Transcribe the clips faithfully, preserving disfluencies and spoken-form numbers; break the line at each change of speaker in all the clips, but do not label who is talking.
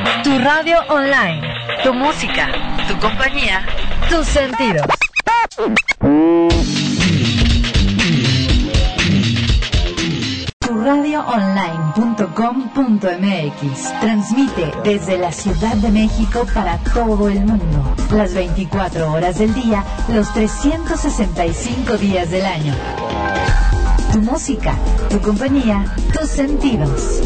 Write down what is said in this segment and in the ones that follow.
Tu radio online. Tu música. Tu compañía. Tus sentidos. tu radio online punto com punto m x transmite desde la Ciudad de México para todo el mundo. Las veinticuatro horas del día, los trescientos sesenta y cinco días del año. Tu música, tu compañía, tus sentidos.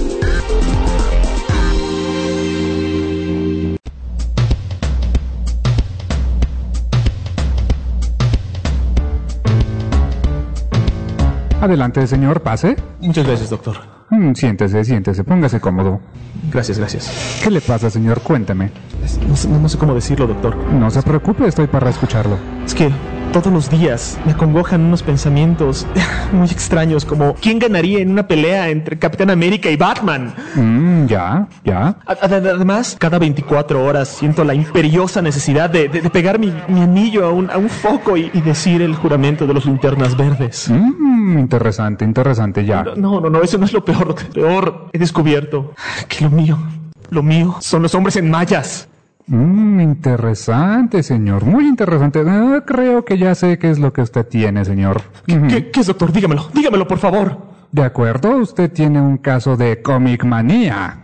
Adelante, señor, pase.
Muchas gracias, doctor.
Mm, siéntese, siéntese, póngase cómodo.
Gracias, gracias.
¿Qué le pasa, señor? Cuéntame.
No sé, no sé cómo decirlo, doctor.
No se preocupe, estoy para escucharlo.
Es que todos los días me acongojan unos pensamientos muy extraños, como ¿quién ganaría en una pelea entre Capitán América y Batman?
Mm, ya, ya.
Además, cada veinticuatro horas siento la imperiosa necesidad de, de, de pegar mi, mi anillo a un, a un foco y, y decir el juramento de los linternas verdes.
Mm, interesante, interesante, ya.
No, no, no, eso no es lo peor. Lo peor, he descubierto que lo mío, lo mío son los hombres en mallas.
Mmm, interesante, señor. Muy interesante. Eh, creo que ya sé qué es lo que usted tiene, señor.
¿Qué, ¿qué, ¿Qué es, doctor? Dígamelo, dígamelo, por favor.
De acuerdo, usted tiene un caso de comic manía.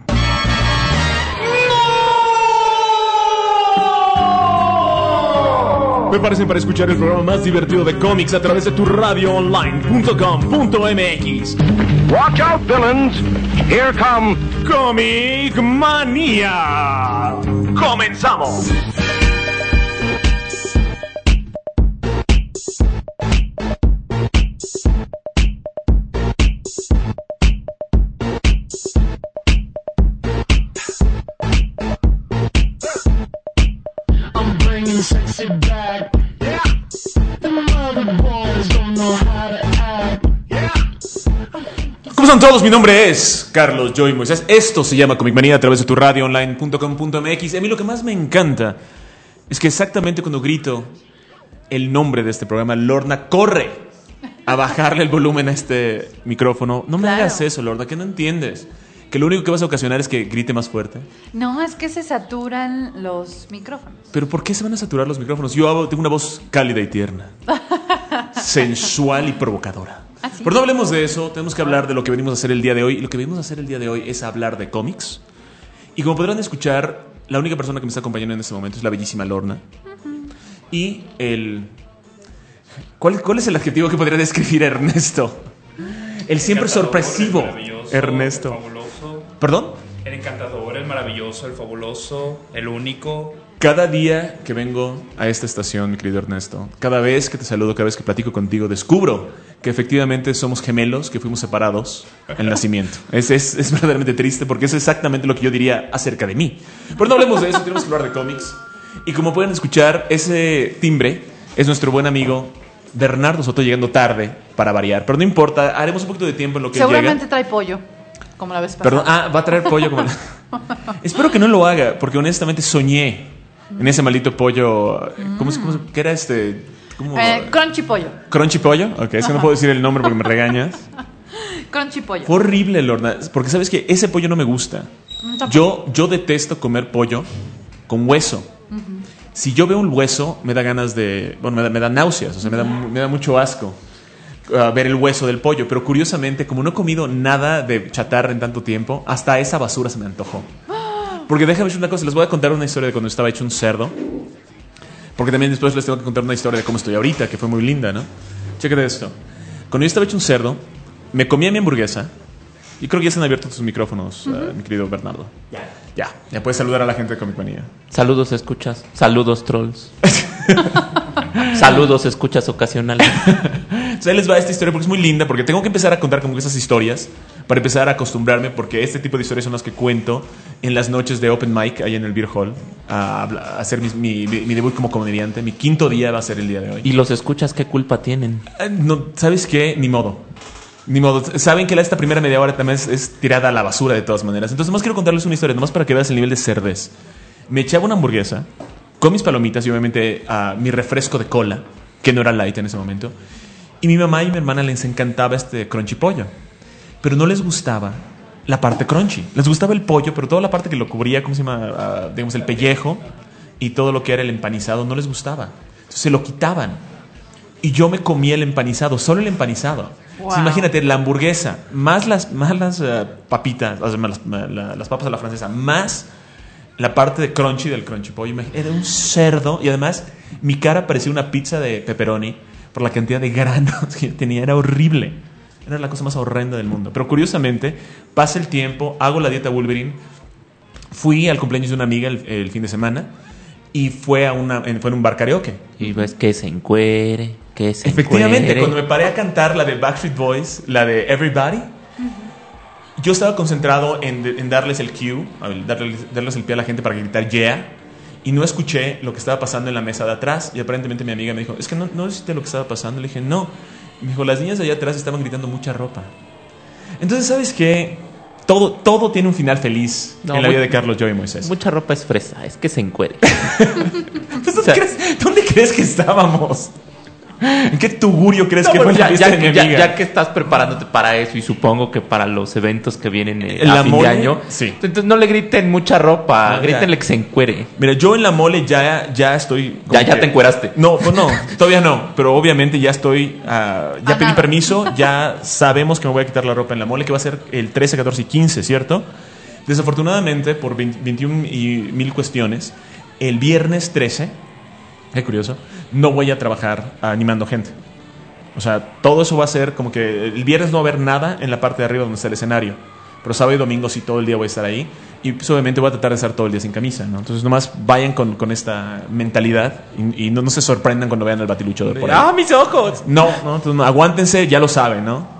Prepárense para escuchar el programa más divertido de cómics a través de tu radio online punto com punto m x.
Watch out, villains. Here come
Comic Manía. ¡Comenzamos!
I'm bringing sexy back. Yeah. The mother boys don't know how to act. Yeah.
¿Cómo están todos? Mi nombre es Carlos Joy Moisés. Esto se llama Comic Manía a través de tu radio online punto com punto m x. A mí lo que más me encanta es que exactamente cuando grito el nombre de este programa, Lorna corre a bajarle el volumen a este micrófono. No me
Claro.
hagas eso, Lorna, que no entiendes. Que lo único que vas a ocasionar es que grite más fuerte.
No, es que se saturan los micrófonos.
¿Pero por qué se van a saturar los micrófonos? Yo hago- tengo una voz cálida y tierna, sensual y provocadora.
¿Ah, sí?
Pero no hablemos de eso, tenemos que hablar de lo que venimos a hacer el día de hoy. Y lo que venimos a hacer el día de hoy es hablar de cómics. Y como podrán escuchar, la única persona que me está acompañando en este momento es la bellísima Lorna. Uh-huh. Y el... ¿Cuál, ¿Cuál es el adjetivo que podría describir a Ernesto? El siempre
Encantador,
sorpresivo
el maravilloso,
Ernesto.
el fabuloso.
¿Perdón?
El encantador, el maravilloso, el fabuloso, el único.
Cada día que vengo a esta estación, mi querido Ernesto, cada vez que te saludo, cada vez que platico contigo, descubro que efectivamente somos gemelos, que fuimos separados en el nacimiento. Es, es, es verdaderamente triste porque es exactamente lo que yo diría acerca de mí. Pero no hablemos de eso, tenemos que hablar de cómics. Y como pueden escuchar, ese timbre es nuestro buen amigo Bernardo Soto, llegando tarde para variar. Pero no importa, haremos un poquito de tiempo en lo que él
Seguramente
llega.
trae pollo, como la vez pasada.
Perdón, ah, va a traer pollo como... Espero que no lo haga, porque honestamente soñé en ese maldito pollo. ¿Cómo, se- cómo se- ¿Qué era este? ¿Cómo?
Eh, crunchy pollo.
¿Crunchy pollo? Ok, es que no puedo decir el nombre porque me regañas.
Crunchy pollo.
Fue horrible, Lorna, porque sabes que ese pollo no me gusta. Yo, yo detesto comer pollo con hueso. Si yo veo un hueso, me da ganas de... Bueno, me da, me da náuseas, o sea, me da, me da mucho asco uh, ver el hueso del pollo. Pero curiosamente, como no he comido nada de chatarra en tanto tiempo, hasta esa basura se me antojó. Porque déjame decir una cosa, les voy a contar una historia de cuando estaba hecho un cerdo. Porque también después les tengo que contar una historia de cómo estoy ahorita, que fue muy linda, ¿no? Chécate esto. Cuando yo estaba hecho un cerdo, me comía mi hamburguesa. Y creo que ya se han abierto tus micrófonos, uh, mi querido Bernardo. Ya. Ya, ya puedes saludar a la gente de Comic Manía.
Saludos, escuchas. Saludos, trolls. Saludos, escuchas ocasionales.
Entonces ahí les va esta historia porque es muy linda, porque tengo que empezar a contar como que esas historias para empezar a acostumbrarme, porque este tipo de historias son las que cuento en las noches de Open Mic, ahí en el Beer Hall, a, habla- a hacer mi, mi, mi debut como comediante. Mi quinto día va a ser el día de hoy.
¿Y los escuchas qué culpa tienen?
Eh, no, ¿sabes qué? Ni modo. Ni modo. Saben que la- esta primera media hora también es, es tirada a la basura de todas maneras. Entonces, nomás quiero contarles una historia, nomás para que veas el nivel de cerdez. Me echaba una hamburguesa con mis palomitas y obviamente uh, mi refresco de cola, que no era light en ese momento. Y mi mamá y mi hermana les encantaba este crunchy pollo. Pero no les gustaba la parte crunchy. Les gustaba el pollo, pero toda la parte que lo cubría, ¿cómo se llama? Uh, digamos, el pellejo y todo lo que era el empanizado no les gustaba. Entonces se lo quitaban. Y yo me comía el empanizado, solo el empanizado. Wow. Entonces, imagínate, la hamburguesa, más las, más las uh, papitas, o sea, más las, la, las papas a la francesa, más la parte de crunchy del crunchy pollo. Era un cerdo y además mi cara parecía una pizza de pepperoni por la cantidad de granos que tenía. Era horrible. Era la cosa más horrenda del mundo. Pero curiosamente, pasa el tiempo, hago la dieta Wolverine, fui al cumpleaños de una amiga el, el fin de semana y fue a una, en, fue en un bar karaoke.
Y ves que se encuere, que se
Efectivamente,
encuere.
Cuando me paré a cantar la de Backstreet Boys, la de Everybody, uh-huh. yo estaba concentrado en, en darles el cue, darles, darles el pie a la gente para gritar yeah, y no escuché lo que estaba pasando en la mesa de atrás. Y aparentemente mi amiga me dijo, es que no, no viste lo que estaba pasando. Le dije, no. Me dijo, las niñas de allá atrás estaban gritando mucha ropa. Entonces, ¿sabes qué? Todo, todo tiene un final feliz no, en la vida de Carlos Joey Moisés.
Mucha ropa es fresa, es que se encuere.
¿Dónde, o sea, crees, ¿Dónde crees que estábamos? ¿En qué tugurio crees no, que fue
ya,
la fiesta
ya,
de mi
ya,
amiga?
Ya que estás preparándote para eso y supongo que para los eventos que vienen eh,
a
fin
mole,
de año,
sí.
Entonces no le griten mucha ropa, no, grítenle ya. Que se encuere.
Mira, yo en la mole ya, ya estoy...
Ya, ya
que,
te encueraste.
No, pues no, todavía no, pero obviamente ya estoy... Uh, ya Ajá. pedí permiso, ya sabemos que me voy a quitar la ropa en la mole, que va a ser el trece, catorce y quince, ¿cierto? Desafortunadamente, por veintiún y mil cuestiones, el viernes trece, qué curioso, no voy a trabajar animando gente. O sea, todo eso va a ser como que el viernes no va a haber nada en la parte de arriba donde está el escenario. Pero sábado y domingo sí todo el día voy a estar ahí. Y pues, obviamente voy a tratar de estar todo el día sin camisa, ¿no? Entonces nomás vayan con, con esta mentalidad y, y no, no se sorprendan cuando vean al batiluchador por ahí.
¡Ah, mis ojos!
No, no, entonces, no, aguántense, ya lo saben, ¿no?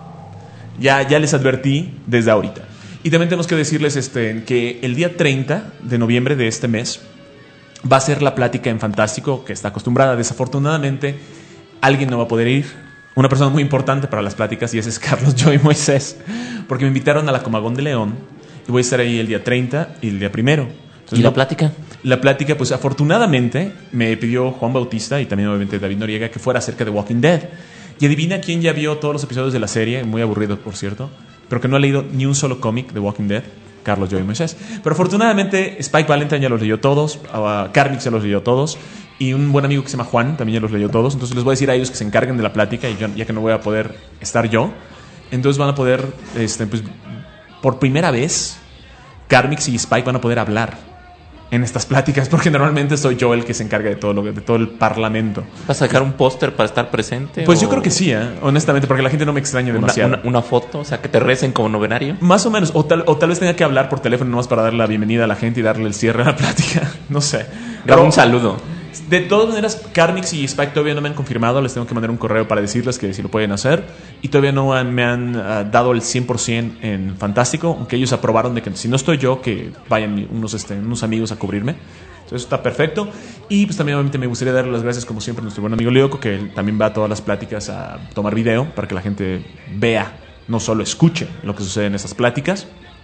Ya, ya les advertí desde ahorita. Y también tenemos que decirles este, que el día treinta de noviembre de este mes va a ser la plática en Fantástico, que está acostumbrada. Desafortunadamente, alguien no va a poder ir. Una persona muy importante para las pláticas, y ese es Carlos Joey Moisés, porque me invitaron a la Comagón de León y voy a estar ahí el día treinta y el día primero. Entonces,
¿y la plática?
La plática, pues afortunadamente me pidió Juan Bautista y también obviamente David Noriega que fuera acerca de Walking Dead. Y adivina quién ya vio todos los episodios de la serie, muy aburrido por cierto, pero que no ha leído ni un solo cómic de Walking Dead. Carlos Joey Moisés. Pero afortunadamente Spike Valentine ya los leyó todos, uh, Carmix ya los leyó todos, y un buen amigo que se llama Juan también ya los leyó todos. Entonces les voy a decir a ellos que se encarguen de la plática, y yo, ya que no voy a poder estar yo, entonces van a poder, este, pues, por primera vez, Carmix y Spike van a poder hablar en estas pláticas, porque normalmente soy yo el que se encarga de todo lo de todo el parlamento.
¿Vas a sacar un póster para estar presente?
Pues
o...
yo creo que sí, ¿eh? Honestamente, porque la gente no me extraña demasiado.
Una, una, una foto, o sea, que te recen como novenario.
Más o menos, o tal, o tal vez tenga que hablar por teléfono nomás para darle la bienvenida a la gente y darle el cierre a la plática. No sé.
Dar un saludo.
De todas maneras, Carmix y Spike todavía no me han confirmado. Les tengo que mandar un correo para decirles que si lo pueden hacer. Y todavía no han, me han uh, dado el cien por ciento en Fantástico, aunque ellos aprobaron de que si no estoy yo, que vayan unos, este, unos amigos a cubrirme. Entonces está perfecto. Y pues también obviamente me gustaría darle las gracias como siempre a nuestro buen amigo Leoco, que él también va a todas las pláticas a tomar video para que la gente vea, no solo escuche lo que sucede en esas pláticas.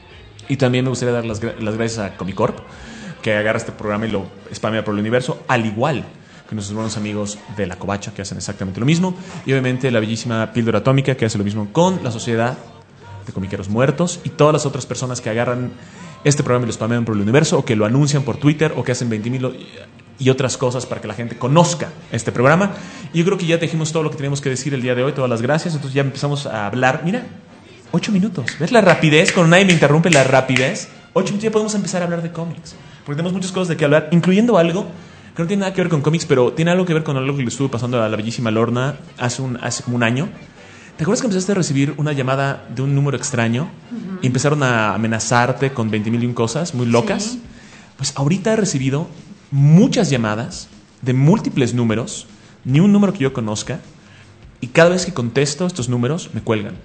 Y también me gustaría dar las, las gracias a Comicorp, que agarra este programa y lo spamea por el universo, al igual que nuestros buenos amigos de La Covacha, que hacen exactamente lo mismo. Y obviamente la bellísima Píldora Atómica, que hace lo mismo con la Sociedad de Comiqueros Muertos, y todas las otras personas que agarran este programa y lo spamean por el universo, o que lo anuncian por Twitter, o que hacen veinte mil y otras cosas para que la gente conozca este programa. Y yo creo que ya dijimos todo lo que teníamos que decir el día de hoy, todas las gracias. Entonces ya empezamos a hablar. Mira, ocho minutos. ¿Ves la rapidez? Cuando nadie me interrumpe, la rapidez. Ocho minutos ya podemos empezar a hablar de cómics, porque tenemos muchas cosas de qué hablar, incluyendo algo que no tiene nada que ver con cómics, pero tiene algo que ver con algo que le estuvo pasando a la bellísima Lorna hace, un, hace como un año. ¿Te acuerdas que empezaste a recibir una llamada de un número extraño? Uh-huh. Y empezaron a amenazarte con veinte mil y un cosas muy locas. Sí. Pues ahorita he recibido muchas llamadas de múltiples números, ni un número que yo conozca, y cada vez que contesto estos números me cuelgan.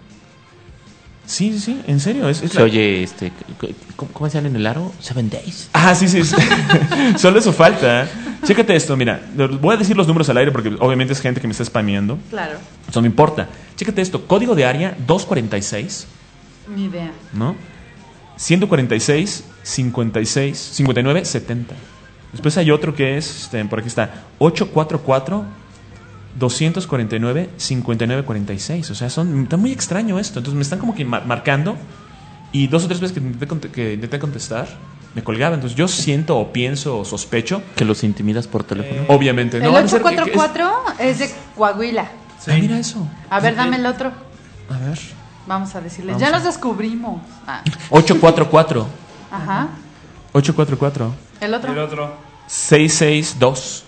Sí, sí, sí, en serio. Es, es
Se
la...
oye, este, ¿cómo, ¿cómo decían en el aro? Seven days.
Ah, sí, sí. sí. Solo eso falta. Chécate esto, mira. Voy a decir los números al aire porque obviamente es gente que me está spameando.
Claro.
Eso no importa. Chécate esto. Código de área doscientos cuarenta y seis.
Ni idea.
¿No? ciento cuarenta y seis, cincuenta y seis, cincuenta y nueve, setenta. Después hay otro que es, este, por aquí está, ochocientos cuarenta y cuatro, doscientos cuarenta y nueve, cincuenta y nueve, cuarenta y seis. O sea, son, está muy extraño esto. Entonces me están como que mar- marcando Y dos o tres veces que intenté, cont- que intenté contestar, me colgaba. Entonces yo siento o pienso o sospecho.
Que los intimidas por teléfono.
Obviamente.
El
No, van a ser que-
ocho
que
cuatro cuatro es de Coahuila.
es- Ah, mira eso.
A ver, dame el otro.
A ver.
Vamos a decirles.
Vamos
Ya
a-
los descubrimos. Ah,
ocho cuatro cuatro.
ajá.
ocho cuatro cuatro.
El otro.
El otro.
seis seis dos.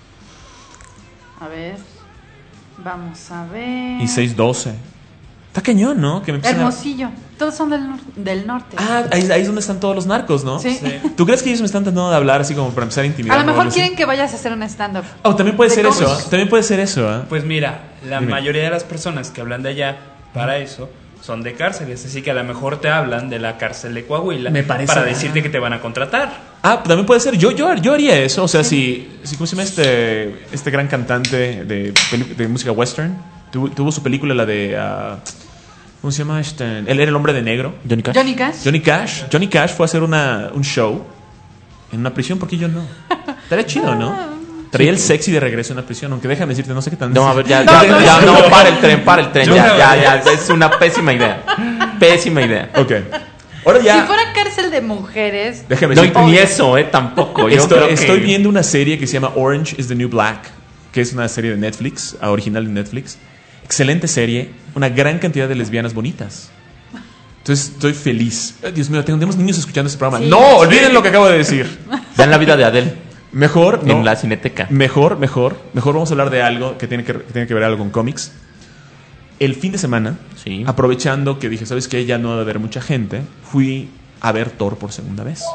A ver. Vamos a ver.
Y seis doce. Está cañón, ¿no? Que me empiezan a-
Hermosillo. Todos son del, nor- del norte.
Ah, ahí, ahí es donde están todos los narcos, ¿no?
Sí.
¿Tú crees que ellos me están tratando de hablar así como para empezar a intimidar?
A lo mejor quieren que vayas a hacer un stand-up.
Oh, también puede
de
ser eso.
cómics.
¿eh? También puede ser eso. ¿eh?
Pues mira, la
Dime.
mayoría de las personas que hablan de allá para eso son de cárceles, así que a lo mejor te hablan de la cárcel de Coahuila
Me parece-
para decirte que te van a contratar.
Ah, también puede ser. Yo, yo, yo haría eso. O sea, si, si ¿cómo se llama este, este gran cantante de, peli- de música western? Tuvo, tuvo su película, la de... ah, ¿cómo se llama? Este, él era el hombre de negro.
Johnny Cash.
Johnny Cash.
Johnny Cash. Johnny Cash fue a hacer una, un show en una prisión, porque yo no. Estaría chido, ¿no? Traía el sexy de regreso en una prisión, aunque déjame decirte, no sé qué tan...
No, a ver, ya,
No,
ya,
no,
ya,
no.
no, para el tren, para el tren,
Yo
ya,
no.
ya, ya, es una pésima idea. Pésima idea.
Ok. Ahora ya...
Si fuera cárcel de mujeres.
Déjame
No,
decirte...
ni eso, eh, tampoco. Yo
Estoy,
creo que-
estoy viendo una serie que se llama Orange is the New Black, que es una serie de Netflix, ah, original de Netflix. Excelente serie, una gran cantidad de lesbianas bonitas. Entonces estoy feliz. Ay, Dios mío, tenemos niños escuchando este programa.
Sí.
No, olviden lo que acabo de decir.
Vean la vida de Adele
Mejor, no.
en la Cineteca.
Mejor, mejor, mejor vamos a hablar de algo que tiene que, que tiene que ver algo con cómics. El fin de semana,
Sí.
aprovechando que dije, ¿sabes qué? Ya no va a haber mucha gente, fui a ver Thor por segunda vez.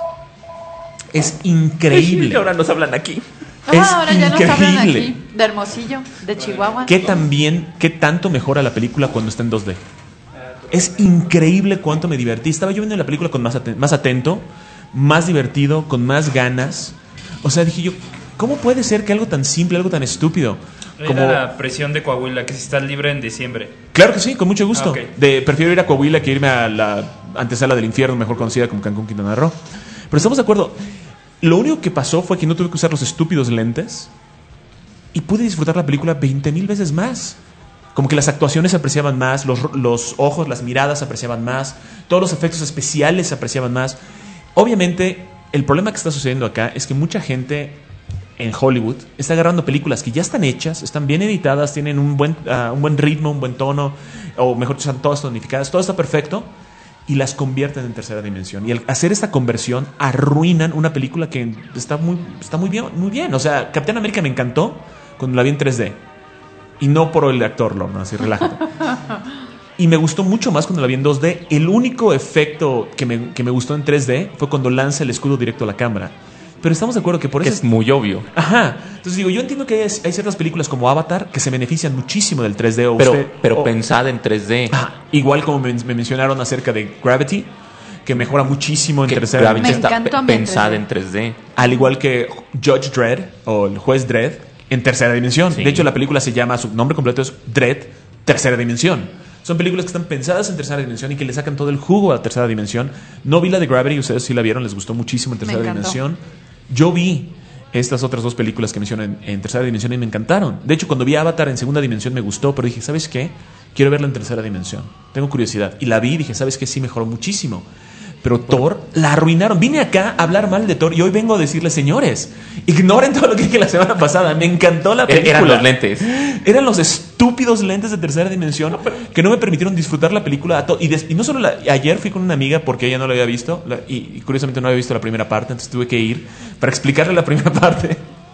Es increíble.
Ahora nos hablan aquí.
Ah,
Es
ahora ya nos hablan
increíble.
aquí. De Hermosillo, de Chihuahua.
¿Qué tan bien, qué tanto mejora la película cuando está en dos D? Es increíble cuánto me divertí. Estaba yo viendo la película con más, aten- más atento, más divertido, con más ganas. O sea, dije yo, ¿cómo puede ser que algo tan simple, algo tan estúpido como...
Era la presión de Coahuila, que si estás libre en diciembre.
Claro que sí, con mucho gusto.
Ah, ok.
De, prefiero ir a Coahuila que irme a la antesala del infierno, mejor conocida como Cancún, Quintana Roo. Pero estamos de acuerdo. Lo único que pasó fue que no tuve que usar los estúpidos lentes y pude disfrutar la película veinte mil veces más. Como que las actuaciones se apreciaban más, los, los ojos, las miradas se apreciaban más, todos los efectos especiales se apreciaban más. Obviamente, el problema que está sucediendo acá es que mucha gente en Hollywood está agarrando películas que ya están hechas, están bien editadas, tienen un buen, uh, un buen ritmo, un buen tono, o mejor dicho, están todas tonificadas, todo está perfecto, y las convierten en tercera dimensión. Y al hacer esta conversión, arruinan una película que está muy, está muy bien, muy bien. O sea, Capitán América me encantó cuando la vi en tres D. Y no por el actor, Lorna, así relájate. Y me gustó mucho más cuando la vi en dos D. El único efecto que me, que me gustó en tres D fue cuando lanza el escudo directo a la cámara. Pero estamos de acuerdo que por
Que
eso...
es muy obvio.
Ajá. Entonces digo, yo entiendo que hay, hay ciertas películas como Avatar que se benefician muchísimo del tres D. O
Pero,
usted-
pero
o-
pensada en tres D.
Ah, igual como me, me mencionaron acerca de Gravity, que mejora muchísimo en
Que
tercera
Gravity
Me
dimensión.
está
encantó
pe-
a mí en
pensada
tres D.
en tres D.
Al igual que Judge Dredd o el juez Dredd en tercera dimensión.
Sí.
De hecho, la película se llama, su nombre completo es Dredd, tercera dimensión. Son películas que están pensadas en tercera dimensión y que le sacan todo el jugo a la tercera dimensión. No vi la de Gravity, ustedes sí la vieron, les gustó muchísimo en tercera
Me encantó.
dimensión. Yo vi estas otras dos películas que mencionan en, en tercera dimensión y me encantaron. De hecho, cuando vi Avatar en segunda dimensión me gustó, pero dije, ¿sabes qué? Quiero verla en tercera dimensión. Tengo curiosidad. Y la vi y dije, ¿sabes qué? Sí, mejoró muchísimo. Pero Thor la arruinaron. Vine acá a hablar mal de Thor y hoy vengo a decirles, señores, ignoren todo lo que dije la semana pasada. Me encantó la película.
Eran los lentes.
Eran los estúpidos lentes de tercera dimensión que no me permitieron disfrutar la película. A to- y, des- y no solo la- ayer fui con una amiga porque ella no la había visto la- y, y curiosamente no había visto la primera parte, entonces tuve que ir para explicarle la primera parte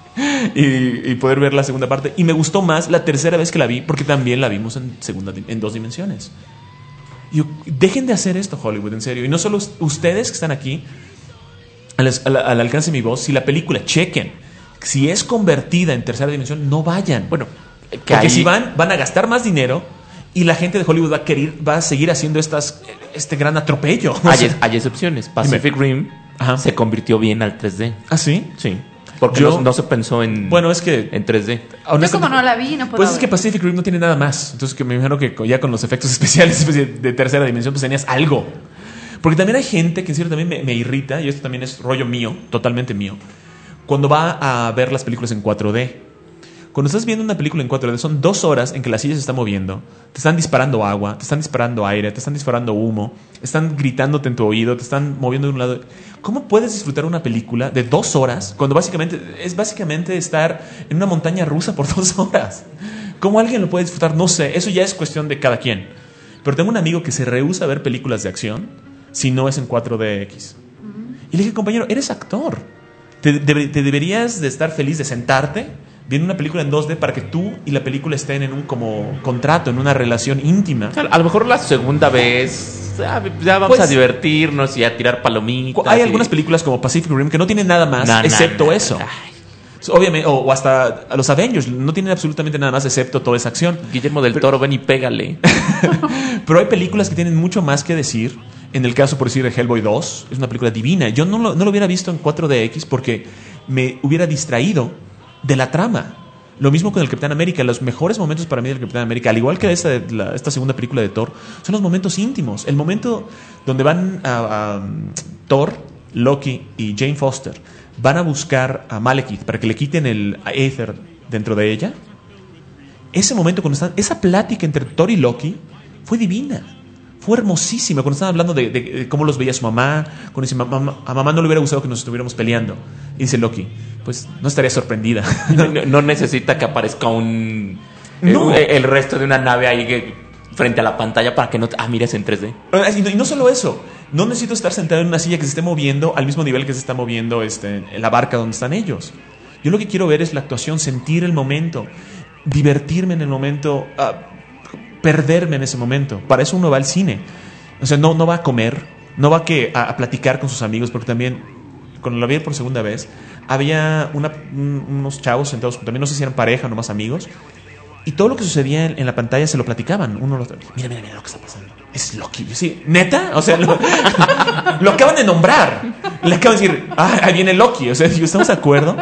y, y poder ver la segunda parte. Y me gustó más la tercera vez que la vi porque también la vimos en, segunda, di- en dos dimensiones. Y yo, dejen de hacer esto, Hollywood, en serio. Y no solo us- ustedes que están aquí, al, al- al alcance de mi voz, si la película, chequen. Si es convertida en tercera dimensión, no vayan.
Bueno, que
Porque
ahí-
si van, van a gastar más dinero y la gente de Hollywood va a querer, va a seguir haciendo estas, este gran atropello. O
hay,
sea,
hay excepciones. Pacific Rim
Ajá.
se convirtió bien al tres D.
¿Ah, sí?
Sí. Porque
Yo-
no, no se pensó en,
Bueno, es que...
en tres D.
Yo
honestamente-
como no la vi, no puedo
Pues es que
ver.
Pacific Rim no tiene nada más. Entonces que me imagino que ya con los efectos especiales pues, de de tercera dimensión pues tenías algo. Porque también hay gente que en serio también me, me irrita, y esto también es rollo mío, totalmente mío, cuando va a ver las películas en cuatro D. Cuando estás viendo una película en cuatro D, son dos horas en que la silla se está moviendo, te están disparando agua, te están disparando aire, te están disparando humo, están gritándote en tu oído, te están moviendo de un lado. ¿Cómo puedes disfrutar una película de dos horas cuando básicamente es básicamente estar en una montaña rusa por dos horas? ¿Cómo alguien lo puede disfrutar? No sé, eso ya es cuestión de cada quien. Pero tengo un amigo que se rehúsa a ver películas de acción si no es en cuatro D X. Y le dije, compañero, eres actor. Te, de, te deberías de estar feliz de sentarte viendo una película en dos D para que tú y la película estén en un como contrato, en una relación íntima.
A lo mejor la segunda vez ya, ya vamos
Pues,
a divertirnos y a tirar palomitas.
Hay
y...
algunas películas como Pacific Rim que no tienen nada más
No, no,
excepto
no,
eso.
ay.
Obviamente, o, o hasta a los Avengers no tienen absolutamente nada más excepto toda esa acción.
Guillermo del Toro, ven y pégale.
Pero hay películas que tienen mucho más que decir. En el caso, por decir, de Hellboy dos, es una película divina. Yo no lo, no lo hubiera visto en cuatro D X porque me hubiera distraído de la trama. Lo mismo con el Capitán América. Los mejores momentos para mí del Capitán América, al igual que esta, la, esta segunda película de Thor, son los momentos íntimos. El momento donde van a, a Thor, Loki y Jane Foster van a buscar a Malekith para que le quiten el Aether dentro de ella. Ese momento, cuando están, esa plática entre Thor y Loki fue divina. Fue hermosísima. Cuando estaban hablando de, de, de cómo los veía su mamá, cuando dice, mamá, a mamá no le hubiera gustado que nos estuviéramos peleando. Y dice Loki, pues no estaría sorprendida.
No, no necesita que aparezca un
No.
el, el resto de una nave ahí que, frente a la pantalla para que no te, ah, mires en tres D.
Y no, y no solo eso, no necesito estar sentado en una silla que se esté moviendo al mismo nivel que se está moviendo este, en la barca donde están ellos. Yo lo que quiero ver es la actuación, sentir el momento, divertirme en el momento, uh, perderme en ese momento. Para eso uno va al cine. O sea, no, no va a comer, no va a, que, a, a platicar con sus amigos, porque también, cuando lo vi por segunda vez, había una, un, unos chavos sentados, también no sé si eran pareja o nomás amigos, y todo lo que sucedía en, en la pantalla se lo platicaban. Uno lo, mira, mira, mira lo que está pasando. Es Loki. Sí, ¿neta? O sea, lo, lo acaban de nombrar. Le acaban de decir, ah, ahí viene Loki. O sea, digo, ¿estamos de acuerdo?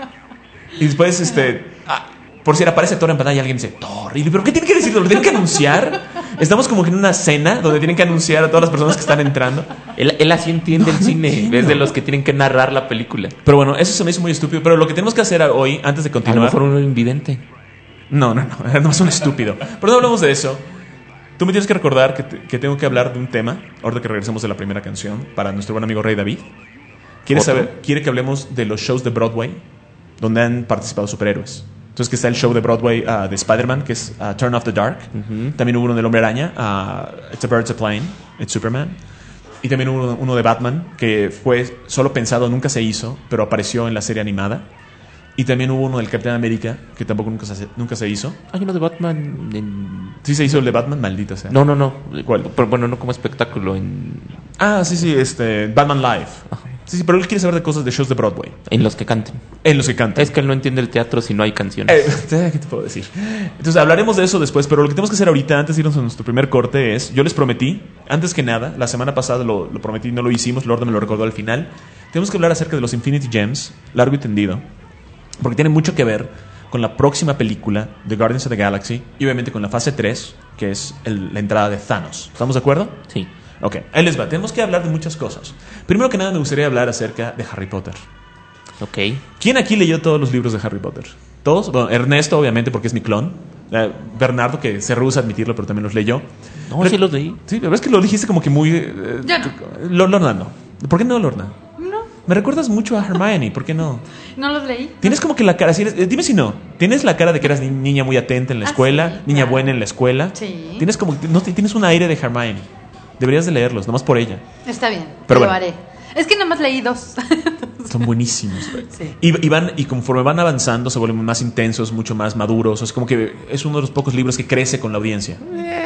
Y después, este, ah, por si aparece Thor en pantalla, alguien dice, Thor. Y, ¿pero qué tiene que decir? ¿Lo tienen que anunciar? Estamos como que en una cena donde tienen que anunciar a todas las personas que están entrando.
Él, él así entiende
No,
el
no
cine.
entiendo.
Es de los que tienen que narrar la película.
Pero bueno, eso se me hizo muy estúpido. Pero lo que tenemos que hacer hoy, antes de
A lo
continuar...
mejor uno invidente.
No, no, no, no es un estúpido. Pero no hablamos de eso. Tú me tienes que recordar que, te- que tengo que hablar de un tema, ahora que regresemos de la primera canción, para nuestro buen amigo Rey David. ¿Quiere,
¿Otro?
saber, quiere que hablemos de los shows de Broadway donde han participado superhéroes. Entonces que está el show de Broadway uh, de Spider-Man, que es uh, Turn Off the Dark.
Ujú.
También hubo uno del Hombre Araña, uh, It's a Bird, It's a Plane, It's Superman. Y también hubo uno, uno de Batman, que fue solo pensado, nunca se hizo, pero apareció en la serie animada. Y también hubo uno del Capitán América, que tampoco nunca se, nunca se hizo.
Hay uno de Batman en...
Sí se hizo el de Batman, maldito sea.
No, no, no.
¿Cuál?
Pero bueno, no como espectáculo. En,
Ah, sí, sí, este, Batman Live. Sí, sí, pero él quiere saber de cosas de shows de Broadway.
en los que canten.
En los que canta.
Es que él no entiende el teatro si no hay canciones.
Eh, ¿Qué te puedo decir? Entonces hablaremos de eso después, pero lo que tenemos que hacer ahorita, antes de irnos a nuestro primer corte, es, yo les prometí, antes que nada, la semana pasada lo, lo prometí, no lo hicimos, Lord me lo recordó al final, tenemos que hablar acerca de los Infinity Gems, largo y tendido, porque tiene mucho que ver con la próxima película de Guardians of the Galaxy y obviamente con la fase tres, que es el- la entrada de Thanos. ¿Estamos de acuerdo?
Sí.
Ok, ahí les va, tenemos que hablar de muchas cosas. Primero que nada me gustaría hablar acerca de Harry Potter.
Ok.
¿Quién aquí leyó todos los libros de Harry Potter? ¿Todos? Bueno, Ernesto, obviamente, porque es mi clon. Eh, Bernardo, que se rehúsa a admitirlo, pero también los leyó.
No,
Pero-
sí los leí.
Sí, la verdad es que lo dijiste como que muy... eh,
Yo no.
Lo- Lorna no. ¿Por qué no, Lorna?
No,
Me recuerdas mucho a Hermione, ¿por qué no?
no los leí.
Tienes como que la cara... si eres- eh, dime si no. Tienes la cara de que eras ni- niña muy atenta en la
Ah,
escuela,
sí,
niña
claro.
buena en la escuela.
Sí.
Tienes como... No, tienes un aire de Hermione. Deberías de leerlos, nomás por ella.
Está bien,
Pero
lo
bueno.
haré. Es que nomás leí dos.
Son buenísimos. güey.
Sí.
Y, y, van, y conforme van avanzando se vuelven más intensos, mucho más maduros. Es como que es uno de los pocos libros que crece con la audiencia.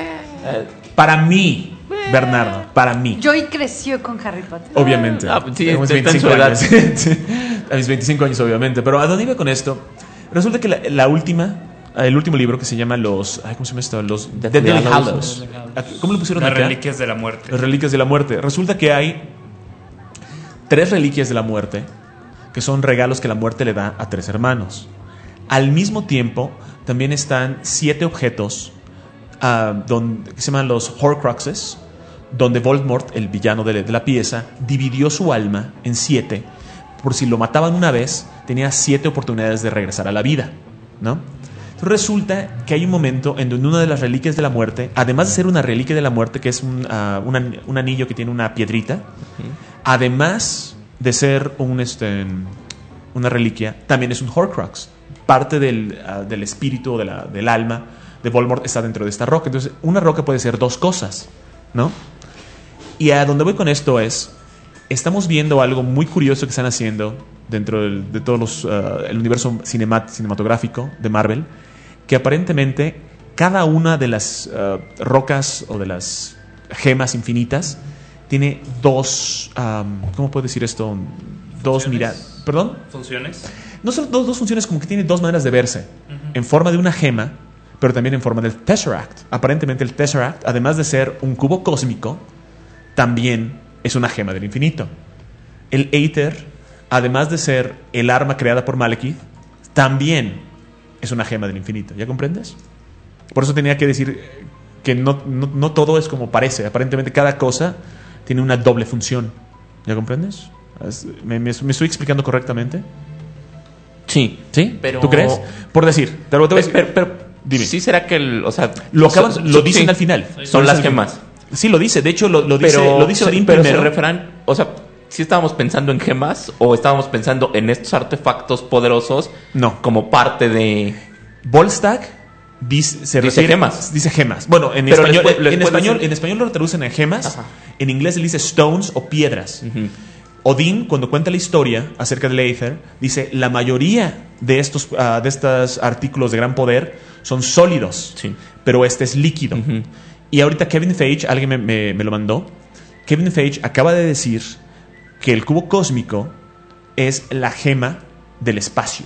Eh, para mí, Bernardo, para mí.
Joy creció con Harry Potter.
Obviamente.
Ah, sí,
A mis
está en su
veinticinco
edad.
años. Sí, a mis veinticinco años, obviamente. Pero ¿a dónde iba con esto? Resulta que la, la última, el último libro que se llama los... ay, ¿Cómo se llama esto? Los
Deathly
Deadly
Hallows.
Hallows. ¿Cómo le pusieron
Las
acá?
reliquias de la muerte.
Las reliquias de la muerte. Resulta que hay tres reliquias de la muerte que son regalos que la muerte le da a tres hermanos. Al mismo tiempo, también están siete objetos ah, donde, que se llaman los Horcruxes, donde Voldemort, el villano de la, de la pieza, dividió su alma en siete. Por si lo mataban una vez, tenía siete oportunidades de regresar a la vida, ¿no? Entonces resulta que hay un momento en donde una de las reliquias de la muerte, además de ser una reliquia de la muerte, que es un, uh, un, an- un anillo que tiene una piedrita, uh-huh. además de ser un, este, una reliquia, también es un Horcrux. Parte del, uh, del espíritu, de la, del alma de Voldemort está dentro de esta roca. Entonces, una roca puede ser dos cosas, ¿no? Y a donde voy con esto es, estamos viendo algo muy curioso que están haciendo dentro del, de todo los, uh, el universo cinemat- cinematográfico de Marvel, que aparentemente cada una de las uh, rocas o de las gemas infinitas tiene dos, um, ¿cómo puedo decir esto? Dos miradas. ¿Perdón?
¿Funciones?
No son dos, dos funciones, como que tiene dos maneras de verse. Uh-huh. En forma de una gema, pero también en forma del Tesseract. Aparentemente el Tesseract, además de ser un cubo cósmico, también es una gema del infinito. El Aether, además de ser el arma creada por Malekith, también es una gema del infinito. ¿Ya comprendes? Por eso tenía que decir que no, no, no todo es como parece. Aparentemente cada cosa tiene una doble función. ¿Ya comprendes? ¿Me, me, me estoy explicando correctamente?
Sí.
¿Sí?
Pero...
¿Tú crees? Por decir. Te lo, te voy a decir.
Pero, pero,
dime.
¿Sí será que el, o sea,
lo acaban,
son,
lo dicen
sí,
al final.
Son las gemas.
Sí, lo dice. De hecho, lo, lo dice,
pero,
lo dice Odín
pero
primero.
Se referan, o sea, ¿sí estábamos pensando en gemas o estábamos pensando en estos artefactos poderosos?
No.
Como parte de...
Volstagg dice, se
dice
refiere,
gemas.
Dice gemas. Bueno, en
pero
español,
les puede, les
en,
puede
español,
decir...
en español lo traducen en gemas.
Ajá.
En inglés le dice stones o piedras.
Uh-huh.
Odín, cuando cuenta la historia acerca del Aether, dice la mayoría de estos, uh, de estos artículos de gran poder son sólidos,
sí.
pero este es líquido.
Uh-huh.
Y ahorita Kevin Feige, alguien me, me, me lo mandó, Kevin Feige acaba de decir que el cubo cósmico es la gema del espacio.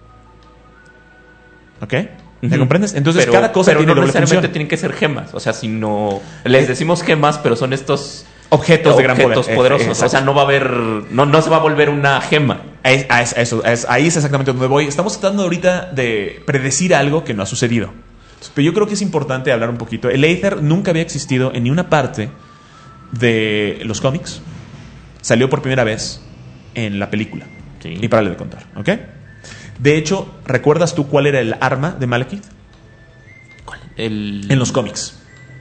¿Ok? ¿Me
uh-huh.
comprendes? Entonces
pero,
cada cosa
pero
tiene
no
doble
necesariamente
función.
tienen que ser gemas. O sea, si no... Les decimos gemas, pero son estos...
Objetos, de gran
objetos
poder.
poderosos.
Eh,
o sea, no va a haber... No, no se va a volver una gema.
Es, a eso, a eso, es, ahí es exactamente donde voy. Estamos tratando ahorita de predecir algo que no ha sucedido. Pero yo creo que es importante hablar un poquito. El Aether nunca había existido en ni una parte de los cómics. Salió por primera vez en la película.
Sí.
Y para de contar, ¿ok? De hecho, ¿recuerdas tú cuál era el arma de Malekith?
¿Cuál? El...
En los cómics.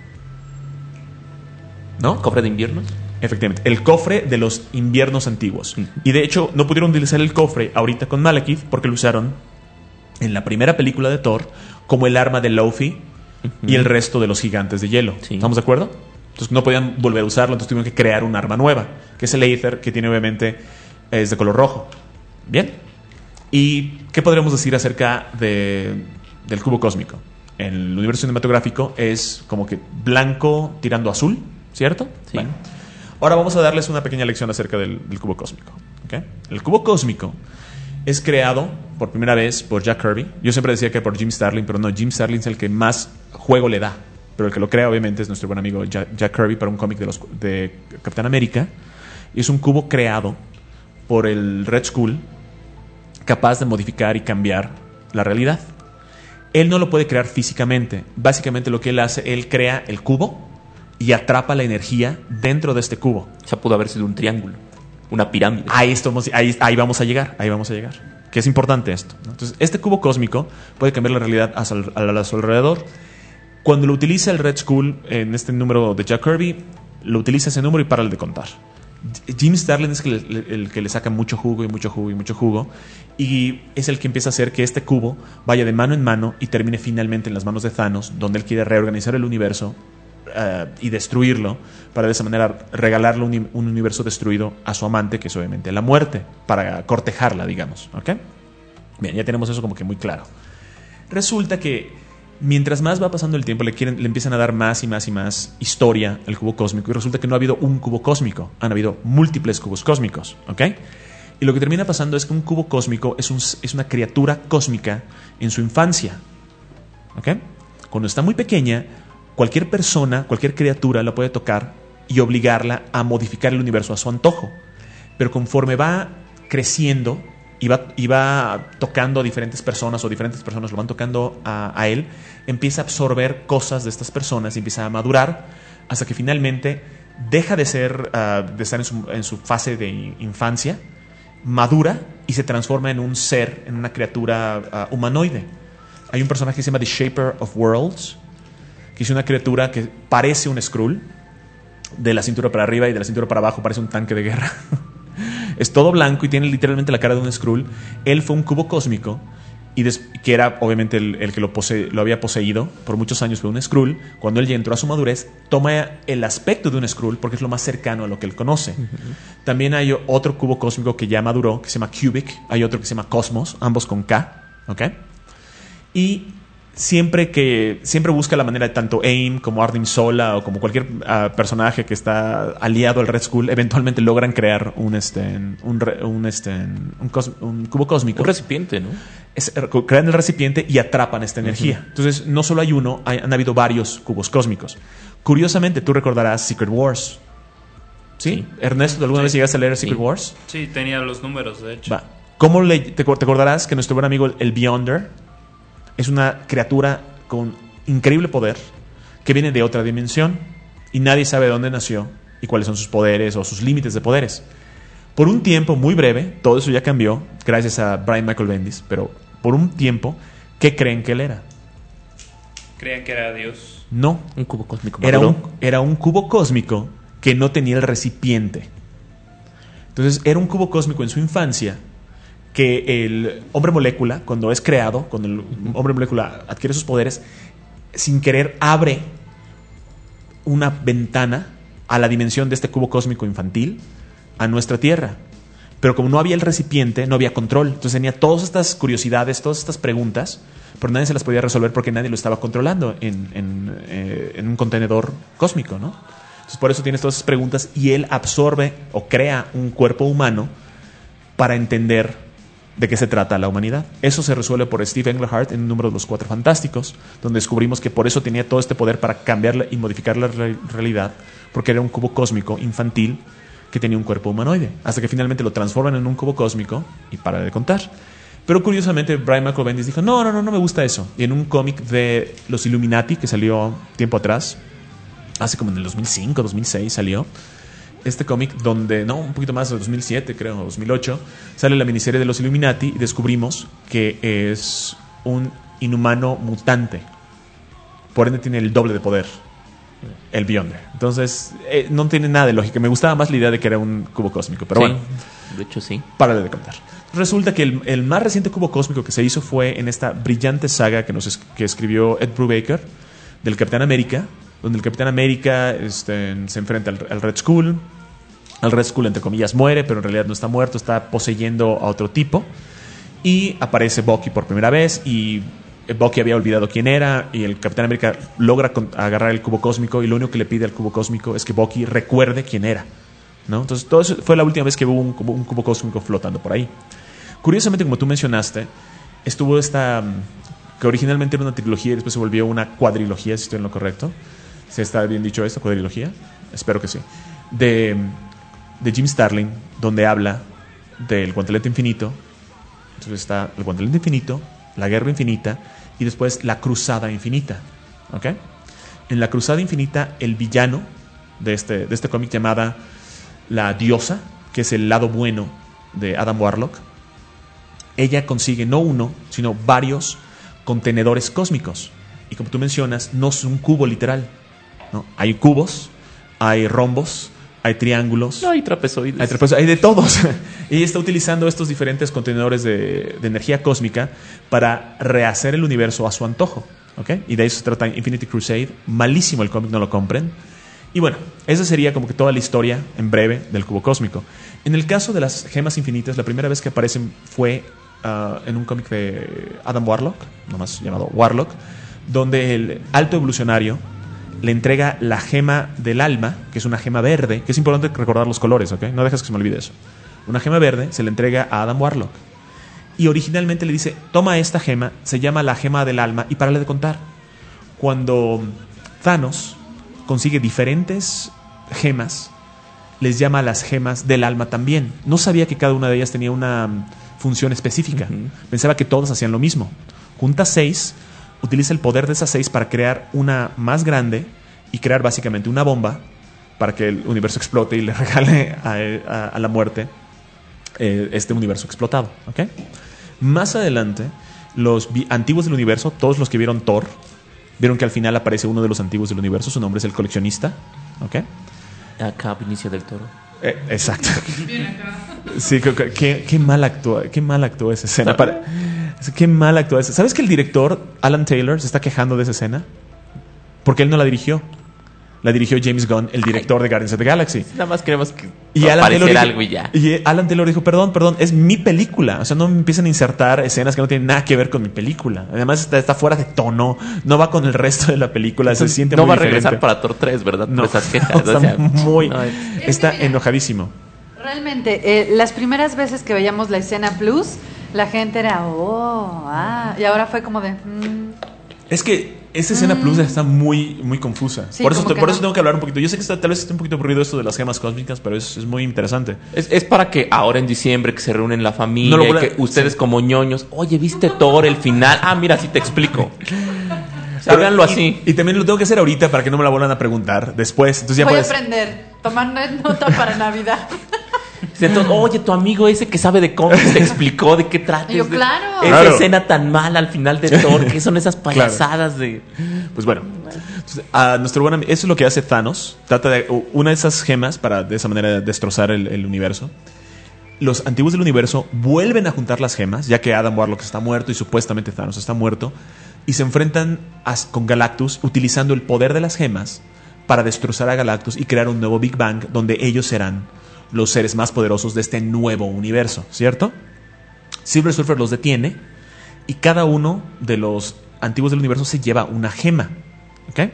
¿No?
¿Cofre de inviernos?
Efectivamente, el cofre de los inviernos antiguos.
Uh-huh.
Y de hecho, no pudieron utilizar el cofre ahorita con Malekith porque lo usaron en la primera película de Thor como el arma de Loki uh-huh. y el resto de los gigantes de hielo.
Sí.
¿Estamos de acuerdo? Entonces no podían volver a usarlo, entonces tuvieron que crear un arma nueva, que es el Aether, que tiene obviamente es de color rojo. Bien. ¿Y qué podríamos decir acerca de, del cubo cósmico? En el universo cinematográfico es como que blanco tirando a azul, ¿cierto?
Sí.
Bueno. Ahora vamos a darles una pequeña lección acerca del, del cubo cósmico. ¿Okay? El cubo cósmico es creado por primera vez por Jack Kirby. Yo siempre decía que por Jim Starlin, pero no, Jim Starlin es el que más juego le da. Pero el que lo crea obviamente es nuestro buen amigo Jack, Jack Kirby para un cómic de, los, de Capitán América. Y es un cubo creado por el Red Skull capaz de modificar y cambiar la realidad. Él no lo puede crear físicamente. Básicamente lo que él hace, él crea el cubo y atrapa la energía dentro de este cubo.
O sea, pudo haber sido un triángulo, una pirámide.
Ahí, estamos, ahí, ahí vamos a llegar, ahí vamos a llegar. Que es importante esto, ¿no? Entonces, este cubo cósmico puede cambiar la realidad a su, a su alrededor. Cuando lo utiliza el Red Skull en este número de Jack Kirby, lo utiliza ese número y para de contar. Jim Starlin es el, el, el que le saca mucho jugo y mucho jugo y mucho jugo, y es el que empieza a hacer que este cubo vaya de mano en mano y termine finalmente en las manos de Thanos, donde él quiere reorganizar el universo uh, y destruirlo, para de esa manera regalarle un, un universo destruido a su amante, que es obviamente la muerte, para cortejarla, digamos. ¿Ok? Bien, ya tenemos eso como que muy claro. Resulta que mientras más va pasando el tiempo, le, quieren, le empiezan a dar más y más y más historia al cubo cósmico, y resulta que no ha habido un cubo cósmico, han habido múltiples cubos cósmicos, ¿ok? Y lo que termina pasando es que un cubo cósmico es, un, es una criatura cósmica en su infancia, ¿ok? Cuando está muy pequeña, cualquier persona, cualquier criatura la puede tocar y obligarla a modificar el universo a su antojo, pero conforme va creciendo y va, y va tocando a diferentes personas, o diferentes personas lo van tocando a, a él, empieza a absorber cosas de estas personas y empieza a madurar hasta que finalmente deja de ser uh, de estar en su, en su fase de infancia, madura y se transforma en un ser, en una criatura uh, humanoide. hay un personaje que se llama The Shaper of Worlds, que es una criatura que parece un Skrull, de la cintura para arriba y de la cintura para abajo parece un tanque de guerra. Es todo blanco y tiene literalmente la cara de un Skrull. Él fue un cubo cósmico, y des- que era obviamente el, el que lo, pose- lo había poseído por muchos años, fue un Skrull. Cuando él ya entró a su madurez, toma el aspecto de un Skrull porque es lo más cercano a lo que él conoce. Uh-huh. También hay otro cubo cósmico que ya maduró, que se llama Cubic. Hay otro que se llama Cosmos, ambos con K, ¿ok? Y siempre que siempre busca la manera de tanto AIM como Arnim Zola o como cualquier uh, personaje que está aliado al Red Skull, eventualmente logran crear un este un, re, un este un, cos, un cubo cósmico,
un recipiente, ¿no?
Es, crean el recipiente y atrapan esta energía. Uh-huh. Entonces no solo hay uno, hay, han habido varios cubos cósmicos. Curiosamente, tú recordarás Secret Wars. ¿Sí? sí. Ernesto, ¿alguna sí. vez llegaste a leer Secret sí. Wars?
Sí, tenía los números, de hecho.
Va. ¿Cómo le, te, te acordarás que nuestro buen amigo el Beyonder es una criatura con increíble poder que viene de otra dimensión y nadie sabe de dónde nació y cuáles son sus poderes o sus límites de poderes? Por un tiempo muy breve, todo eso ya cambió gracias a Brian Michael Bendis, pero por un tiempo, ¿qué creen que él era?
¿Creían que era Dios?
No,
un cubo cósmico.
Era un, era un cubo cósmico que no tenía el recipiente. Entonces era un cubo cósmico en su infancia que el hombre molécula, cuando es creado, cuando el hombre molécula adquiere sus poderes, sin querer abre una ventana a la dimensión de este cubo cósmico infantil, a nuestra Tierra. Pero como no había el recipiente, no había control. Entonces tenía todas estas curiosidades, todas estas preguntas, pero nadie se las podía resolver porque nadie lo estaba controlando en, en, eh, en un contenedor cósmico, ¿no? Entonces por eso tienes todas esas preguntas y él absorbe o crea un cuerpo humano para entender de qué se trata la humanidad. Eso se resuelve por Steve Englehart en un número de los Cuatro Fantásticos, donde descubrimos que por eso tenía todo este poder para cambiar y modificar la re- realidad, porque era un cubo cósmico infantil que tenía un cuerpo humanoide, hasta que finalmente lo transforman en un cubo cósmico y para de contar. Pero curiosamente Brian Michael Bendis dijo, no, no, no, no me gusta eso. Y en un cómic de los Illuminati, que salió tiempo atrás, hace como en el dos mil cinco, dos mil seis salió, este cómic donde, no, un poquito más, de dos mil siete creo, dos mil ocho, sale la miniserie de los Illuminati y descubrimos que es un inhumano mutante. Por ende tiene el doble de poder, el Beyonder. Entonces, eh, no tiene nada de lógica. Me gustaba más la idea de que era un cubo cósmico, pero
sí,
bueno.
De hecho, sí.
Párale de contar. Resulta que el, el más reciente cubo cósmico que se hizo fue en esta brillante saga que, nos es, que escribió Ed Brubaker, del Capitán América, donde el Capitán América este, se enfrenta al, al Red Skull. El Red Skull, entre comillas, muere, pero en realidad no está muerto, está poseyendo a otro tipo. Y aparece Bucky por primera vez y Bucky había olvidado quién era y el Capitán América logra con, agarrar el cubo cósmico y lo único que le pide al cubo cósmico es que Bucky recuerde quién era, ¿no? Entonces, todo eso fue la última vez que hubo un, un cubo cósmico flotando por ahí. Curiosamente, como tú mencionaste, estuvo esta, que originalmente era una trilogía y después se volvió una cuadrilogía, si estoy en lo correcto. ¿Se está bien dicho esto, cuadrilogía? Espero que sí. De, de Jim Starlin, donde habla del guantelete infinito. Entonces está el guantelete infinito, la guerra infinita y después la cruzada infinita. ¿Ok? En la cruzada infinita, el villano de este, de este cómic llamada la diosa, que es el lado bueno de Adam Warlock, ella consigue no uno, sino varios contenedores cósmicos. Y como tú mencionas, no es un cubo literal, ¿no? Hay cubos, hay rombos, hay triángulos,
no, hay trapezoides,
hay, trapezo- hay de todos. Ella está utilizando estos diferentes contenedores de, de energía cósmica para rehacer el universo a su antojo, ¿okay? Y de eso se trata Infinity Crusade. Malísimo el cómic, no lo compren. Y bueno, esa sería como que toda la historia en breve del cubo cósmico. En el caso de las gemas infinitas, la primera vez que aparecen fue uh, en un cómic de Adam Warlock, nomás llamado Warlock, donde el alto evolucionario le entrega la gema del alma, que es una gema verde, que es importante recordar los colores, ¿ok? No dejes que se me olvide eso. Una gema verde se le entrega a Adam Warlock. Y originalmente le dice, toma esta gema, se llama la gema del alma, y párale de contar. Cuando Thanos consigue diferentes gemas, les llama las gemas del alma también. No sabía que cada una de ellas tenía una función específica. Uh-huh. Pensaba que todas hacían lo mismo. Junta seis, utiliza el poder de esas seis para crear una más grande y crear básicamente una bomba para que el universo explote y le regale a, a, a la muerte eh, este universo explotado, ¿okay? Más adelante, los vi- antiguos del universo, todos los que vieron Thor, vieron que al final aparece uno de los antiguos del universo, su nombre es el coleccionista, ¿ok?
Acá, Vinicio del Toro.
Eh, exacto. Sí, creo que- qué, qué mal actúa, qué mal actuó esa escena. Para- qué mal actuó esa. ¿Sabes que el director Alan Taylor se está quejando de esa escena? Porque él no la dirigió. La dirigió James Gunn, el director de Guardians of the Galaxy.
Nada más queremos que
Y Alan Taylor
apareciera
dijo-
algo y ya.
Y Alan Taylor dijo, perdón, perdón, es mi película. O sea, no me empiezan a insertar escenas que no tienen nada que ver con mi película. Además está, está fuera de tono, no va con el resto de la película, se siente
No
muy
va a
diferente.
regresar para Thor tres, ¿verdad?
No,
Por esas quejas.
está
o sea,
muy,
no, es-
está
Es que mira,
enojadísimo.
Realmente, eh, las primeras veces que veíamos la escena plus, la gente era, oh, ah, y ahora fue como de, mm,
Es que esa escena plus está muy, muy confusa.
Sí,
por eso,
como
te-
que
por
no.
eso tengo que hablar un poquito. Yo sé que está, tal vez esté un poquito aburrido esto de las gemas cósmicas, pero es, es muy interesante.
Es, es para que ahora en diciembre que se reúnen la familia,
No lo
y
voy a-
que ustedes
sí.
como ñoños, oye, ¿viste Thor el final? Ah, mira, sí te explico. O sea, háganlo así.
Y, y también lo tengo que hacer ahorita para que no me la vuelvan a preguntar después. Entonces ya
voy
puedes.
a aprender, tomar nota para Navidad.
Entonces, oye, tu amigo ese que sabe de cómics te explicó de qué trata.
Y yo,
es de-
claro.
Esa
Claro.
escena tan mala al final de Thor, ¿qué son esas payasadas de...?
Pues bueno, entonces, a nuestro buen ami- eso es lo que hace Thanos. Trata de u- una de esas gemas para de esa manera destrozar el, el universo. Los antiguos del universo vuelven a juntar las gemas, ya que Adam Warlock está muerto y supuestamente Thanos está muerto, y se enfrentan a- con Galactus utilizando el poder de las gemas para destrozar a Galactus y crear un nuevo Big Bang donde ellos serán los seres más poderosos de este nuevo universo, ¿cierto? Silver Surfer los detiene y cada uno de los antiguos del universo se lleva una gema. ¿Ok?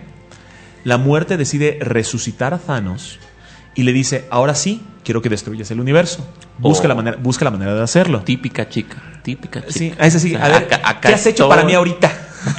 La muerte decide resucitar a Thanos y le dice, ahora sí, quiero que destruyas el universo. Busca,
Oh.
la, manera, busca la manera de hacerlo.
Típica chica, típica chica.
Sí, a ese sí.
O sea,
A ver,
acá- acá
¿qué has hecho
estoy.
para mí ahorita?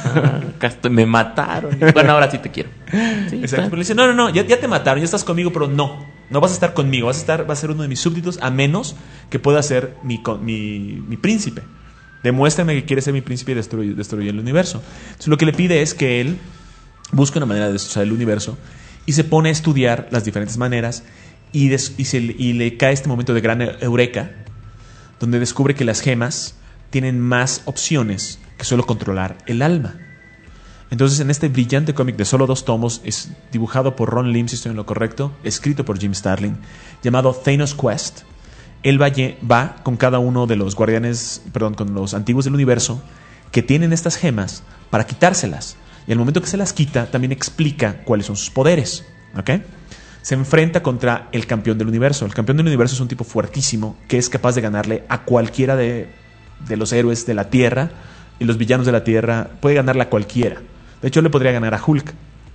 Acá estoy, me mataron. Bueno, ahora sí te quiero. Sí,
Exacto.
está.
Pero le dice, no, no, no, ya, ya te mataron, ya estás conmigo, pero no. No vas a estar conmigo, vas a estar, vas a ser uno de mis súbditos a menos que pueda ser mi, con- mi, mi príncipe. Demuéstrame que quieres ser mi príncipe y destruir, destruir el universo. Entonces lo que le pide es que él busque una manera de destrozar el universo y se pone a estudiar las diferentes maneras y, des- y, se- y le cae este momento de gran eureka donde descubre que las gemas tienen más opciones que solo controlar el alma. Entonces, en este brillante cómic de solo dos tomos, es dibujado por Ron Lim, si estoy en lo correcto, escrito por Jim Starlin, llamado Thanos Quest, él va, lle- va con cada uno de los guardianes, perdón, con los antiguos del universo que tienen estas gemas para quitárselas. Y al momento que se las quita, también explica cuáles son sus poderes. ¿Ok? Se enfrenta contra el campeón del universo. El campeón del universo es un tipo fuertísimo que es capaz de ganarle a cualquiera de, de los héroes de la Tierra y los villanos de la Tierra. Puede ganarle a cualquiera. De hecho, le podría ganar a Hulk.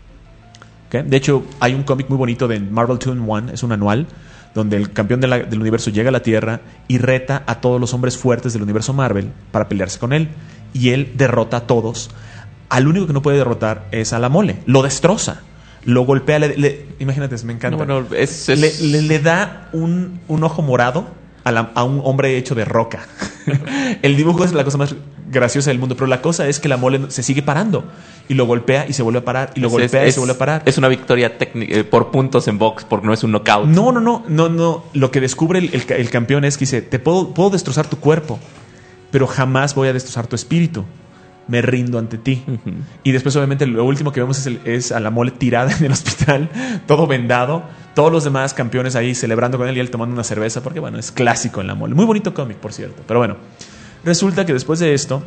¿Ok? De hecho, hay un cómic muy bonito de Marvel two in one, es un anual, donde el campeón de la- del universo llega a la Tierra y reta a todos los hombres fuertes del universo Marvel para pelearse con él. Y él derrota a todos. Al único que no puede derrotar es a la Mole. Lo destroza. Lo golpea. Le, le- imagínate, me encanta.
No, bueno, es- es-
Le, le- le da un, un ojo morado a, la- a un hombre hecho de roca. El dibujo es la cosa más graciosa del mundo. Pero la cosa es que la Mole se sigue parando. Y lo golpea y se vuelve a parar. Y lo
Es-
golpea
es-
y se vuelve a parar.
Es una victoria técnica eh, por puntos en box, porque no es un knockout.
No, no, no, no, no. Lo que descubre el, el ca- el campeón es que dice, te puedo, puedo destrozar tu cuerpo, pero jamás voy a destrozar tu espíritu. Me rindo ante ti.
Ujú.
Y después, obviamente, lo último que vemos es, el- es a la Mole tirada en el hospital, todo vendado, todos los demás campeones ahí celebrando con él y él tomando una cerveza, porque bueno, es clásico en la Mole. Muy bonito cómic, por cierto. Pero bueno, resulta que después de esto,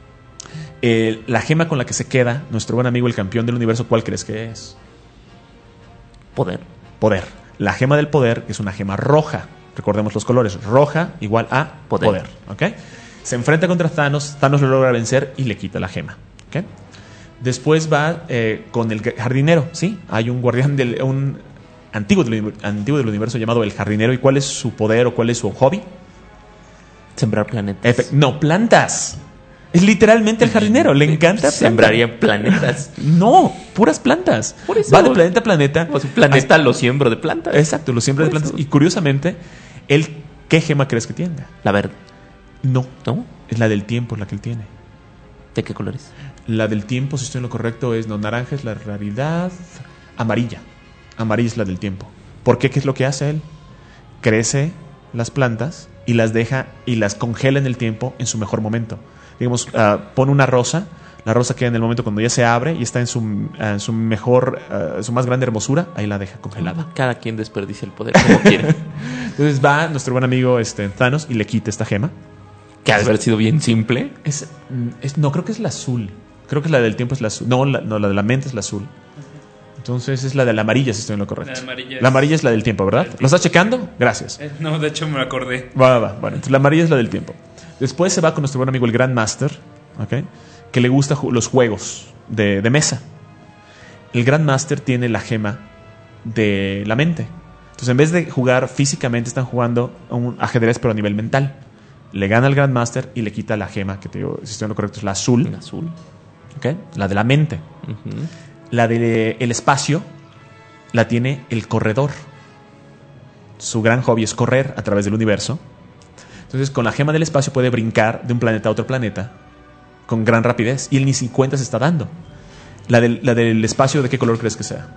eh, la gema con la que se queda nuestro buen amigo el campeón del universo, ¿cuál crees que es?
Poder.
Poder. La gema del poder es una gema roja. Recordemos los colores. Roja igual a
Poder.
poder. ¿Ok? Se enfrenta contra Thanos. Thanos lo logra vencer y le quita la gema. ¿Ok? Después va eh, con el jardinero. ¿Sí? Hay un guardián del. Un antiguo del, uni- antiguo del universo llamado el jardinero. ¿Y cuál es su poder o cuál es su hobby?
Sembrar planetas.
Efe- no, plantas. Es literalmente el jardinero. Le encanta. plantas.
Sembraría planetas.
No, puras plantas.
Por eso.
Va de planeta a planeta.
Pues un planeta lo siembro de plantas.
Exacto, lo siembra de
Por
plantas.
eso.
Y curiosamente, él, ¿qué gema crees que tenga?
La verde.
No,
¿No?
es la del tiempo la que él tiene.
¿De qué colores?
La del tiempo, si estoy en lo correcto, es no naranja, es la raridad amarilla. Amarilla es la del tiempo. ¿Por qué? ¿Qué es lo que hace él? Crece las plantas y las deja y las congela en el tiempo en su mejor momento. digamos, uh, pone una rosa. La rosa queda en el momento cuando ya se abre y está en su, uh, en su mejor, uh, su más grande hermosura, ahí la deja congelada.
Cada quien desperdicia el poder como quiere.
Entonces va nuestro buen amigo este, Thanos y le quita esta gema.
Que ha de haber sido bien simple.
Es, es, no, creo que es la azul. Creo que la del tiempo es la azul. No, la, no, la de la mente es la azul. Entonces es la de la amarilla, si estoy en lo correcto.
La amarilla,
la amarilla es, es la del tiempo, ¿verdad?
Tiempo.
¿Lo estás checando? Gracias.
Eh, no, de hecho me acordé.
Va, va, va. Bueno, entonces la amarilla es la del tiempo. Después se va con nuestro buen amigo el Grandmaster, ¿ok? Que le gusta ju- los juegos de, de mesa. El Grandmaster tiene la gema de la mente. Entonces en vez de jugar físicamente, están jugando un ajedrez pero a nivel mental. Le gana al Grandmaster y le quita la gema, que te digo, si estoy en lo correcto, es la azul.
La azul.
¿Ok? La de la mente.
Uh-huh.
La del espacio la tiene el corredor. Su gran hobby es correr a través del universo. Entonces, con la gema del espacio puede brincar de un planeta a otro planeta con gran rapidez. Y él ni si cuenta se está dando. La del, la del espacio, ¿de qué color crees que sea?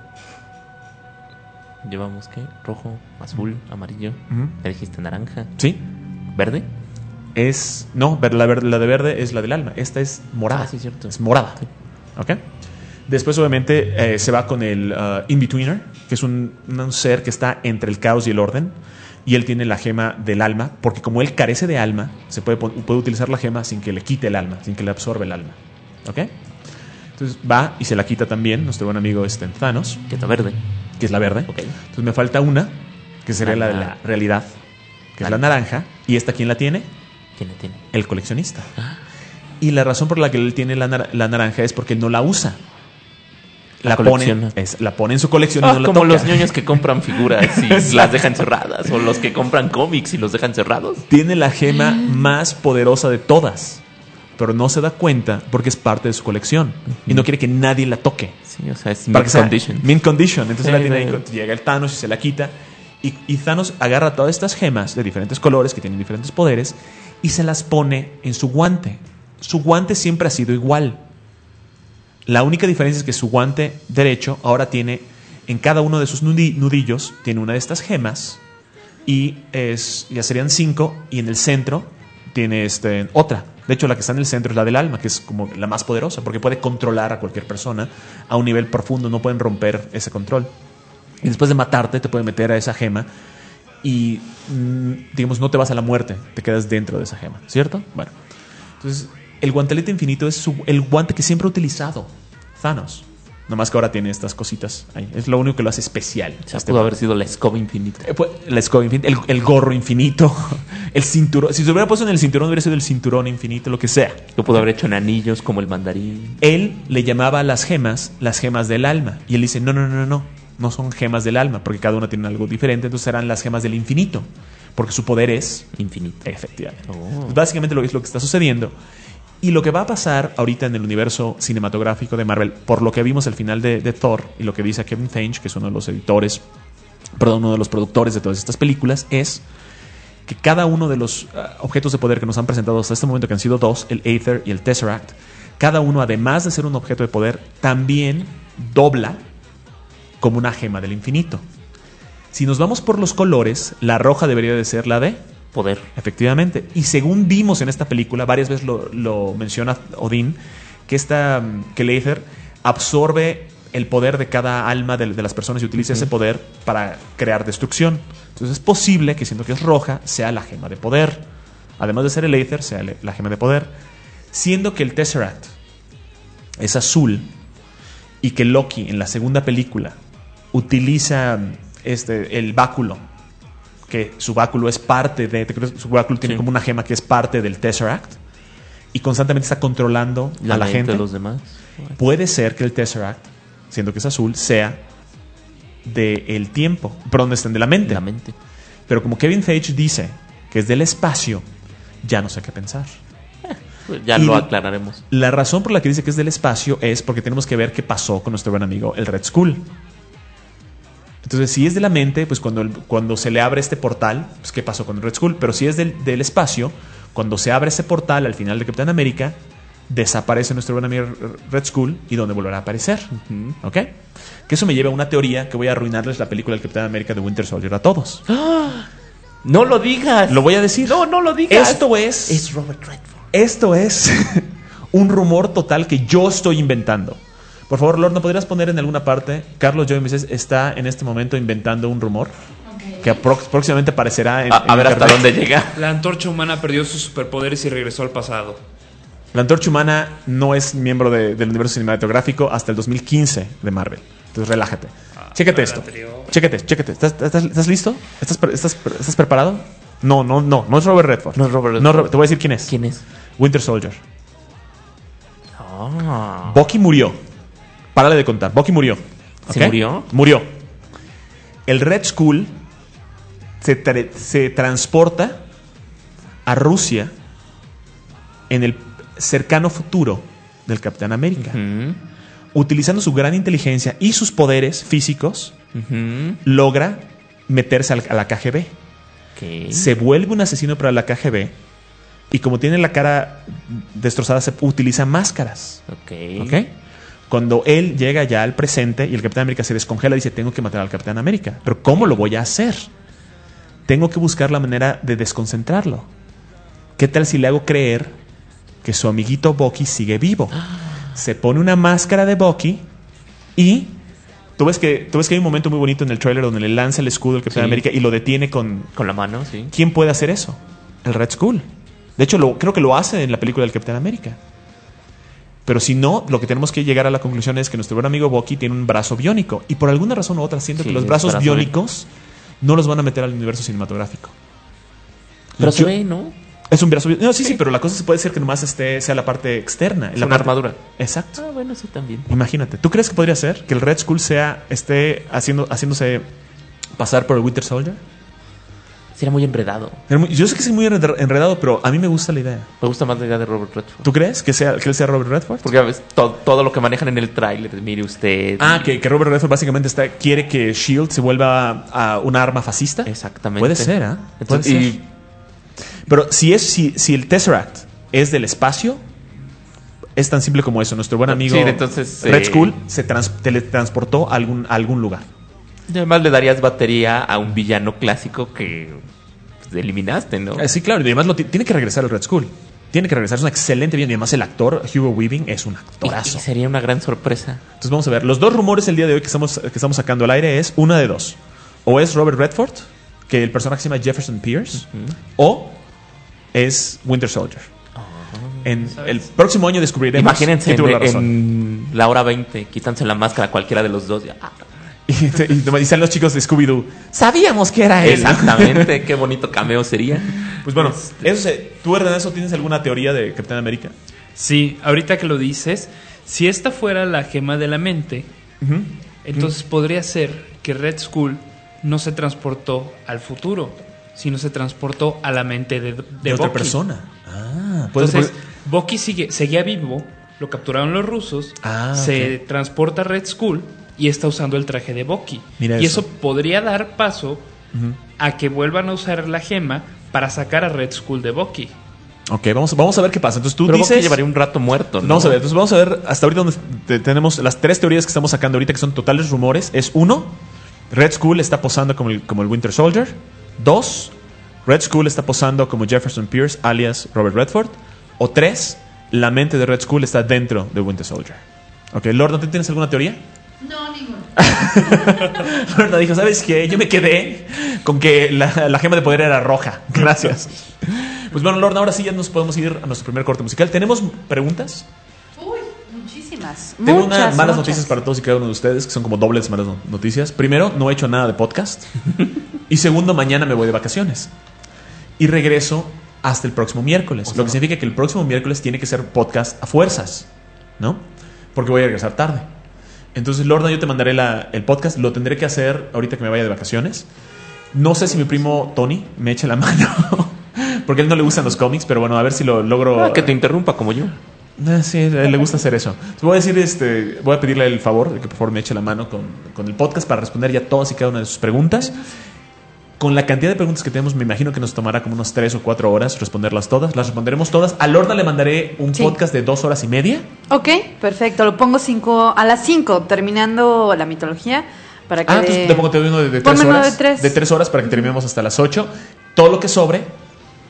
Llevamos, ¿qué? Rojo, azul, amarillo.
Uh-huh.
¿Ya dijiste naranja?
¿Sí?
¿Verde?
Es... No, la, verde, la de verde es la del alma. Esta es morada.
Ah, sí, cierto.
Es morada.
Sí.
¿Ok? Después, obviamente, eh, se va con el uh, In-Betweener, que es un, un ser que está entre el caos y el orden. Y él tiene la gema del alma, porque como él carece de alma, se puede, puede utilizar la gema sin que le quite el alma, sin que le absorbe el alma. ¿Ok? Entonces va y se la quita también nuestro buen amigo este, Thanos.
Que está verde.
Que es la verde.
Ok.
Entonces me falta una, que sería la, la de la realidad, que la es la naranja. ¿Y esta quién la tiene?
¿Quién la tiene?
El coleccionista.
Ah.
Y la razón por la que él tiene la, nar- la naranja es porque él no la usa.
La,
La
colecciona.
pone, es, la pone en su colección y
Ah,
no la
como
toca.
los niños que compran figuras y las dejan cerradas. O los que compran cómics y los dejan cerrados.
Tiene la gema más poderosa de todas, pero no se da cuenta porque es parte de su colección. Uh-huh. Y no quiere que nadie la toque.
Sí, o sea, es
Para
mint
que
condition.
Mint condition. Entonces
Sí,
la tiene ahí,
sí.
llega el Thanos y se la quita. Y, y Thanos agarra todas estas gemas de diferentes colores que tienen diferentes poderes y se las pone en su guante. Su guante siempre ha sido igual. La única diferencia es que su guante derecho ahora tiene, en cada uno de sus nudillos, tiene una de estas gemas y es, ya serían cinco, y en el centro tiene este, otra. De hecho, la que está en el centro es la del alma, que es como la más poderosa, porque puede controlar a cualquier persona a un nivel profundo, no pueden romper ese control. Y después de matarte, te pueden meter a esa gema y, digamos, no te vas a la muerte, te quedas dentro de esa gema, ¿cierto? Bueno, entonces... El guantelete infinito es su, el guante que siempre ha utilizado Thanos. Nomás que ahora tiene estas cositas ahí. Es lo único que lo hace especial.
O sea,
este
pudo
guante.
haber sido la escoba infinita.
Eh, pues, la escoba infinita, el, el gorro infinito, el cinturón. Si se hubiera puesto en el cinturón, hubiera sido el cinturón infinito, lo que sea.
Lo pudo haber hecho en anillos como el mandarín.
Él le llamaba a las gemas las gemas del alma. Y él dice, no, no, no, no, no. No son gemas del alma, porque cada una tiene algo diferente. Entonces serán las gemas del infinito. Porque su poder es
infinito.
Efectivamente.
Oh.
Entonces, básicamente lo que es lo que está sucediendo. Y lo que va a pasar ahorita en el universo cinematográfico de Marvel, por lo que vimos al final de, de Thor y lo que dice Kevin Feige, que es uno de los editores, perdón, uno de los productores de todas estas películas, es que cada uno de los uh, objetos de poder que nos han presentado hasta este momento, que han sido dos, el Aether y el Tesseract, cada uno, además de ser un objeto de poder, también dobla como una gema del infinito. Si nos vamos por los colores, la roja debería de ser la de...
Poder.
Efectivamente. Y según vimos en esta película, varias veces lo, lo menciona Odín, que, esta, que el Aether absorbe el poder de cada alma de, de las personas y utiliza uh-huh. ese poder para crear destrucción. Entonces es posible que, siendo que es roja, sea la gema de poder. Además de ser el Aether, sea la gema de poder. Siendo que el Tesseract es azul y que Loki en la segunda película utiliza este, el báculo, que su báculo es parte de... Su báculo tiene sí. como una gema que es parte del Tesseract y constantemente está controlando
la
a la gente.
De los demás.
Puede ser que el Tesseract, siendo que es azul, sea del tiempo, perdón, estén de la mente.
La mente.
Pero como Kevin Feige dice que es del espacio, ya no sé qué pensar.
Eh, pues ya
y
lo aclararemos.
La razón por la que dice que es del espacio es porque tenemos que ver qué pasó con nuestro buen amigo el Red Skull. Entonces, si es de la mente, pues cuando, el, cuando se le abre este portal, pues qué pasó con el Red Skull. Pero si es del, del espacio, cuando se abre ese portal al final de Capitán América, desaparece nuestro buen amigo Red Skull y donde volverá a aparecer. Uh-huh. ¿Ok? Que eso me lleva a una teoría que voy a arruinarles la película del Capitán América de Winter Soldier a todos.
¡Ah! No lo digas.
Lo voy a decir.
No, no lo digas.
Esto es...
Es Robert Redford.
Esto es un rumor total que yo estoy inventando. Por favor, Lord, ¿no podrías poner en alguna parte? Carlos Joey Mises está en este momento inventando un rumor okay. que pro- próximamente aparecerá en,
a,
en
a ver
internet.
hasta dónde llega.
La antorcha humana perdió sus superpoderes y regresó al pasado.
La antorcha humana no es miembro de, del universo cinematográfico hasta el dos mil quince de Marvel. Entonces relájate. Ah, chécate esto. Chécate, chécate. ¿Estás, estás, ¿Estás listo? ¿Estás, estás, ¿Estás preparado? No, no, no. No es Robert Redford.
No es Robert Redford.
No, Robert, te voy a decir quién es.
¿Quién es?
Winter Soldier.
Ah.
Bucky murió. Párale de contar. Bucky murió.
¿Se
¿Okay?
murió?
Murió. El Red Skull se, tra- se transporta a Rusia en el cercano futuro del Capitán América.
Uh-huh.
Utilizando su gran inteligencia y sus poderes físicos,
Uh-huh.
logra meterse al- a la K G B.
Okay.
Se vuelve un asesino para la K G B y como tiene la cara destrozada, se utiliza máscaras.
Okay.
¿Ok? Cuando él llega ya al presente y el Capitán América se descongela, dice, tengo que matar al Capitán América. Pero ¿cómo lo voy a hacer? Tengo que buscar la manera de desconcentrarlo. ¿Qué tal si le hago creer que su amiguito Bucky sigue vivo? Se pone una máscara de Bucky y tú ves que, tú ves que hay un momento muy bonito en el tráiler donde le lanza el escudo al Capitán
Sí.
América y lo detiene con...
Con la mano, sí.
¿Quién puede hacer eso? El Red Skull. De hecho, lo, creo que lo hace en la película del Capitán América. Pero si no, lo que tenemos que llegar a la conclusión es que nuestro buen amigo Bucky tiene un brazo biónico. Y por alguna razón u otra siento
Sí,
que los
es
brazos
brazo
biónicos no los van a meter al universo cinematográfico.
Pero
Yo-
se ve, ¿no?
Es un brazo biónico. No, sí, sí, pero la cosa puede ser que nomás esté, sea la parte externa.
Es
la
una
parte-
armadura.
Exacto.
Ah, bueno, sí, también.
Imagínate. ¿Tú crees que podría ser que el Red Skull sea, esté haciendo, haciéndose pasar por el Winter Soldier?
Sería muy enredado.
Era muy- Yo sé que es muy enred- enredado, pero a mí me gusta la idea.
Me gusta más la idea de Robert Redford.
¿Tú crees que, sea, que él sea Robert Redford?
Porque a veces to- todo lo que manejan en el tráiler, mire usted.
Ah, que, que Robert Redford básicamente está, quiere que S H I E L D se vuelva a, a una arma fascista.
Exactamente.
Puede ser, ¿ah? ¿eh? Puede
Entonces,
ser.
y
Pero si, es, si, si el Tesseract es del espacio, es tan simple como eso. Nuestro buen amigo
Sí, entonces,
Red
eh,
Skull se trans- teletransportó a algún, a algún lugar.
además le darías batería a un villano clásico que pues, eliminaste, ¿no?
Eh, sí, claro. Y además lo ti- tiene que regresar el Red Skull. Tiene que regresar. Es un excelente bien. Y además el actor, Hugo Weaving, es un
Y,
actorazo.
y sería una gran sorpresa.
Entonces vamos a ver. Los dos rumores el día de hoy que estamos, que estamos sacando al aire es una de dos. O es Robert Redford, que el personaje se llama Jefferson Pierce,
Uh-huh.
o es Winter Soldier. En
¿Sabes?
el próximo año descubriremos
Imagínense
quién
en,
tuvo la razón.
en la hora veinte, quitándose la máscara cualquiera de los dos. Ya. Ah,
Y, te- y te dicen los chicos de Scooby-Doo, sabíamos que era él.
exactamente, qué bonito cameo sería.
Pues bueno, eso se- ¿tú, Ernesto, tienes alguna teoría de Capitán América?
Sí, ahorita que lo dices, si esta fuera la gema de la mente,
Ujú.
entonces podría ser que Red Skull no se transportó al futuro, sino se transportó a la mente de, de,
De otra
Bucky.
persona. Ah, puede
Entonces,
ser-
Bucky sigue, seguía vivo, lo capturaron los rusos,
Ah,
se
ok.
transporta a Red Skull y está usando el traje de Bucky.
Mira
y
eso.
eso podría dar paso
Ujú.
a que vuelvan a usar la gema para sacar a Red Skull de Bucky.
Ok, vamos, vamos a ver qué pasa. Entonces tú
Pero Bucky
dices...
llevaría un rato muerto, ¿no?
Vamos a ver, entonces vamos a ver hasta ahorita donde te- tenemos las tres teorías que estamos sacando ahorita que son totales rumores. Es uno, Red Skull está posando como el, como el Winter Soldier. Dos, Red Skull está posando como Jefferson Pierce, alias Robert Redford. O tres, la mente de Red Skull está dentro de Winter Soldier. Ok, Lord, ¿no te tienes alguna teoría?
No, ninguno.
Lorna dijo, ¿sabes qué? Yo me quedé con que la, la gema de poder era roja. Gracias. Pues bueno, Lorna, ahora sí ya nos podemos ir a nuestro primer corte musical. ¿Tenemos preguntas?
Uy, muchísimas.
Tengo
muchas,
unas malas
muchas.
noticias para todos y cada uno de ustedes, que son como dobles malas no- noticias. Primero, no he hecho nada de podcast. Y segundo, mañana me voy de vacaciones. Y regreso hasta el próximo miércoles. Lo que significa que el próximo miércoles tiene que ser podcast a fuerzas, ¿no? Porque voy a regresar tarde. Entonces, Lorna, yo te mandaré la- el podcast. Lo tendré que hacer ahorita que me vaya de vacaciones. No sé si mi primo Tony me eche la mano. Porque a él no le gustan los cómics, pero bueno, a ver si lo logro.
Ah, que te interrumpa como yo.
Eh, Sí, a él le gusta hacer eso. Entonces voy a decir, este, voy a pedirle el favor de que por favor me eche la mano con, con el podcast para responder ya todas y cada una de sus preguntas. Con la cantidad de preguntas que tenemos, me imagino que nos tomará como unos tres o cuatro horas responderlas todas. Las responderemos todas. A Lorna le mandaré un
Sí.
podcast de dos horas y media.
Ok, perfecto. Lo pongo cinco, a las cinco, terminando la mitología. Para que
Ah,
de-
entonces te pongo te doy uno de, de
Ponme
tres
uno
horas.
de tres.
De tres horas para que terminemos hasta las ocho. Todo lo que sobre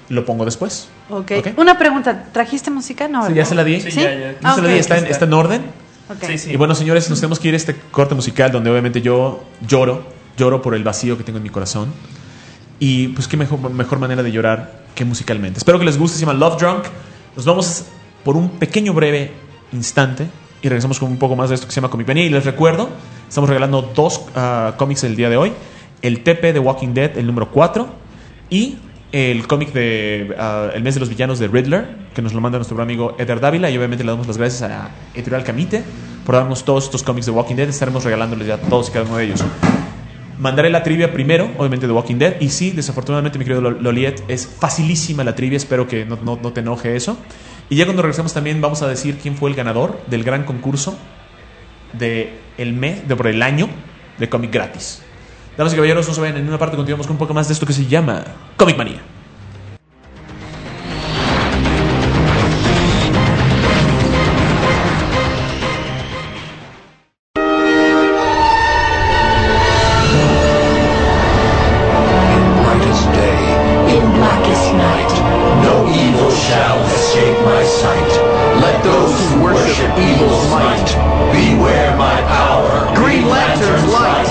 lo pongo después.
Okay.
¿Ok?
Una pregunta, ¿trajiste música? No,
Sí,
¿verdad?
ya se la di.
Sí,
¿Sí?
ya, ya.
Ya se la di,
Ok.
está en, está en orden.
Ok.
Sí, sí.
Y bueno, señores, nos tenemos que ir a este corte musical donde obviamente yo lloro, lloro por el vacío que tengo en mi corazón. Y pues qué mejor, mejor manera de llorar que musicalmente. Espero que les guste, se llama Love Drunk. Nos vamos por un pequeño breve instante y regresamos con un poco más de esto que se llama Comic Manía. Y les recuerdo, estamos regalando dos uh, cómics el día de hoy. El T P de Walking Dead, el número cuatro, y el cómic de uh, El mes de los villanos de Riddler, que nos lo manda nuestro buen amigo Eder Dávila. Y obviamente le damos las gracias a Editorial Camite por darnos todos estos cómics de Walking Dead. Estaremos regalándoles ya todos y cada uno de ellos. Mandaré la trivia primero, obviamente de Walking Dead. Y sí, desafortunadamente, mi querido Loliet, es facilísima la trivia. Espero que no, no, no te enoje eso. Y ya cuando regresemos también vamos a decir quién fue el ganador del gran concurso de el mes, de por el año de cómic gratis. Damas y caballeros, no se vayan. En una parte continuamos con un poco más de esto que se llama Comic Manía.
Brightest day, in blackest night, no evil shall escape my sight. Let those who worship evil's might beware my power, Green Lantern's light.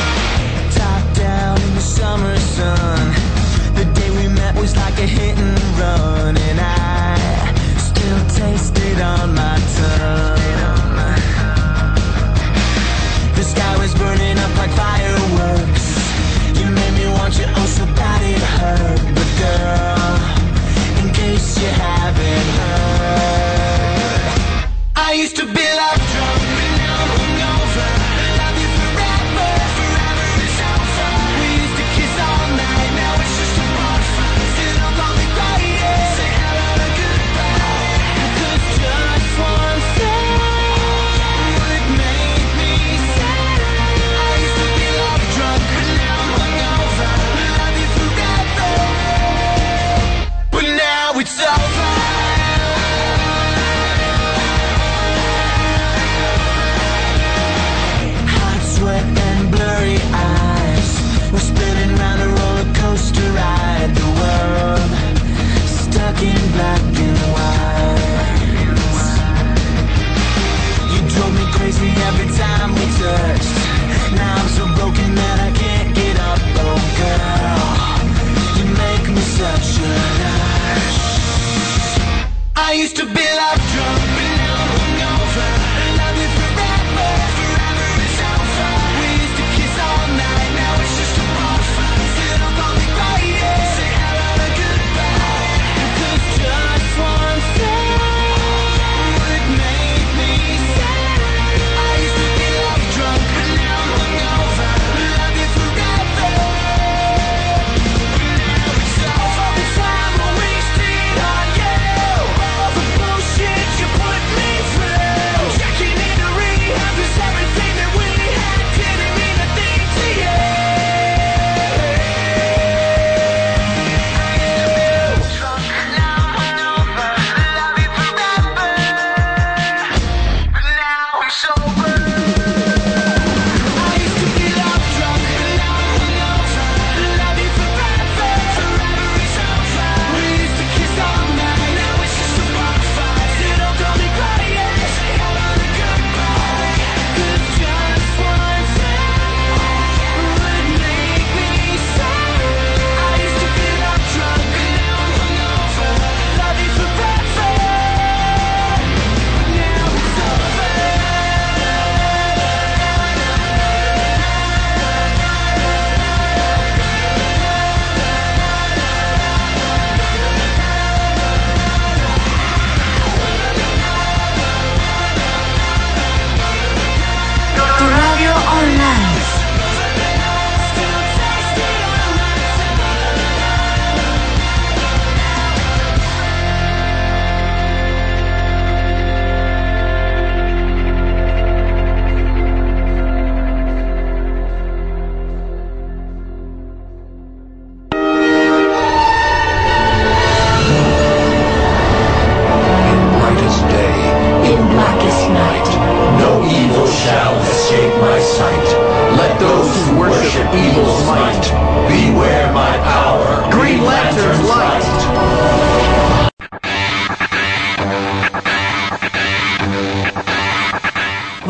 Top down in the summer sun. The day we met was like a hit and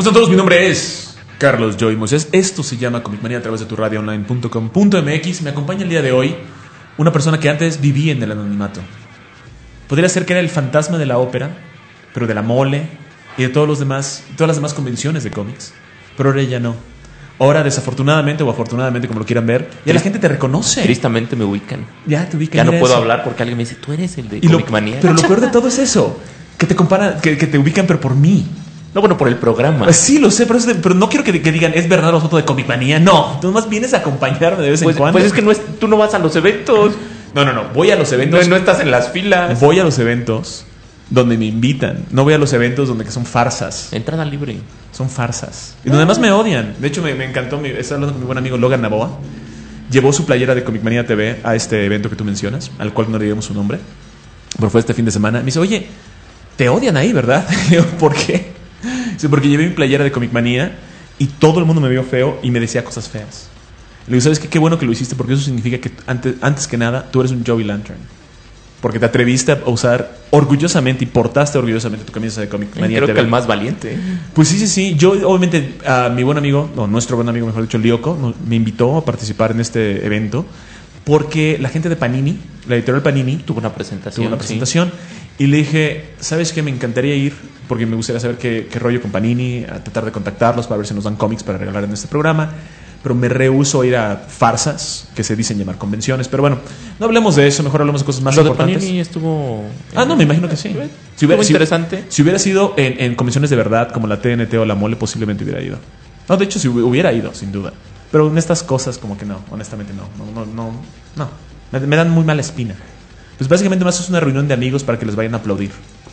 están todos? Mi nombre es Carlos Joy Moisés. Esto se llama Comic Manía a través de tu radio online punto com punto m x. Me acompaña el día de hoy una persona que antes vivía en el anonimato. Podría ser que era el fantasma de la ópera, pero de la mole y de todos los demás, todas las demás convenciones de cómics. Pero ahora ya no. Ahora, desafortunadamente o afortunadamente, como lo quieran ver, ya la gente te reconoce.
Tristemente me ubican.
Ya te ubican.
Ya no
mira
puedo
eso.
hablar porque alguien me dice, tú eres el de
Y lo-
Comic Manía.
Pero lo peor de todo es eso, que te comparan, que, que te ubican pero por mí.
No, bueno, por el programa.
Pues sí, lo sé, pero, es de- pero no quiero que, que digan, es Bernardo Soto de Comic Manía. No, tú nomás vienes a acompañarme de vez
Pues,
en cuando.
pues es que no es, tú no vas a los eventos.
No, no, no, voy a los
No,
eventos.
no estás en las filas.
Voy a los eventos donde me invitan. No voy a los eventos donde que son farsas.
Entrada libre.
Son farsas. Y donde más me odian. De hecho, me, me encantó. Mi, estaba hablando con mi buen amigo Logan Naboa. Llevó su playera de Comic Manía T V a este evento que tú mencionas, al cual no le digamos su nombre. Pero fue este fin de semana. Me dice, oye, te odian ahí, ¿verdad? Le digo, ¿por qué? Dice, porque llevé mi playera de Comic Manía y todo el mundo me vio feo y me decía cosas feas. Le digo, ¿sabes qué? Qué bueno que lo hiciste porque eso significa que antes, antes que nada tú eres un Joey Lantern. Porque te atreviste a usar orgullosamente y portaste orgullosamente tu camisa de Comic Manía
Creo
T V.
que el más valiente.
Pues sí, sí, sí. Yo, obviamente, a mi buen amigo, no, nuestro buen amigo, mejor dicho, Lyoko, no- me invitó a participar en este evento porque la gente de Panini, la editorial Panini,
Tuvo una presentación.
tuvo una
sí.
presentación y le dije, ¿sabes qué? Me encantaría ir porque me gustaría saber qué, qué rollo con Panini, a tratar de contactarlos para ver si nos dan cómics para regalar en este programa. Pero me rehúso a ir a farsas que se dicen llamar convenciones. Pero bueno, no hablemos de eso, mejor hablemos de cosas más
Lo de
importantes.
Panini estuvo...
Ah, no, me imagino que sí. Si
Estuvo interesante.
Si, si hubiera sido en, en convenciones de verdad, como la T N T o la Mole, posiblemente hubiera ido. No, de hecho, si hubiera ido, sin duda. Pero en estas cosas, como que no, honestamente no. No, no, no. no. Me, me dan muy mala espina. Pues básicamente más es una reunión de amigos para que les vayan a aplaudir.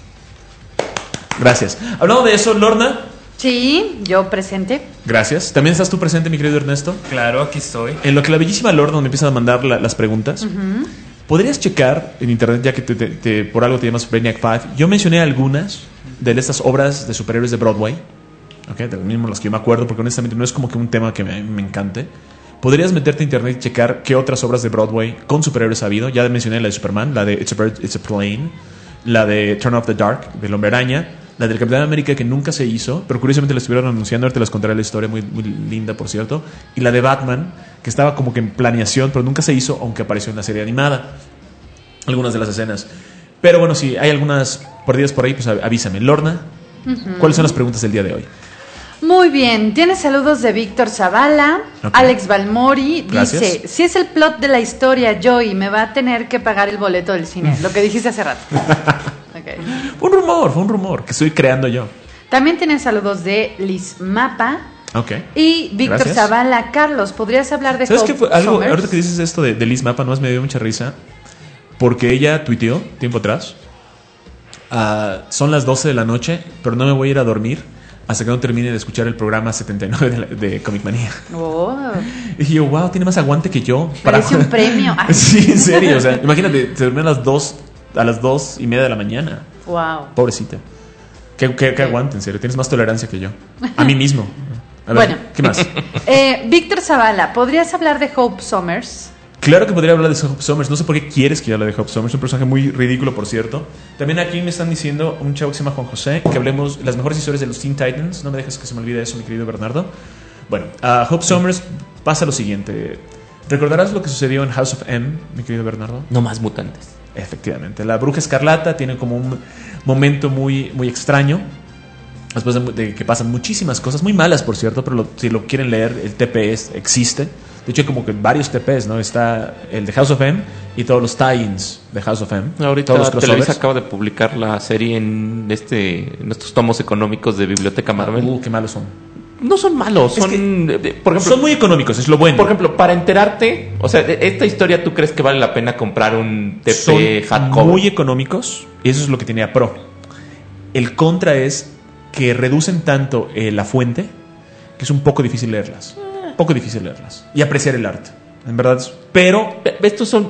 Gracias. Hablando de eso, Lorna,
Sí, yo presente.
gracias. ¿También estás tú presente, mi querido Ernesto?
Claro, aquí estoy.
En lo que la bellísima Lorna me empieza a mandar la- las preguntas, ¿podrías checar en internet, ya que te- te- te- por algo te llamas Brainiac cinco? Yo mencioné algunas de estas obras de superhéroes de Broadway, okay, de las mismas las que yo me acuerdo, porque honestamente no es como que un tema que me, me encante. ¿Podrías meterte a internet y checar qué otras obras de Broadway con superhéroes ha habido? Ya mencioné la de Superman, la de It's a Bird, It's a Plane, la de Turn Off the Dark, del Hombre Araña, la del Capitán América, que nunca se hizo, pero curiosamente la estuvieron anunciando. Ahorita les contaré la historia, muy, muy linda, por cierto. Y la de Batman, que estaba como que en planeación, pero nunca se hizo, aunque apareció en la serie animada. Algunas de las escenas. Pero bueno, si hay algunas perdidas por ahí, pues avísame. Lorna, ¿cuáles son las preguntas del día de hoy?
Muy bien, tiene saludos de Víctor Zavala,
Ok.
Alex Balmori,
Gracias.
dice, si es el plot de la historia, Joey, me va a tener que pagar el boleto del cine, lo que dijiste hace rato. Ok.
Fue un rumor, fue un rumor que estoy creando yo.
También tiene saludos de Liz Mapa
Ok.
y Víctor
Gracias.
Zavala. Carlos, ¿podrías hablar de
¿Sabes
Hope
qué fue? Algo,
Summers?
ahorita que dices esto de, de Liz Mapa, no me dio mucha risa. Porque ella tuiteó tiempo atrás. ah, son las doce de la noche, pero no me voy a ir a dormir hasta que no termine de escuchar el programa setenta y nueve de, la- de Comic Manía.
Oh,
Y yo, wow, tiene más aguante que yo.
merece un premio. Ay.
Sí, en serio. O sea, imagínate, se durmió a las dos, a las dos y media de la mañana.
Wow.
Pobrecita. ¿Qué, qué, qué aguante, en serio? Tienes más tolerancia que yo. A mí mismo. A ver,
Bueno.
¿qué más?
Eh, Víctor Zavala, ¿podrías hablar de Hope Summers?
Claro que podría hablar de Hope Summers. No sé por qué quieres que yo hable de Hope Summers. Un personaje muy ridículo, por cierto. También aquí me están diciendo un chavo que se llama Juan José, que hablemos las mejores historias de los Teen Titans. No me dejes que se me olvide eso, mi querido Bernardo. Bueno, a Hope Summers pasa lo siguiente. ¿Recordarás lo que sucedió en House of M, mi querido Bernardo?
No más mutantes.
Efectivamente. La Bruja Escarlata tiene como un momento muy, muy extraño. Después de, de que pasan muchísimas cosas, muy malas, por cierto, pero lo- si lo quieren leer, el T P es, existe. De hecho, hay como que varios T Ps, ¿no? Está el de House of M y todos los tie-ins de House of M.
Ahorita
todos los
Televisa
crossovers.
acaba de publicar la serie en este en estos tomos económicos de Biblioteca Marvel.
Uh, qué malos son.
No son malos,
Es
son
que
eh, por ejemplo,
Son muy económicos, es lo bueno.
por ejemplo, para enterarte, o sea, de esta historia, ¿tú crees que vale la pena comprar un T P
son
hardcover?
muy económicos y eso es lo que tenía pro. El contra es que reducen tanto eh, la fuente que es un poco difícil leerlas. Poco difícil leerlas y apreciar el arte. En verdad, es- pero
Ve- Estos son.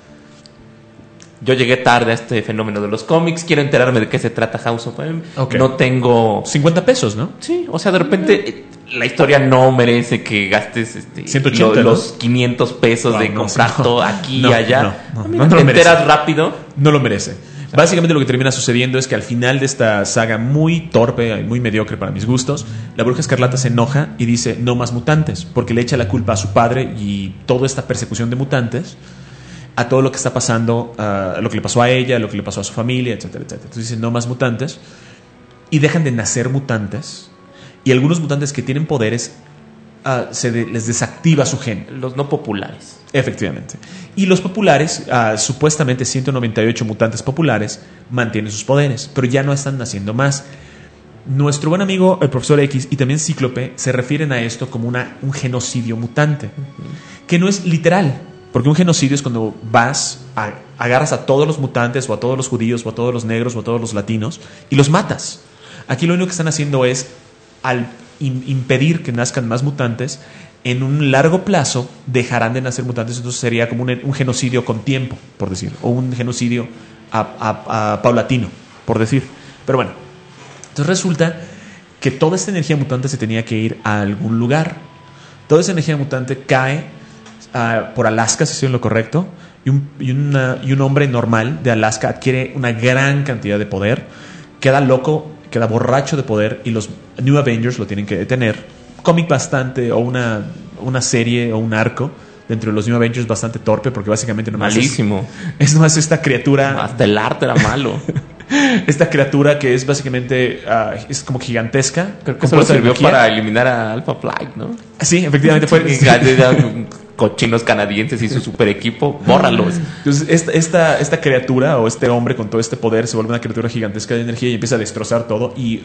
Yo llegué tarde a este fenómeno de los cómics, quiero enterarme de qué se trata House of M.
Ok.
No tengo.
cincuenta pesos, ¿no?
Sí, o sea, de repente eh, la historia no merece que gastes este,
ciento ochenta,
lo-
¿no?
los quinientos pesos
Wow,
de
no,
comprar
sí, no.
todo aquí
No,
y allá.
no, no,
Ah, mira,
no, no
te
lo merece.
enteras rápido.
No lo merece. Básicamente lo que termina sucediendo es que al final de esta saga muy torpe y muy mediocre para mis gustos, la Bruja Escarlata se enoja y dice no más mutantes, porque le echa la culpa a su padre y toda esta persecución de mutantes a todo lo que está pasando, a lo que le pasó a ella, a lo que le pasó a su familia, etcétera, etcétera. Entonces dice no más mutantes y dejan de nacer mutantes y algunos mutantes que tienen poderes uh, se de, les desactiva su gen.
Los no populares.
Efectivamente. Y los populares, uh, supuestamente ciento noventa y ocho mutantes populares, mantienen sus poderes, pero ya no están naciendo más. Nuestro buen amigo, el profesor X, y también Cíclope, se refieren a esto como una, un genocidio mutante, uh-huh. que no es literal, porque un genocidio es cuando vas, a, agarras a todos los mutantes, o a todos los judíos, o a todos los negros, o a todos los latinos, y los matas. Aquí lo único que están haciendo es, al in, impedir que nazcan más mutantes, en un largo plazo dejarán de nacer mutantes, entonces sería como un, un genocidio con tiempo, por decir, o un genocidio a, a, a paulatino, por decir. Pero bueno, entonces resulta que toda esta energía mutante se tenía que ir a algún lugar. Toda esa energía mutante cae uh, por Alaska, si estoy en lo correcto, y un, y, una, y un hombre normal de Alaska adquiere una gran cantidad de poder, queda loco, queda borracho de poder, y los New Avengers lo tienen que detener. Cómic bastante, o una, una serie o un arco dentro de los New Avengers bastante torpe, porque básicamente nomás
malísimo.
Es, es nomás esta criatura.
Hasta el arte era malo.
Esta criatura que es básicamente uh, es como gigantesca.
Creo que solo sirvió para eliminar a Alpha Flight, ¿no?
Sí, efectivamente fue.
Cochinos canadienses y su super equipo, bórralos.
Entonces, esta, esta, esta criatura o este hombre con todo este poder se vuelve una criatura gigantesca de energía y empieza a destrozar todo. Y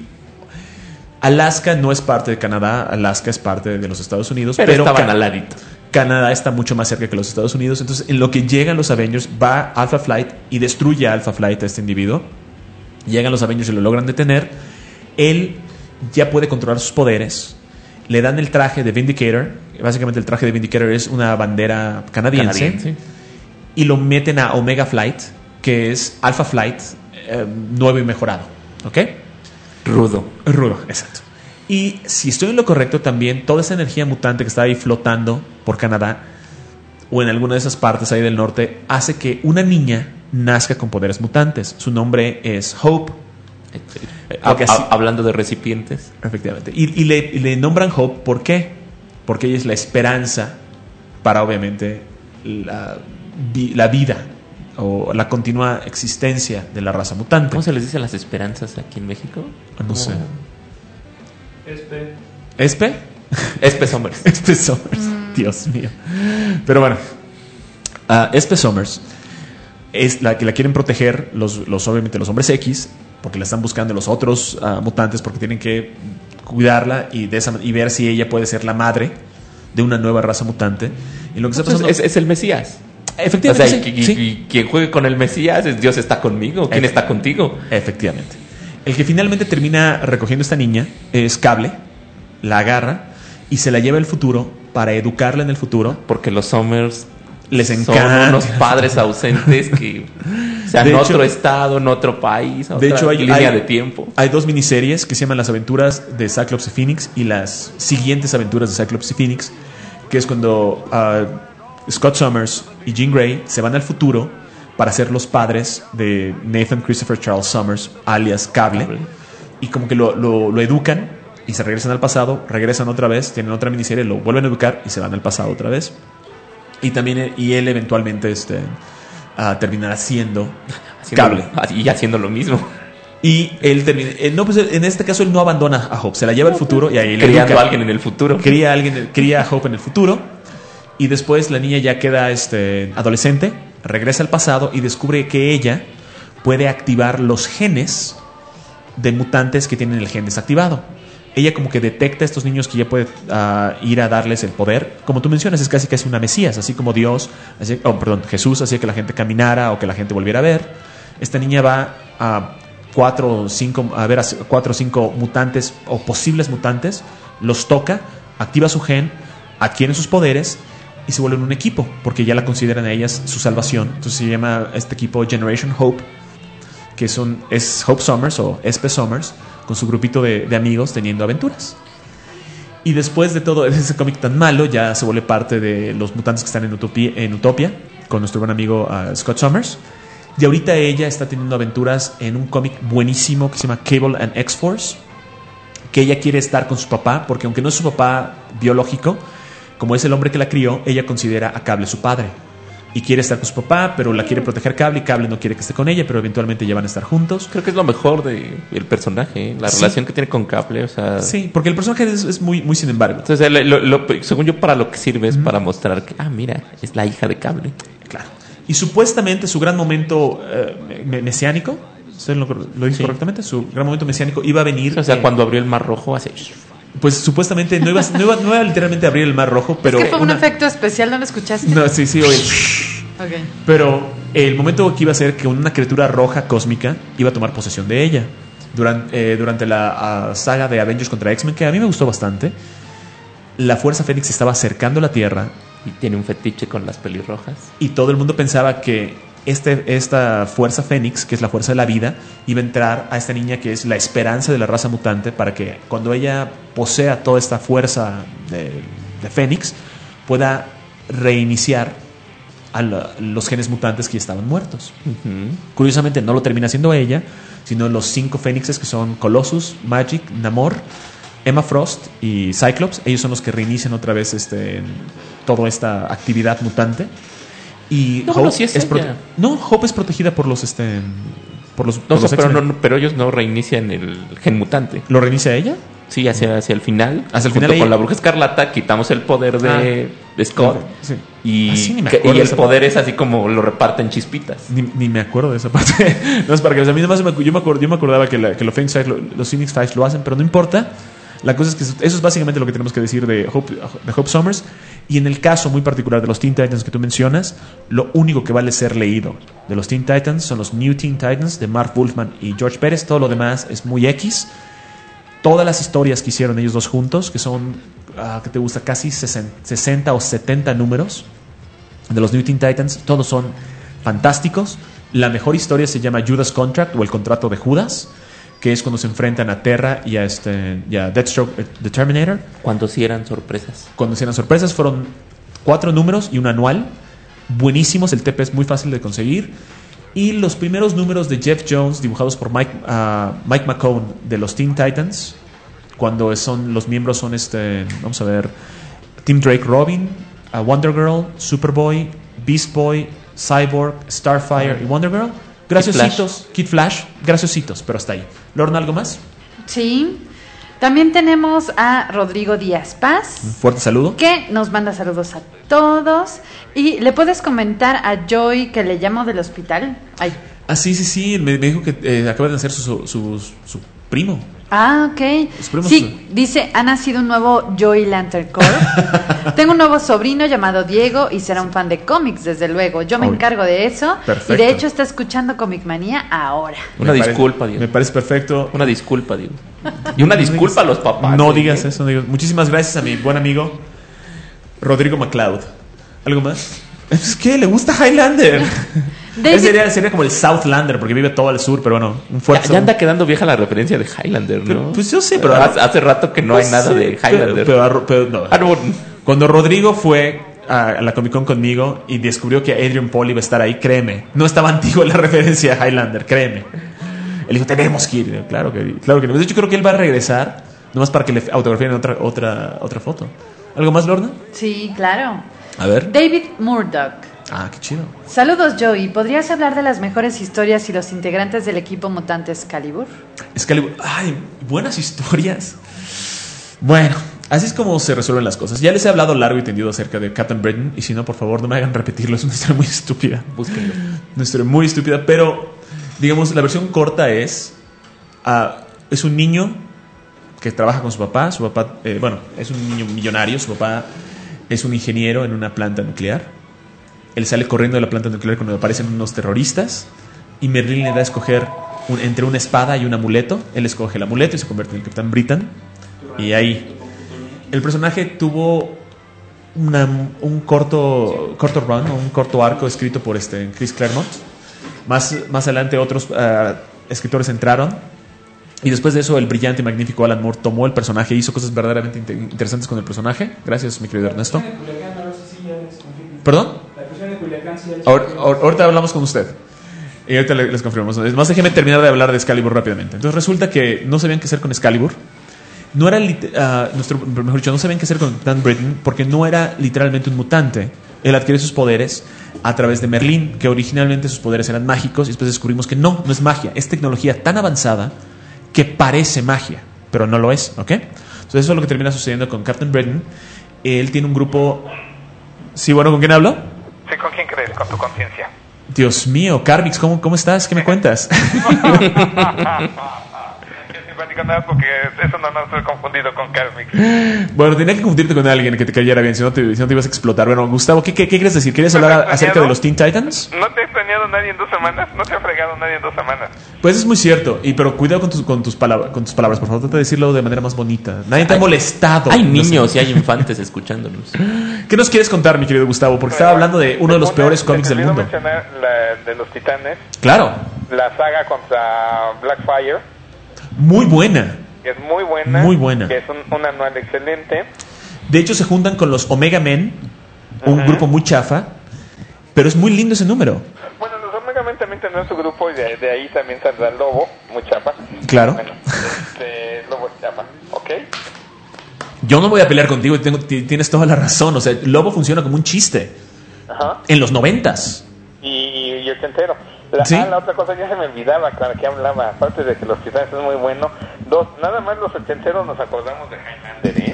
Alaska no es parte de Canadá, Alaska es parte de los Estados Unidos,
pero,
pero
estaban
Can-
al ladito.
Canadá está mucho más cerca que los Estados Unidos. Entonces, en lo que llegan los Avengers, va Alpha Flight y destruye a Alpha Flight, a este individuo. Llegan los Avengers y lo logran detener. Él ya puede controlar sus poderes. Le dan el traje de Vindicator. Básicamente el traje de Vindicator es una bandera canadiense. canadiense. Y lo meten a Omega Flight, que es Alpha Flight eh, nuevo y mejorado. ¿Ok?
Rudo.
Rudo, exacto. Y si estoy en lo correcto también, toda esa energía mutante que está ahí flotando por Canadá o en alguna de esas partes ahí del norte hace que una niña nazca con poderes mutantes. Su nombre es Hope.
Ha, ha, hablando de recipientes.
Efectivamente. Y, y, le, y le nombran Hope, ¿por qué? Porque ella es la esperanza para, obviamente, la, la vida o la continua existencia de la raza mutante.
¿Cómo se les dice a las esperanzas aquí en México?
No sé.
Espe.
¿Espe?
Espe Somers.
Espe Somers. Mm. Dios mío. Pero bueno. Uh, Espe Somers es la que la quieren proteger los, los obviamente los hombres X, porque la están buscando los otros uh, mutantes, porque tienen que cuidarla y, de esa, y ver si ella puede ser la madre de una nueva raza mutante. Y lo que está pasando
es, es el Mesías.
Efectivamente.
O sea, sí, y, sí. y quien juegue con el Mesías es Dios está conmigo. ¿Quién Efe- está contigo?
Efectivamente. El que finalmente termina recogiendo a esta niña es Cable, la agarra y se la lleva al futuro para educarla en el futuro.
Porque los Somers
les encanta.
Son unos padres ausentes que, o sea, en hecho, otro estado, en otro país, otra
de hecho, hay,
línea
hay,
de tiempo.
Hay dos miniseries que se llaman Las aventuras de Cyclops y Phoenix y las siguientes aventuras de Cyclops y Phoenix, que es cuando uh, Scott Summers y Jean Grey se van al futuro para ser los padres de Nathan Christopher Charles Summers, alias Cable, Cable. Y como que lo, lo, lo educan y se regresan al pasado, regresan otra vez, tienen otra miniserie, lo vuelven a educar y se van al pasado otra vez. Y también y él eventualmente este, uh, terminará siendo
haciendo,
Cable.
Y haciendo lo mismo.
Y él termina, eh, no, pues en este caso él no abandona a Hope, se la lleva al futuro y ahí le
criando a alguien en el futuro.
Cría a alguien, cría a Hope en el futuro. Y después la niña ya queda este, adolescente, regresa al pasado y descubre que ella puede activar los genes de mutantes que tienen el gen desactivado. Ella como que detecta a estos niños que ya puede uh, ir a darles el poder. Como tú mencionas, es casi casi una mesías, así como Dios, así, oh, perdón, Jesús hacía que la gente caminara o que la gente volviera a ver. Esta niña va a cuatro o cinco, a ver a cuatro o cinco mutantes o posibles mutantes, los toca, activa su gen, adquieren sus poderes y se vuelven un equipo, porque ya la consideran a ellas su salvación. Entonces se llama este equipo Generation Hope, que son, es Hope Summers o Espe Summers, con su grupito de, de amigos teniendo aventuras. Y después de todo ese cómic tan malo, ya se vuelve parte de los mutantes que están en Utopia, en Utopia con nuestro buen amigo uh, Scott Summers. Y ahorita ella está teniendo aventuras en un cómic buenísimo que se llama Cable and X-Force, que ella quiere estar con su papá, porque aunque no es su papá biológico, como es el hombre que la crió, ella considera a Cable su padre. Y quiere estar con su papá, pero la quiere proteger Cable, y Cable no quiere que esté con ella, pero eventualmente ya van a estar juntos.
Creo que es lo mejor del de personaje, ¿eh? La
Sí.
relación que tiene con Cable, o sea...
Sí, porque el personaje es, es muy, muy sin embargo.
Entonces, lo, lo, según yo, para lo que sirve es para mostrar que, ah, mira, es la hija de Cable.
Claro. Y supuestamente su gran momento eh, me- mesiánico, ¿sí lo, lo dije
Sí.
correctamente? Su gran momento mesiánico iba a venir...
O sea,
eh,
cuando abrió el Mar Rojo, hace...
Pues supuestamente no iba, no iba, no iba literalmente a abrir el Mar Rojo, pero...
es que fue
una-
un efecto especial, ¿no lo escuchaste?
No, sí, sí, oye.
Ok.
Pero el momento que iba a ser que una criatura roja cósmica iba a tomar posesión de ella. Durante, eh, durante la uh, saga de Avengers contra X-Men, que a mí me gustó bastante, la Fuerza Fénix se estaba acercando a la Tierra
Y tiene un fetiche con las pelirrojas.
y todo el mundo pensaba que este, esta Fuerza Fénix, que es la fuerza de la vida, iba a entrar a esta niña que es la esperanza de la raza mutante para que cuando ella posea toda esta fuerza de, de Fénix pueda reiniciar a la- los genes mutantes que ya estaban muertos.
Uh-huh.
Curiosamente no lo termina haciendo ella, sino los cinco Fénixes que son Colossus, Magic, Namor, Emma Frost y Cyclops. Ellos son los que reinician otra vez este, toda esta actividad mutante. Y
No,
Hope
bueno, sí es
prote-
ella.
no, Hope es protegida por los este por los,
No,
por
o
los
sea, pero,
X-Men.
no, pero ellos no reinician el gen mutante.
¿Lo reinicia ella?
Sí, hacia, hacia el final.
Hacia el
junto
final
con
ahí-
la Bruja Escarlata quitamos el poder de, de Scott.
Sí.
Y,
Ah, sí, ni me
que-
acuerdo
y
de
el
esa
poder es así como lo reparten chispitas.
Ni, ni me acuerdo de esa parte. No es para que, o sea, a mí nomás me, yo, me acuerdo, yo me acordaba que, la- que los Phoenix Fights lo, los Phoenix Fights lo hacen, pero no importa. La cosa es que eso es básicamente lo que tenemos que decir de Hope, de Hope Summers. Y en el caso muy particular de los Teen Titans que tú mencionas, lo único que vale ser leído de los Teen Titans son los New Teen Titans de Mark Wolfman y George Pérez. Todo lo demás es muy X. Todas las historias que hicieron ellos dos juntos, que son, ah, ¿qué te gusta? Casi sesenta o setenta números de los New Teen Titans, todos son fantásticos. La mejor historia se llama Judas Contract o el contrato de Judas, que es cuando se enfrentan a Terra y a, este, y a Deathstroke, eh, The Terminator.
Cuando sí eran sorpresas.
Cuando se eran sorpresas, fueron cuatro números y un anual. Buenísimos, el T P es muy fácil de conseguir. Y los primeros números de Jeff Jones, dibujados por Mike, uh, Mike McCone de los Teen Titans, cuando son los miembros son este, vamos a ver, Tim Drake Robin, uh, Wonder Girl, Superboy, Beast Boy, Cyborg, Starfire y Wonder Girl. Graciositos, Kid Flash, graciositos, pero hasta ahí. Lorna, ¿algo más?
Sí. También tenemos a Rodrigo Díaz Paz,
Un fuerte saludo.
que nos manda saludos a todos. Y le puedes comentar a Joy que le llamo del hospital. Ay.
Ah, sí, sí, sí, me, me dijo que eh, acaba de nacer su, su, su, su primo.
Ah, ok.
Esperemos
Sí,
que-
dice, ha nacido un nuevo Joy Lantern Corps. Tengo un nuevo sobrino llamado Diego y será un fan de cómics, desde luego. Yo me
Obvio.
encargo de eso.
Perfecto.
Y de hecho está escuchando Comic Manía ahora.
Una
Me pare-
disculpa, Diego.
Me parece perfecto.
Una disculpa, digo. Y una disculpa a los papás.
No
¿eh?
digas eso. No digas. Muchísimas gracias a mi buen amigo Rodrigo McLeod. ¿Algo más? Es que le gusta Highlander.
David-
Ese sería, sería como el Southlander porque vive todo al sur, pero bueno, un
Ya,
fuerte.
ya anda quedando vieja la referencia de Highlander,
Pero,
¿no?
pues yo sé, pero-
hace, hace rato que no hay
Pues
nada
sí,
de Highlander.
Pero, pero- pero no.
Ah, no,
Cuando Rodrigo fue a la Comic Con conmigo y descubrió que Adrian Paul iba a estar ahí, créeme, no estaba antigua la referencia a Highlander, créeme. Él dijo, tenemos que ir. Y yo, Claro que, claro que no. De hecho, creo que él va a regresar, nomás para que le autografíen otra, otra, otra foto. ¿Algo más, Lorna?
Sí, claro.
A ver.
David Murdoch.
Ah, qué chido.
Saludos, Joey. ¿Podrías hablar de las mejores historias y los integrantes del equipo mutante Excalibur?
Excalibur. Ay, buenas historias. Bueno, así es como se resuelven las cosas. Ya les he hablado largo y tendido acerca de Captain Britain. Y si no, por favor, no me hagan repetirlo. Es una historia muy estúpida.
búsquenlo.
Una historia muy estúpida. Pero, digamos, la versión corta es... ah, es un niño que trabaja con su papá. Su papá, eh, bueno, es un niño millonario. Su papá es un ingeniero en una planta nuclear. Él sale corriendo de la planta nuclear cuando aparecen unos terroristas. Y Merlin le da a escoger un- entre una espada y un amuleto. Él escoge el amuleto y se convierte en el Capitán Britain. Y ahí el personaje tuvo una- un corto corto run, o un corto arco escrito por este Chris Claremont. Más, más adelante otros ah, escritores entraron. Y después de eso el brillante y magnífico Alan Moore tomó el personaje e hizo cosas verdaderamente inte- interesantes con el personaje. Gracias, mi querido Ernesto. ¿Perdón? Ahor- ahor- ahorita hablamos con usted. Y ahorita les confirmamos. Más déjenme terminar de hablar de Excalibur rápidamente. Entonces resulta que no sabían qué hacer con Excalibur. No era, uh, nuestro, mejor dicho, no sabían qué hacer con Captain Britain porque no era literalmente un mutante. Él adquiere sus poderes a través de Merlín, que originalmente sus poderes eran mágicos, y después descubrimos que no, no es magia. Es tecnología tan avanzada que parece magia, pero no lo es, ¿ok? Entonces eso es lo que termina sucediendo con Captain Britain. Él tiene un grupo... Sí, bueno, ¿con quién hablo?
Sí, ¿con quién crees? Con tu conciencia.
Dios mío, Carvix, ¿cómo, ¿cómo estás? ¿Qué me cuentas?
Nada porque eso no nos estoy confundido con Carmix.
Bueno, tenía que confundirte con alguien que te cayera bien, si no te, si no te ibas a explotar. Bueno, Gustavo, ¿qué, qué, qué quieres decir? ¿Quieres hablar a, acerca de los Teen Titans?
¿No te ha extrañado nadie en dos semanas? ¿No te ha fregado nadie en dos semanas?
Pues es muy cierto, y pero cuidado con tus, con tus, palabras, con tus palabras, por favor, trata de decirlo de manera más bonita. Nadie te ha molestado.
Hay niños y hay infantes escuchándonos.
¿Qué nos quieres contar, mi querido Gustavo? Porque estaba hablando de uno de los peores cómics del mundo.
mencionar la de los Titanes.
Claro.
La saga contra Blackfire.
Muy buena.
Que es muy buena.
Muy buena.
Que es un, un anual excelente.
De hecho, se juntan con los Omega Men, un
uh-huh.
grupo muy chafa, pero es muy lindo ese número.
Bueno, los Omega Men también tendrán su grupo y de, de ahí también saldrá el Lobo, muy chafa.
Claro.
Bueno, este, Lobo es chafa, ¿ok?
Yo no voy a pelear contigo, tengo, tienes toda la razón. O sea, Lobo funciona como un chiste.
Ajá.
En los noventas.
Y, y ochentero. La,
¿Sí?
ah, la otra cosa ya se me olvidaba, claro, que hablaba, aparte de que los Titanes es muy bueno. Dos, nada más los ochenteros nos acordamos de Highlander,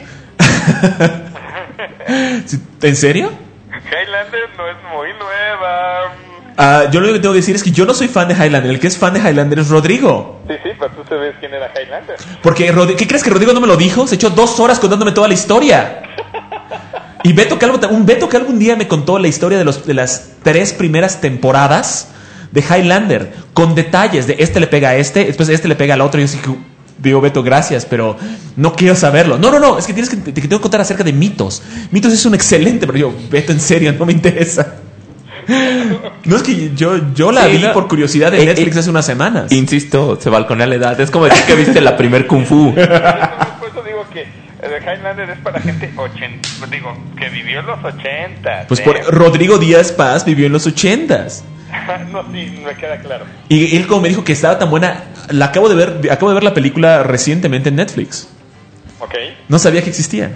¿eh?
¿En serio?
Highlander no es muy nueva.
Uh, yo lo único que tengo que decir es que yo no soy fan de Highlander. El que es fan de Highlander es Rodrigo.
Sí, sí, pero tú sabes quién era Highlander.
Porque, Rod- ¿qué crees que Rodrigo no me lo dijo? Se echó dos horas contándome toda la historia. Y Beto Calvo, un Beto Calvo un día me contó la historia de, los, de las tres primeras temporadas de Highlander, con detalles de este le pega a este, después este le pega al otro. Y yo dije, digo, Beto, gracias, pero no quiero saberlo. No, no, no, es que tienes que, te, te tengo que contar acerca de Mitos. Mitos es un excelente, pero yo, Beto, en serio, no me interesa. No, es que yo, yo la
Sí,
vi
no.
por curiosidad de
Eh,
Netflix
eh,
hace unas semanas.
Insisto, se balconea la edad. Es como decir que viste la primer Kung Fu.
Por eso digo que el Highlander es para gente ochenta, digo, que vivió en los ochenta.
Pues
¿eh?
por Rodrigo Díaz Paz vivió en los ochentas.
No, sí, me queda claro.
Y él como me dijo que estaba tan buena, la acabo de ver, acabo de ver la película recientemente en Netflix.
Ok.
No sabía que existía.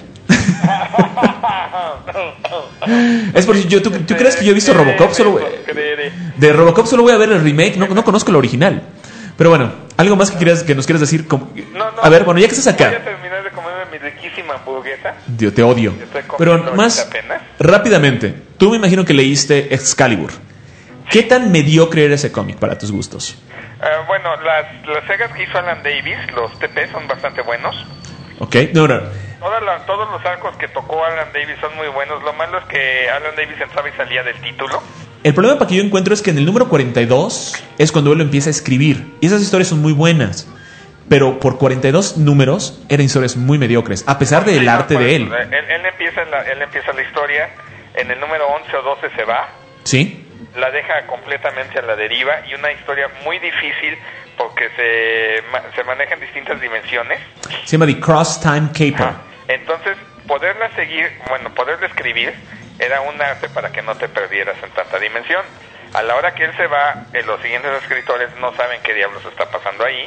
Es por yo, ¿tú, ¿tú crees que yo he visto Robocop? Solo, de Robocop solo voy a ver el remake, no, no conozco el original. Pero bueno, algo más que quieras, que nos quieras decir. Como,
No, no,
a ver, bueno, ya que estás
voy
acá.
a terminar de comerme mi riquísima hamburguesa.
Dios, te odio.
Estoy comiendo
Pero
ahorita
más
apenas.
rápidamente, tú me imagino que leíste Excalibur. ¿Qué tan mediocre era ese cómic para tus gustos?
Uh, bueno, las, las sagas que hizo Alan Davis, los T P, son bastante buenos.
Ok, no, no.
Toda la, todos los arcos que tocó Alan Davis son muy buenos. Lo malo es que Alan Davis entraba y salía del título.
El problema para que yo encuentro es que en el número cuarenta y dos es cuando él lo empieza a escribir. Y esas historias son muy buenas. Pero por cuarenta y dos números eran historias muy mediocres, a pesar del
Sí, no,
arte
por
de
eso,
él.
Él, él, empieza la, él empieza la historia, en el número once o doce se va,
¿Sí?
la deja completamente a la deriva y una historia muy difícil porque se, ma- se maneja en distintas dimensiones.
Se llama The Cross Time Caper.
Entonces, poderla seguir, bueno, poderla escribir era un arte para que no te perdieras en tanta dimensión. A la hora que él se va, eh, los siguientes escritores no saben qué diablos está pasando ahí.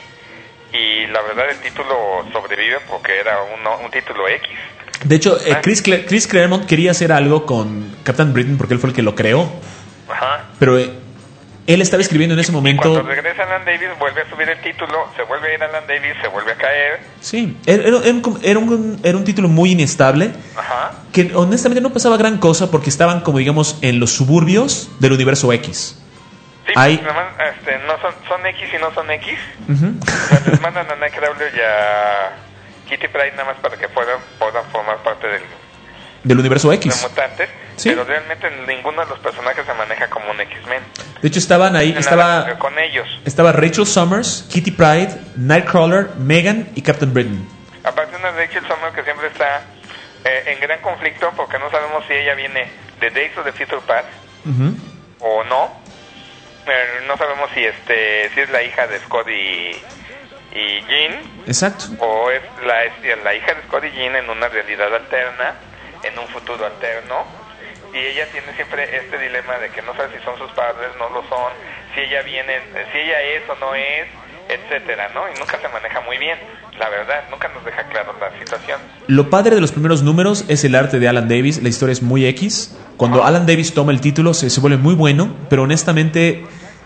Y la verdad el título sobrevive porque era uno, un título X.
De hecho, eh, Chris, Cle- Chris Claremont quería hacer algo con Captain Britain porque él fue el que lo creó.
Ajá.
Pero eh, él estaba escribiendo en ese
Y
momento.
cuando regresa Alan Davis, vuelve a subir el título, se vuelve a ir Alan Davis, se vuelve a caer.
Sí, era, era- era un, era un- era un título muy inestable.
Ajá.
Que honestamente no pasaba gran cosa porque estaban, como digamos, en los suburbios del universo X.
Sí,
Hay-
pues, nada más, este, no son, son X y no son X.
Ujú.
O sea, les mandan a Nightcrawler y a Kitty Pryde nada más para que puedan, puedan formar parte del,
Del universo
de
X.
mutantes.
Sí.
Pero realmente ninguno de los personajes se maneja como un X-Men.
De hecho, estaban ahí.
No tiene nada que ver
Estaba,
con ellos.
estaba Rachel Summers, Kitty Pryde, Nightcrawler, Megan y Captain Britain.
Aparte una Rachel Summer que siempre está eh, en gran conflicto porque no sabemos si ella viene de Days of the Future Past
Ujú.
o no. Eh, no sabemos si este si es la hija de Scott y, y Jean
Exacto.
o es la, es la hija de Scott y Jean en una realidad alterna, en un futuro alterno. Y ella tiene siempre este dilema de que no sabe si son sus padres, no lo son, si ella viene, si ella es o no es, etcétera, ¿no? Y nunca se maneja muy bien, la verdad, nunca nos deja claro la situación.
Lo padre de los primeros números es el arte de Alan Davis. La historia es muy X. Cuando Alan Davis toma el título se, se vuelve muy bueno, pero honestamente,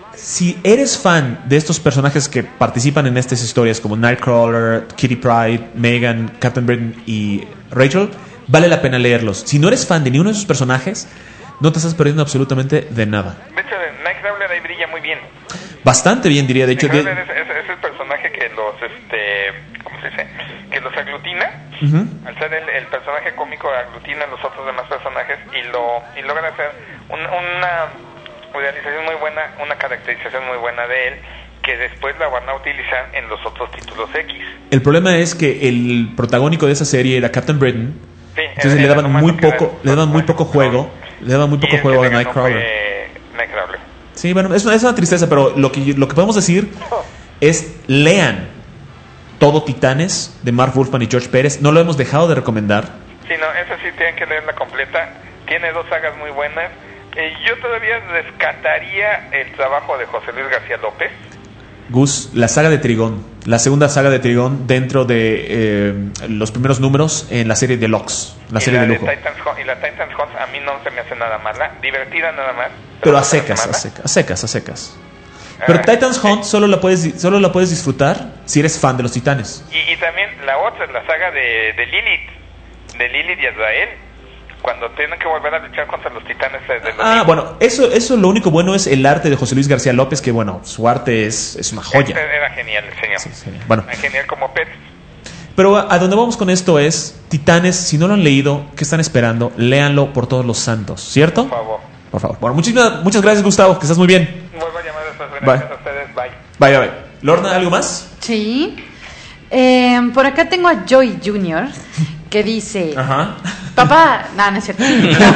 si eres fan de estos personajes que participan en estas historias como Nightcrawler, Kitty Pryde, Megan, Captain Britain y Rachel, vale la pena leerlos. Si no eres fan de ninguno de esos personajes, no te estás perdiendo absolutamente de nada.
De hecho, Nightcrawler ahí brilla muy bien.
Bastante bien, diría. De hecho, de...
Es, es, es el personaje que los, este, ¿cómo se dice? Que los aglutina.
Uh-huh.
Al ser el, el personaje cómico, aglutina a los otros demás personajes y lo y logra hacer un, una realización muy buena, una caracterización muy buena de él, que después la van a utilizar en los otros títulos X.
El problema es que el protagónico de esa serie era Captain Britain.
Sí,
entonces
era,
le daban
era
muy poco, le daban muy poco juego, le daban muy poco juego a Nightcrawler.
Nightcrawler.
Sí, bueno, es una, es una tristeza, pero lo que lo que podemos decir es lean todo Titanes de Marv Wolfman y George Pérez. No lo hemos dejado de recomendar.
Sí, no, eso sí tienen que leerla completa. Tiene dos sagas muy buenas. Eh, yo todavía rescataría el trabajo de José Luis García López.
Gus, la saga de Trigón, la segunda saga de Trigón dentro de eh, los primeros números en la serie Deluxe, la
y
serie
la
de
de
lujo.
Titans, y la Titans Hunt a mí no se me hace nada mala, divertida nada más.
Pero,
pero
a
no se me hace
secas,
mala.
a secas, a secas, a secas. Pero
Ah,
Titans
sí.
Hunt solo la puedes solo la puedes disfrutar si eres fan de los Titanes.
Y, y también la otra, la saga de, de Lilith, de Lilith y Azrael, cuando tienen que volver a luchar contra los titanes de los
Ah,
mismos.
bueno, eso eso lo único bueno es el arte de José Luis García López, que bueno, su arte es, es una joya.
Este era genial el señor.
Sí, sí. Bueno.
Era genial como pet.
Pero a, a donde vamos con esto es Titanes, si no lo han leído, ¿qué están esperando? Léanlo por todos los santos, ¿cierto?
Por favor.
Por favor. Bueno, muchísimas muchas gracias, Gustavo, que estás muy bien.
Vuelvo a llamar después.
Bye.
Gracias a ustedes. Bye.
Bye, bye. Lorna, ¿algo más?
Sí. Eh, por acá tengo a Joy junior que dice:
Ajá.
Papá, no, no es cierto.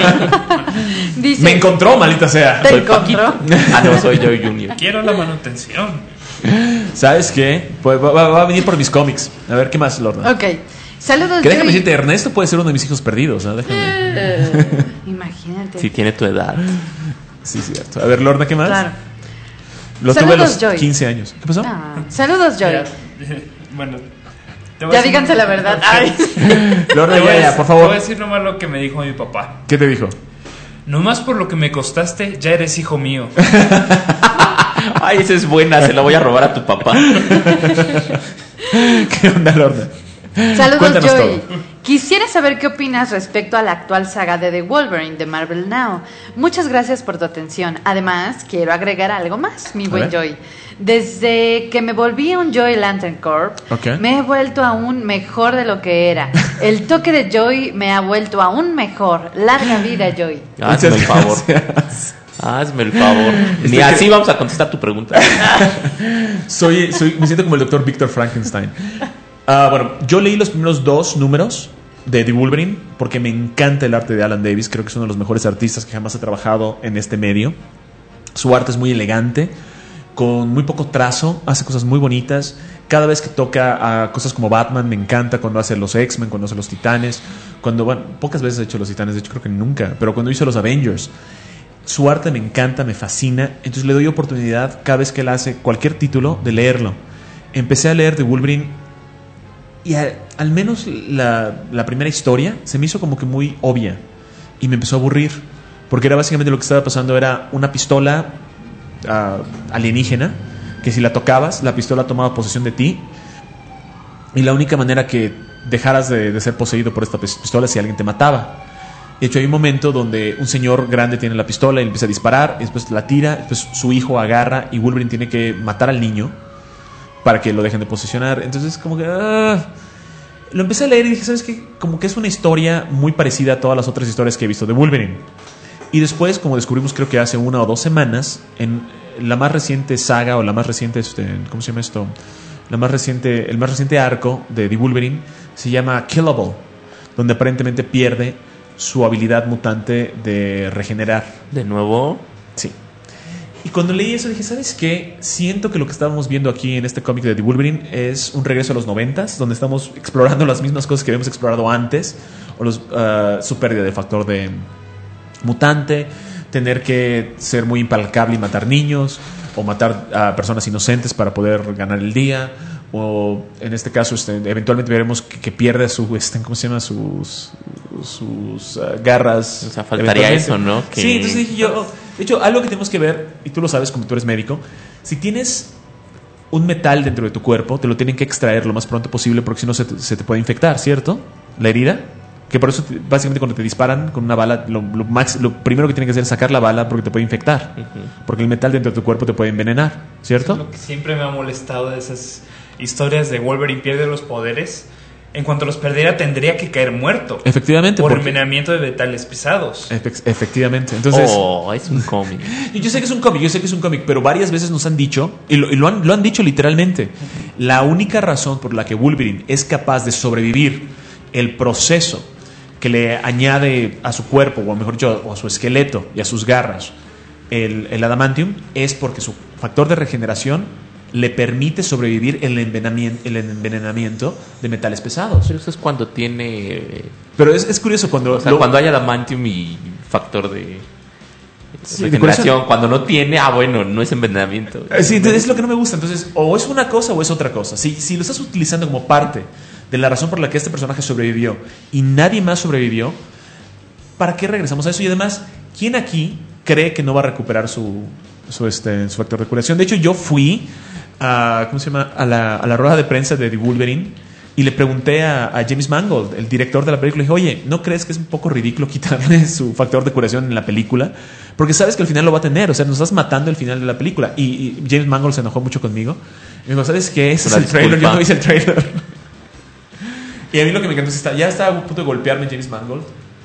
Dice,
Me encontró, maldita sea.
¿Te
Soy
encontró?
Ah, no, soy Joy junior
Quiero la manutención.
¿Sabes qué? Pues va, va- va a venir por mis cómics. A ver, ¿qué más, Lorna?
Ok. Saludos,
Que déjame
Joy.
decirte, Ernesto puede ser uno de mis hijos perdidos, ¿no? Déjame.
Eh, imagínate.
Si tiene tu edad.
Sí, cierto. A ver, Lorna, ¿qué más?
Claro.
Lo tuve a
Saludos,
los
Joy.
quince años. ¿Qué pasó?
Ah, saludos, Joy.
Ya. Bueno, te voy
Ya
a decir
díganse la
nomás-
verdad. Ay.
Lorna,
Te voy,
ya,
a,
ya, por
te voy a
favor.
decir nomás lo que me dijo mi papá.
¿Qué te dijo?
Nomás por lo que me costaste, ya eres hijo mío.
Ay, esa es buena, se la voy a robar a tu papá.
¿Qué onda, Lorna?
Saludos,
Cuéntanos
Joy.
todo.
Quisiera saber qué opinas respecto a la actual saga de The Wolverine de Marvel Now. Muchas gracias por tu atención. Además, quiero agregar algo más, mi
A
buen
ver.
Joy. Desde que me volví un Joy Lantern Corp,
Ok.
me he vuelto aún mejor de lo que era. El toque de Joy me ha vuelto aún mejor. Larga vida, Joy.
Hazme el favor.
gracias.
Hazme el favor. Ni
Estoy
así
que-
vamos a contestar tu pregunta.
Soy, soy, me siento como el doctor Víctor Frankenstein. Ah, bueno, yo leí los primeros dos números de The Wolverine porque me encanta el arte de Alan Davis. Creo que es uno de los mejores artistas que jamás ha trabajado en este medio. Su arte es muy elegante, con muy poco trazo, hace cosas muy bonitas. Cada vez que toca a cosas como Batman, me encanta cuando hace los X-Men, cuando hace los Titanes, cuando, bueno, pocas veces ha hecho los Titanes, de hecho creo que nunca, pero cuando hizo los Avengers. Su arte me encanta, me fascina, entonces le doy oportunidad cada vez que él hace cualquier título de leerlo. Empecé a leer The Wolverine y a- al menos la, la primera historia se me hizo como que muy obvia y me empezó a aburrir, porque era básicamente lo que estaba pasando, era una pistola ah, alienígena, que si la tocabas, la pistola tomaba posesión de ti y la única manera que dejaras de, de ser poseído por esta pis- pistola es si alguien te mataba. De hecho, hay un momento donde un señor grande tiene la pistola y empieza a disparar, y después la tira, después su hijo agarra y Wolverine tiene que matar al niño para que lo dejen de posesionar. Entonces, como que... ah, lo empecé a leer y dije, ¿sabes qué? Como que es una historia muy parecida a todas las otras historias que he visto de Wolverine. Y después, como descubrimos creo que hace una o dos semanas, en la más reciente saga o la más reciente, este, ¿cómo se llama esto? La más reciente, el más reciente arco de The Wolverine se llama Killable, donde aparentemente pierde su habilidad mutante de regenerar.
¿De nuevo?
Sí. Y cuando leí eso dije, ¿sabes qué? Siento que lo que estábamos viendo aquí en este cómic de The Wolverine es un regreso a los noventas, donde estamos explorando las mismas cosas que habíamos explorado antes, o los, uh, su pérdida de factor de mutante, tener que ser muy implacable y matar niños, o matar a personas inocentes para poder ganar el día, o en este caso este, eventualmente veremos que, que pierde su, este, ¿cómo se llama? sus sus uh, garras.
O sea, faltaría eso, ¿no? Que...
Sí, entonces dije yo, de hecho, algo que tenemos que ver, y tú lo sabes como tú eres médico, si tienes un metal dentro de tu cuerpo, te lo tienen que extraer lo más pronto posible, porque si no se te, se te puede infectar, ¿cierto? La herida, que por eso te, básicamente cuando te disparan con una bala, lo, lo, max, lo primero que tienen que hacer es sacar la bala porque te puede infectar, uh-huh. porque el metal dentro de tu cuerpo te puede envenenar, ¿cierto?
Eso es lo que siempre me ha molestado de esas historias de Wolverine pierde los poderes. En cuanto los perdiera tendría que caer muerto.
Efectivamente.
Por
porque...
envenenamiento de metales pesados.
Efe- efectivamente. Entonces,
oh, es un cómic.
Yo sé que es un cómic, yo sé que es un cómic, pero varias veces nos han dicho, y lo, y lo, han, lo han dicho literalmente, la única razón por la que Wolverine es capaz de sobrevivir el proceso que le añade a su cuerpo, o mejor dicho, o a su esqueleto y a sus garras, el, el adamantium, es porque su factor de regeneración le permite sobrevivir el envenenamiento, el envenenamiento de metales pesados.
Pero eso es cuando tiene...
Pero es, es curioso cuando...
O sea,
lo...
cuando hay adamantium y factor de...
Sí,
regeneración, cuando no tiene, ah, bueno, no es envenenamiento.
Sí, entonces es lo que no me gusta. Entonces, o es una cosa o es otra cosa. Si, si lo estás utilizando como parte de la razón por la que este personaje sobrevivió y nadie más sobrevivió, ¿para qué regresamos a eso? Y además, ¿quién aquí cree que no va a recuperar su, su, este, su factor de curación? De hecho, yo fui a, ¿cómo se llama? A la, a la rueda de prensa de The Wolverine y le pregunté a, a James Mangold, el director de la película, y dije, oye, ¿no crees que es un poco ridículo quitarle su factor de curación en la película? Porque sabes que al final lo va a tener, o sea, nos estás matando el final de la película. Y, y James Mangold se enojó mucho conmigo. Y me dijo, ¿sabes qué? Ese es el trailer, yo no hice el trailer. Y a mí lo que me encantó es que está, ya estaba a punto de golpearme James Mangold.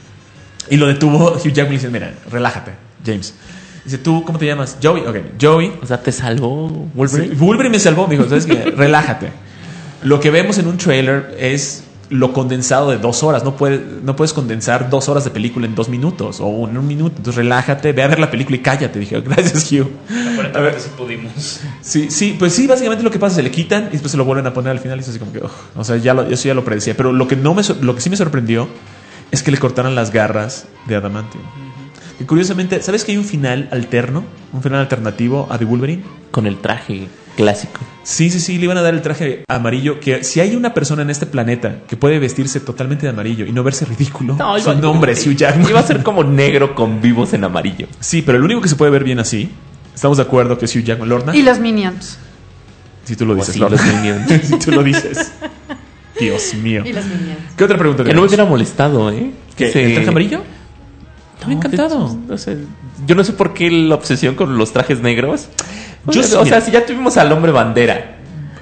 Y lo detuvo Hugh Jackman y dice, mira, relájate, James. Dice, ¿tú cómo te llamas? Joey. Ok, Joey.
O sea, ¿te salvó Wolverine?
Sí, Wolverine me salvó, me dijo, ¿sabes qué? Relájate. Lo que vemos en un trailer es lo condensado de dos horas. No, puede, no puedes condensar dos horas de película en dos minutos o en un minuto. Entonces relájate, ve a ver la película y cállate. Dije, gracias, Hugh.
Aparentemente sí pudimos.
Sí, sí, pues sí, básicamente lo que pasa es que se le quitan y después se lo vuelven a poner al final y es así como que, oh, o sea, ya lo, eso ya lo predecía. Pero lo que, no me, lo que sí me sorprendió es que le cortaran las garras de adamantium. Y curiosamente, ¿sabes que hay un final alterno? Un final alternativo a The Wolverine.
Con el traje clásico.
Sí, sí, sí, le iban a dar el traje amarillo. Que si hay una persona en este planeta que puede vestirse totalmente de amarillo y no verse ridículo,
no,
su nombre es Hugh Jackman.
Iba a ser como negro con vivos en amarillo.
Sí, pero el único que se puede ver bien así, estamos de acuerdo que es Hugh Jackman. ¿Lorna?
Y los Minions.
Si tú lo dices,
sí,
Lorna.
Los Minions.
Si tú lo dices. Dios mío.
Y los Minions.
¿Qué otra pregunta
tenemos? Que no me hubiera molestado, ¿eh?
¿Qué?
Se...
¿El traje amarillo?
No, me ha encantado. No sé, yo no sé por qué la obsesión con los trajes negros. Yo, o
mira,
sea, si ya tuvimos al hombre bandera.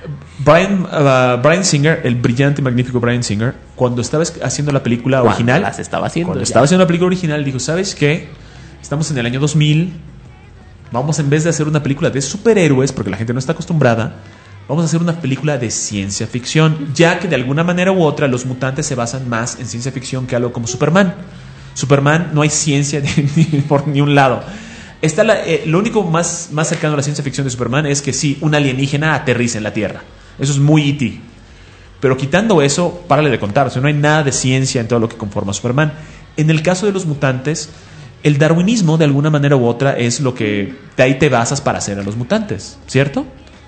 Brian, uh, Brian Singer, el brillante y magnífico Brian Singer, cuando estaba haciendo la película
cuando
original,
las estaba haciendo,
cuando
ya.
estaba haciendo la película original, dijo, ¿sabes qué? Estamos en el año dos mil, vamos en vez de hacer una película de superhéroes, porque la gente no está acostumbrada, vamos a hacer una película de ciencia ficción, ya que de alguna manera u otra los mutantes se basan más en ciencia ficción que algo como Superman. Superman no hay ciencia de, ni por ni un lado. Está la, eh, lo único más, más cercano a la ciencia ficción de Superman es que sí, un alienígena aterriza en la Tierra. Eso es muy E T. Pero quitando eso, párale de contar. O sea, no hay nada de ciencia en todo lo que conforma a Superman. En el caso de los mutantes, el darwinismo de alguna manera u otra es lo que de ahí te basas para hacer a los mutantes, ¿cierto?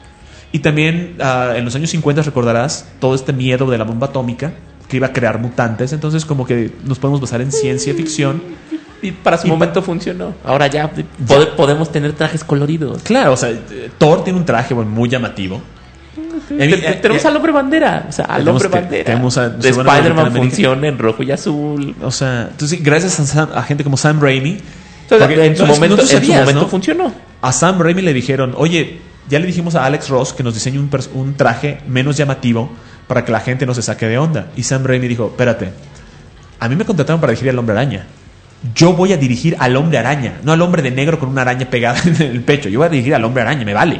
Y también uh, en los años cincuenta recordarás todo este miedo de la bomba atómica que iba a crear mutantes. Entonces como que nos podemos basar en ciencia ficción.
Y para su y momento pa- funcionó. Ahora ya, ya pod- podemos tener trajes coloridos.
Claro, o sea, Thor tiene un traje bueno, muy llamativo.
Te, te, te, tenemos al hombre bandera. O sea, al hombre
te,
bandera.
Tenemos a,
de Spider-Man funciona en rojo y azul.
O sea, entonces gracias a, Sam, a gente como Sam Raimi.
Entonces, en, su
no,
momento,
no sabías,
en su momento
¿no?
funcionó.
A Sam Raimi le dijeron, oye, ya le dijimos a Alex Ross que nos diseñe un, un traje menos llamativo para que la gente no se saque de onda. Y Sam Raimi dijo, espérate, a mí me contrataron para dirigir al Hombre Araña. Yo voy a dirigir al Hombre Araña, no al hombre de negro con una araña pegada en el pecho. Yo voy a dirigir al Hombre Araña, me vale.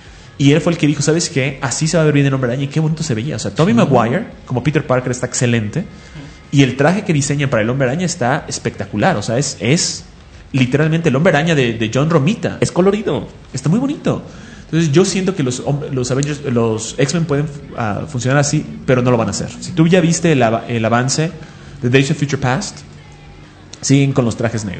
Y él fue el que dijo, ¿sabes qué? Así se va a ver bien el Hombre Araña y qué bonito se veía. O sea, Tobey Maguire, como Peter Parker, está excelente. Y el traje que diseñan para el Hombre Araña está espectacular. O sea, es, es literalmente el Hombre Araña de, de John Romita.
Es colorido.
Está muy bonito. Entonces yo siento que los, los Avengers, los X-Men pueden uh, funcionar así, pero no lo van a hacer. Si tú ya viste el, el avance de Days of Future Past, siguen con los trajes negros.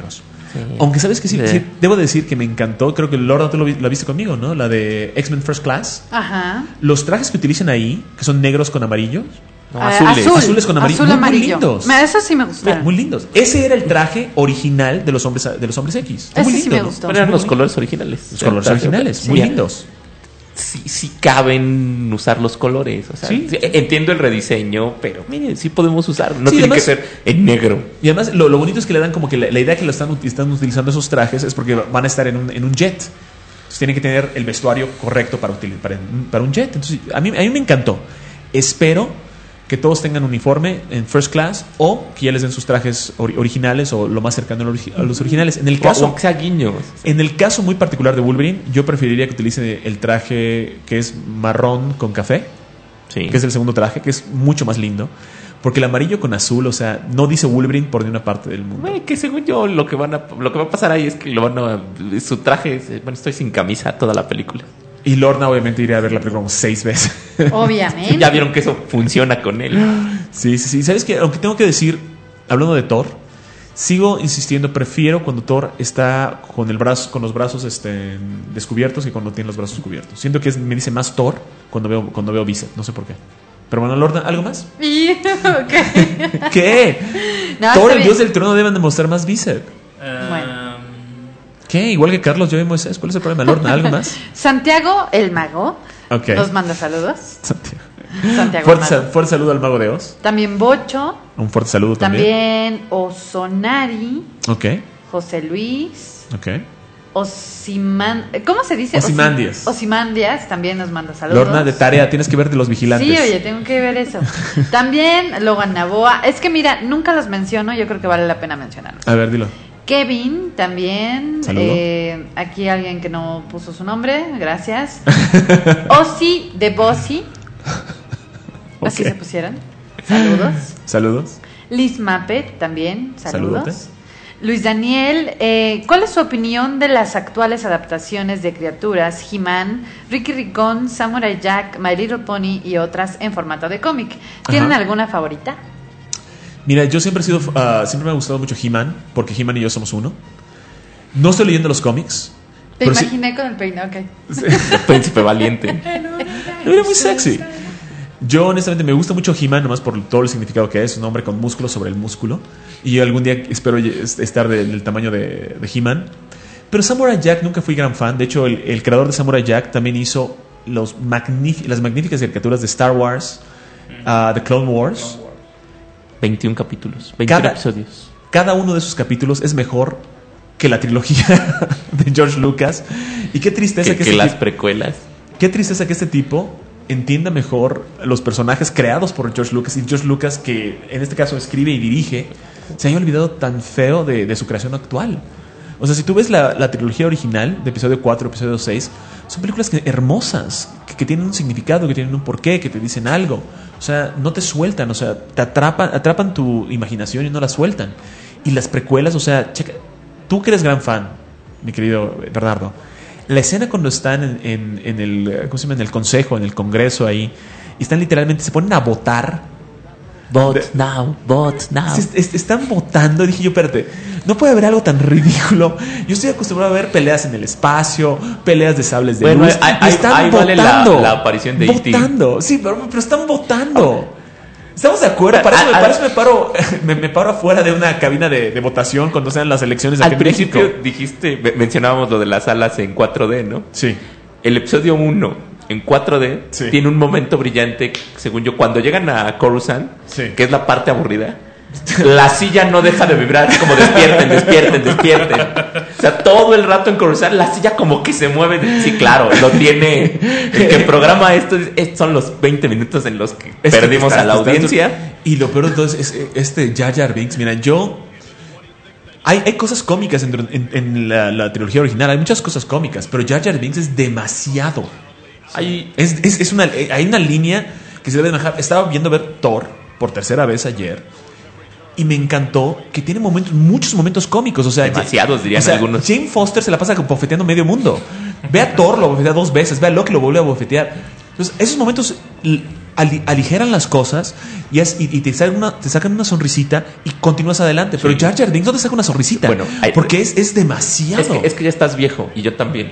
Sí. Aunque sabes que sí, sí, debo decir que me encantó. Creo que Lorna tú lo, vi, la viste conmigo, ¿no? La de X-Men First Class.
Ajá.
Los trajes que utilizan ahí, que son negros con amarillos.
No, azules.
Azul, azules con amarillo.
Azul
muy,
amarillo.
Muy lindos.
Eso sí me gustaron.
Muy lindos. Ese era el traje original de los hombres de los hombres X.
Ese
muy
sí
lindo,
me gustó.
Pero eran los colores originales.
Los colores originales,
sí,
muy lindos.
Sí, sí caben usar los colores. O sea,
¿Sí?
Sí, entiendo el rediseño, pero mire, sí podemos usar. No
Sí,
tiene
además,
que ser en negro.
Y además, lo, lo bonito es que le dan como que la, la idea que lo están, están utilizando esos trajes es porque van a estar en un, en un jet. Entonces tienen que tener el vestuario correcto para, util, para, para un jet. Entonces, a mí, a mí me encantó. Espero que todos tengan uniforme en First Class o que ya les den sus trajes or- originales o lo más cercano a, ori- a los originales. En el caso,
o que sea guiños.
En el caso muy particular de Wolverine, yo preferiría que utilice el traje que es marrón con café,
sí.
que es el segundo traje, que es mucho más lindo. Porque el amarillo con azul, o sea, no dice Wolverine por ninguna parte del mundo.
Güey, que según yo lo que van a, lo que va a pasar ahí es que lo van a, su traje es, bueno, estoy sin camisa toda la película.
Y Lorna obviamente iría a ver la película como seis veces.
Obviamente.
Ya vieron que eso funciona con él.
Sí, sí, sí. ¿Sabes qué? Aunque tengo que decir, hablando de Thor, sigo insistiendo, prefiero cuando Thor está con el brazo, con los brazos este, descubiertos que cuando tiene los brazos cubiertos. Siento que es, me dice más Thor cuando veo, cuando veo bíceps, no sé por qué. Pero bueno, Lorna, ¿algo más?
Y, okay.
¿Qué?
No,
Thor, el
bien.
dios del trono, deben demostrar más bíceps.
Uh,
Bueno.
¿Qué? Igual que Carlos, yo y Moisés. ¿Cuál es el problema, Lorna? ¿Algo más?
Santiago el Mago
Ok.
nos manda saludos.
Santiago.
Santiago
Fuerte,
el
sa-
Mago.
fuerte saludo al Mago de Oz.
También Bocho.
Un fuerte saludo también.
También Osonari.
Ok,
José Luis.
ok.
Osiman, ¿cómo se dice?
Ozymandias.
Osi- Ozymandias también nos manda saludos.
Lorna, de tarea, tienes que ver de los vigilantes.
Sí, oye, tengo que ver eso. También Logan Naboa. Es que mira, nunca los menciono, yo creo que vale la pena mencionarlos.
A ver, dilo.
Kevin también.
Saludo.
Eh, aquí alguien que no puso su nombre, gracias. Osi de Bossy. Así
Ok.
se pusieron. Saludos.
Saludos.
Liz Mappet también, saludos.
Saludote.
Luis Daniel, eh, ¿cuál es su opinión de las actuales adaptaciones de criaturas, He-Man, Ricky Ricón, Samurai Jack, My Little Pony y otras en formato de cómic? ¿Tienen
Ajá.
alguna favorita?
Mira, yo siempre he sido, ah, siempre me ha gustado mucho He-Man, porque He-Man y yo somos uno. No estoy leyendo los cómics.
Te
pero sí-
imaginé con el peinado, ok.
El príncipe valiente.
Era muy sexy. Yo honestamente me gusta mucho He-Man, nomás por todo el significado que es, un hombre con músculo sobre el músculo. Y yo algún día espero estar del, del tamaño de, de He-Man. Pero Samurai Jack nunca fui gran fan. De hecho, el, el creador de Samurai Jack también hizo los magnífic- las magníficas caricaturas de Star Wars, uh, The Clone Wars.
veintiún capítulos, veintiún
Cada-
episodios.
Cada uno de esos capítulos es mejor que la trilogía de George Lucas. Y qué tristeza
Que,
que,
que
este
las
tipo-
precuelas.
Qué tristeza que este tipo entienda mejor los personajes creados por George Lucas y George Lucas, que en este caso escribe y dirige, se haya olvidado tan feo de, de su creación actual. O sea, si tú ves la, la trilogía original de episodio cuatro, episodio seis, son películas que, hermosas, que, que tienen un significado, que tienen un porqué, que te dicen algo. O sea, no te sueltan, o sea, te atrapan, atrapan tu imaginación y no la sueltan. Y las precuelas, o sea, checa, tú que eres gran fan, mi querido Bernardo, la escena cuando están en, en, en el, ¿cómo se llama? En el consejo, en el congreso ahí, y están literalmente, se ponen a votar.
Vote
De-
now, vote now.
Se- est- están votando. Dije yo, espérate, no puede haber algo tan ridículo. Yo estoy acostumbrado a ver peleas en el espacio, peleas de sables de
Bueno,
luz.
ahí-
y
ahí-
están
ahí vale la-
votando.
la aparición de E T
Votando, sí, pero, pero están votando. ¿Estamos de acuerdo? Para eso,
Al-
para eso me paro me, me paro afuera de una cabina de, de votación cuando sean las elecciones aquí
Al
en
principio
México.
dijiste, me- mencionábamos lo de las alas en cuatro D, ¿no?
Sí.
El episodio uno en cuatro D
Sí.
tiene un momento brillante, según yo, cuando llegan a Coruscant,
Sí.
que es la parte aburrida. La silla no deja de vibrar, es como despierten, despierten, despierten. O sea, todo el rato en Coruscant la silla como que se mueve. Sí, claro, lo tiene. El que programa esto es- es- son los veinte minutos en los que
Es que
perdimos
está-
a la
está-
audiencia.
Y lo peor entonces es este Jar Jar Binks. Mira, yo. Hay, hay cosas cómicas en, en- en la, la trilogía original. Hay muchas cosas cómicas. Pero Jar Jar Binks es demasiado. Hay, es, es- es una, hay una línea que se debe manejar. Estaba viendo ver Thor por tercera vez ayer. Y me encantó que tiene momentos, muchos momentos cómicos. O sea,
Demasiados, dirían
o sea,
algunos.
Jane Foster se la pasa bofeteando medio mundo. Ve a Thor, lo bofetea dos veces. Ve a Loki, lo vuelve a bofetear. Entonces, esos momentos l- ali- aligeran las cosas y, es, y, y te, sacan una, te sacan una sonrisita y continúas adelante. Pero Jar Jar Binks no te saca una sonrisita.
Bueno, hay-
porque es, es demasiado.
Es que, es que ya estás viejo y yo también.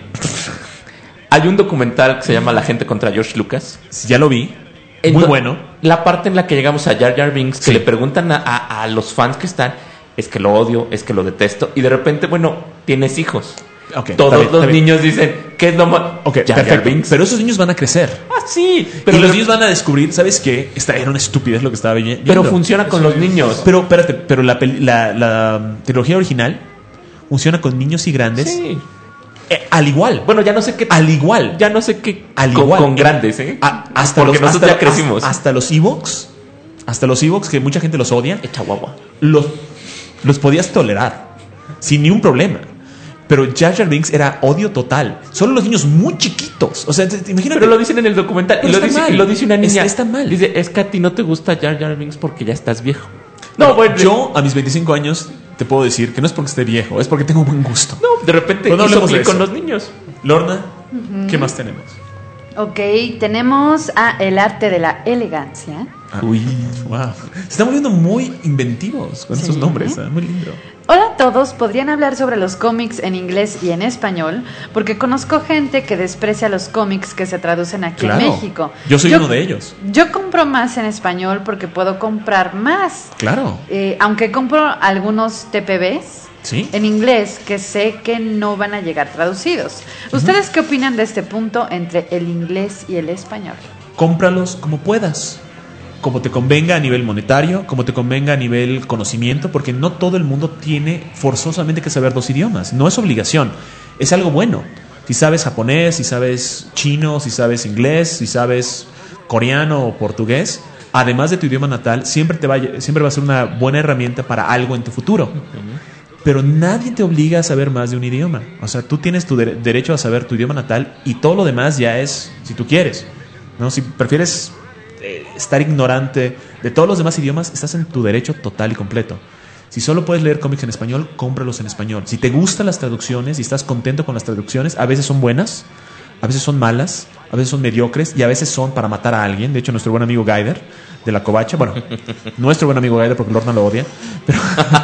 Hay un documental que se llama La gente contra George Lucas.
Ya lo vi. Muy
Entonces,
bueno.
La parte en la que llegamos a Jar Jar Binks, que
Sí.
le preguntan a, a- a los fans que están, es que lo odio, es que lo detesto. Y de repente, bueno, tienes hijos.
Ok, está
Todos
bien,
los
está bien.
niños dicen, ¿qué es lo más?
Ok,
Jar Jar
perfecto.
Binks.
Pero esos niños van a crecer.
Ah, sí.
Pero
Pero,
y los
de-
niños van a descubrir, ¿sabes qué? Esta era una estupidez lo que estaba viendo.
pero funciona con los niños.
Pero espérate, pero la, peli- la, la trilogía original funciona con niños y grandes.
Sí.
Eh, al igual.
Bueno, ya no sé qué.
Al igual.
Ya no sé qué.
Al
con,
igual.
con grandes, ¿eh?
A- hasta
Porque
los,
nosotros
hasta,
ya crecimos.
Hasta, hasta los Ewoks. Hasta los Ewoks, que mucha gente los odia.
Echa guagua.
Los, los podías tolerar. Sin ningún problema. Pero Jar Jar Binks era odio total. Solo los niños muy chiquitos. O sea, te, te imaginas.
Pero lo dicen en el documental.
Pero
Y lo,
está
dice,
mal.
y lo dice una niña.
Está- está mal.
Dice, es que a ti no te gusta Jar Jar Binks porque ya estás viejo.
No,
No, bueno,
yo a mis veinticinco años te puedo decir que no es porque esté viejo, es porque tengo buen gusto.
No, de repente
Pero no
hizo
hablemos de
clic con
eso.
los niños.
Lorna, ¿qué más tenemos?
Ok, tenemos a El arte de la elegancia.
Ah, Uy, wow. Se están volviendo muy inventivos con esos
Sí.
nombres, ¿eh? Muy lindo.
Hola a todos, ¿podrían hablar sobre los cómics en inglés y en español? Porque conozco gente que desprecia los cómics que se traducen aquí
Claro.
en México.
Yo soy uno de ellos.
Yo compro más en español porque puedo comprar más.
Claro.
Eh, aunque compro algunos T P Bs
Sí.
en inglés que sé que no van a llegar traducidos. ¿Ustedes qué opinan de este punto entre el inglés y el español?
Cómpralos como puedas. Como te convenga a nivel monetario, como te convenga a nivel conocimiento, porque no todo el mundo tiene forzosamente que saber dos idiomas. No es obligación, es algo bueno. Si sabes japonés, si sabes chino, si sabes inglés, si sabes coreano o portugués, además de tu idioma natal, siempre, te va, a- siempre va a ser una buena herramienta para algo en tu futuro. Pero nadie te obliga a saber más de un idioma. O sea, tú tienes tu dere- derecho a saber tu idioma natal y todo lo demás ya es si tú quieres. ¿No? Si prefieres eh, estar ignorante de todos los demás idiomas, estás en tu derecho total y completo. Si solo puedes leer cómics en español, cómpralos en español. Si te gustan las traducciones y estás contento con las traducciones, a veces son buenas, a veces son malas, a veces son mediocres y a veces son para matar a alguien. De hecho, nuestro buen amigo Gaider de la Covacha, bueno, nuestro buen amigo Gaider porque Lorna lo odia, pero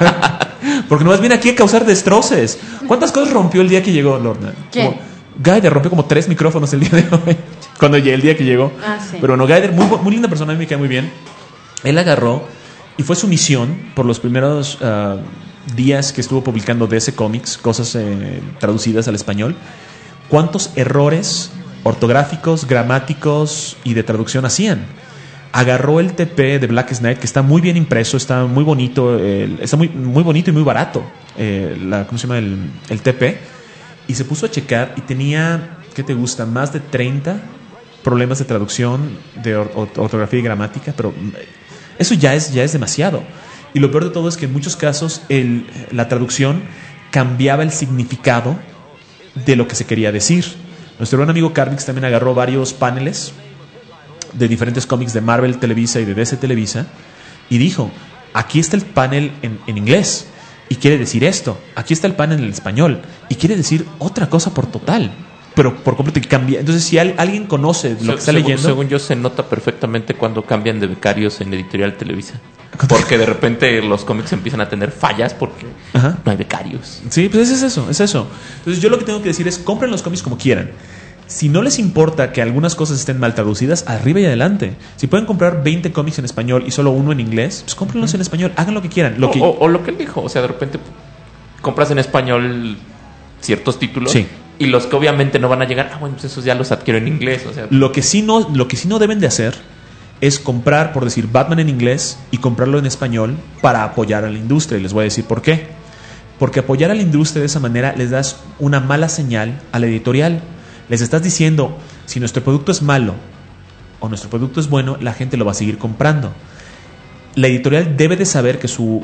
porque nomás viene aquí a causar destroces. ¿Cuántas cosas rompió el día que llegó Lorna?
¿Quién?
Como- Gaider rompió como tres micrófonos el día de hoy. Cuando llegué, el día que llegó.
Ah, sí.
Pero bueno, Gaider, muy, bu- muy linda persona, a mí me cae muy bien. Él agarró y fue su misión por los primeros ah, días que estuvo publicando D C Comics, cosas eh, traducidas al español. ¿Cuántos errores ortográficos, gramáticos y de traducción hacían? Agarró el T P de Black Knight, que está muy bien impreso, está muy bonito, eh, está muy, muy bonito y muy barato, eh, la, ¿cómo se llama? El, el T P, y se puso a checar y tenía, ¿qué te gusta? Más de treinta problemas de traducción, de or- or- ortografía y gramática, pero eso ya es, ya es demasiado. Y lo peor de todo es que en muchos casos el, la traducción cambiaba el significado de lo que se quería decir. Nuestro buen amigo Carmix también agarró varios paneles de diferentes cómics de Marvel Televisa y de D C Televisa y dijo, aquí está el panel en, en inglés y quiere decir esto, aquí está el panel en español y quiere decir otra cosa por total, pero por completo, que cambia. Entonces si al- alguien conoce lo
Se-
que está
según,
leyendo,
según yo, se nota perfectamente cuando cambian de becarios en Editorial Televisa. Porque de repente los cómics empiezan a tener fallas porque
Ajá.
no hay becarios.
sí, pues es eso, es eso. Entonces yo lo que tengo que decir es, compren los cómics como quieran. Si no les importa que algunas cosas estén mal traducidas, arriba y adelante. Si pueden comprar veinte cómics en español y solo uno en inglés, pues cómprenlos en español, hagan lo que quieran. Lo
o,
que,
o- o lo que él dijo, o sea, de repente compras en español ciertos títulos
Sí.
y los que obviamente no van a llegar, ah, bueno, pues esos ya los adquiero en inglés, o sea,
Lo que sí no, lo que sí no deben de hacer es comprar, por decir, Batman en inglés y comprarlo en español para apoyar a la industria. Y les voy a decir por qué. Porque apoyar a la industria de esa manera les das una mala señal a la editorial. Les estás diciendo, si nuestro producto es malo o nuestro producto es bueno, la gente lo va a seguir comprando. La editorial debe de saber que su,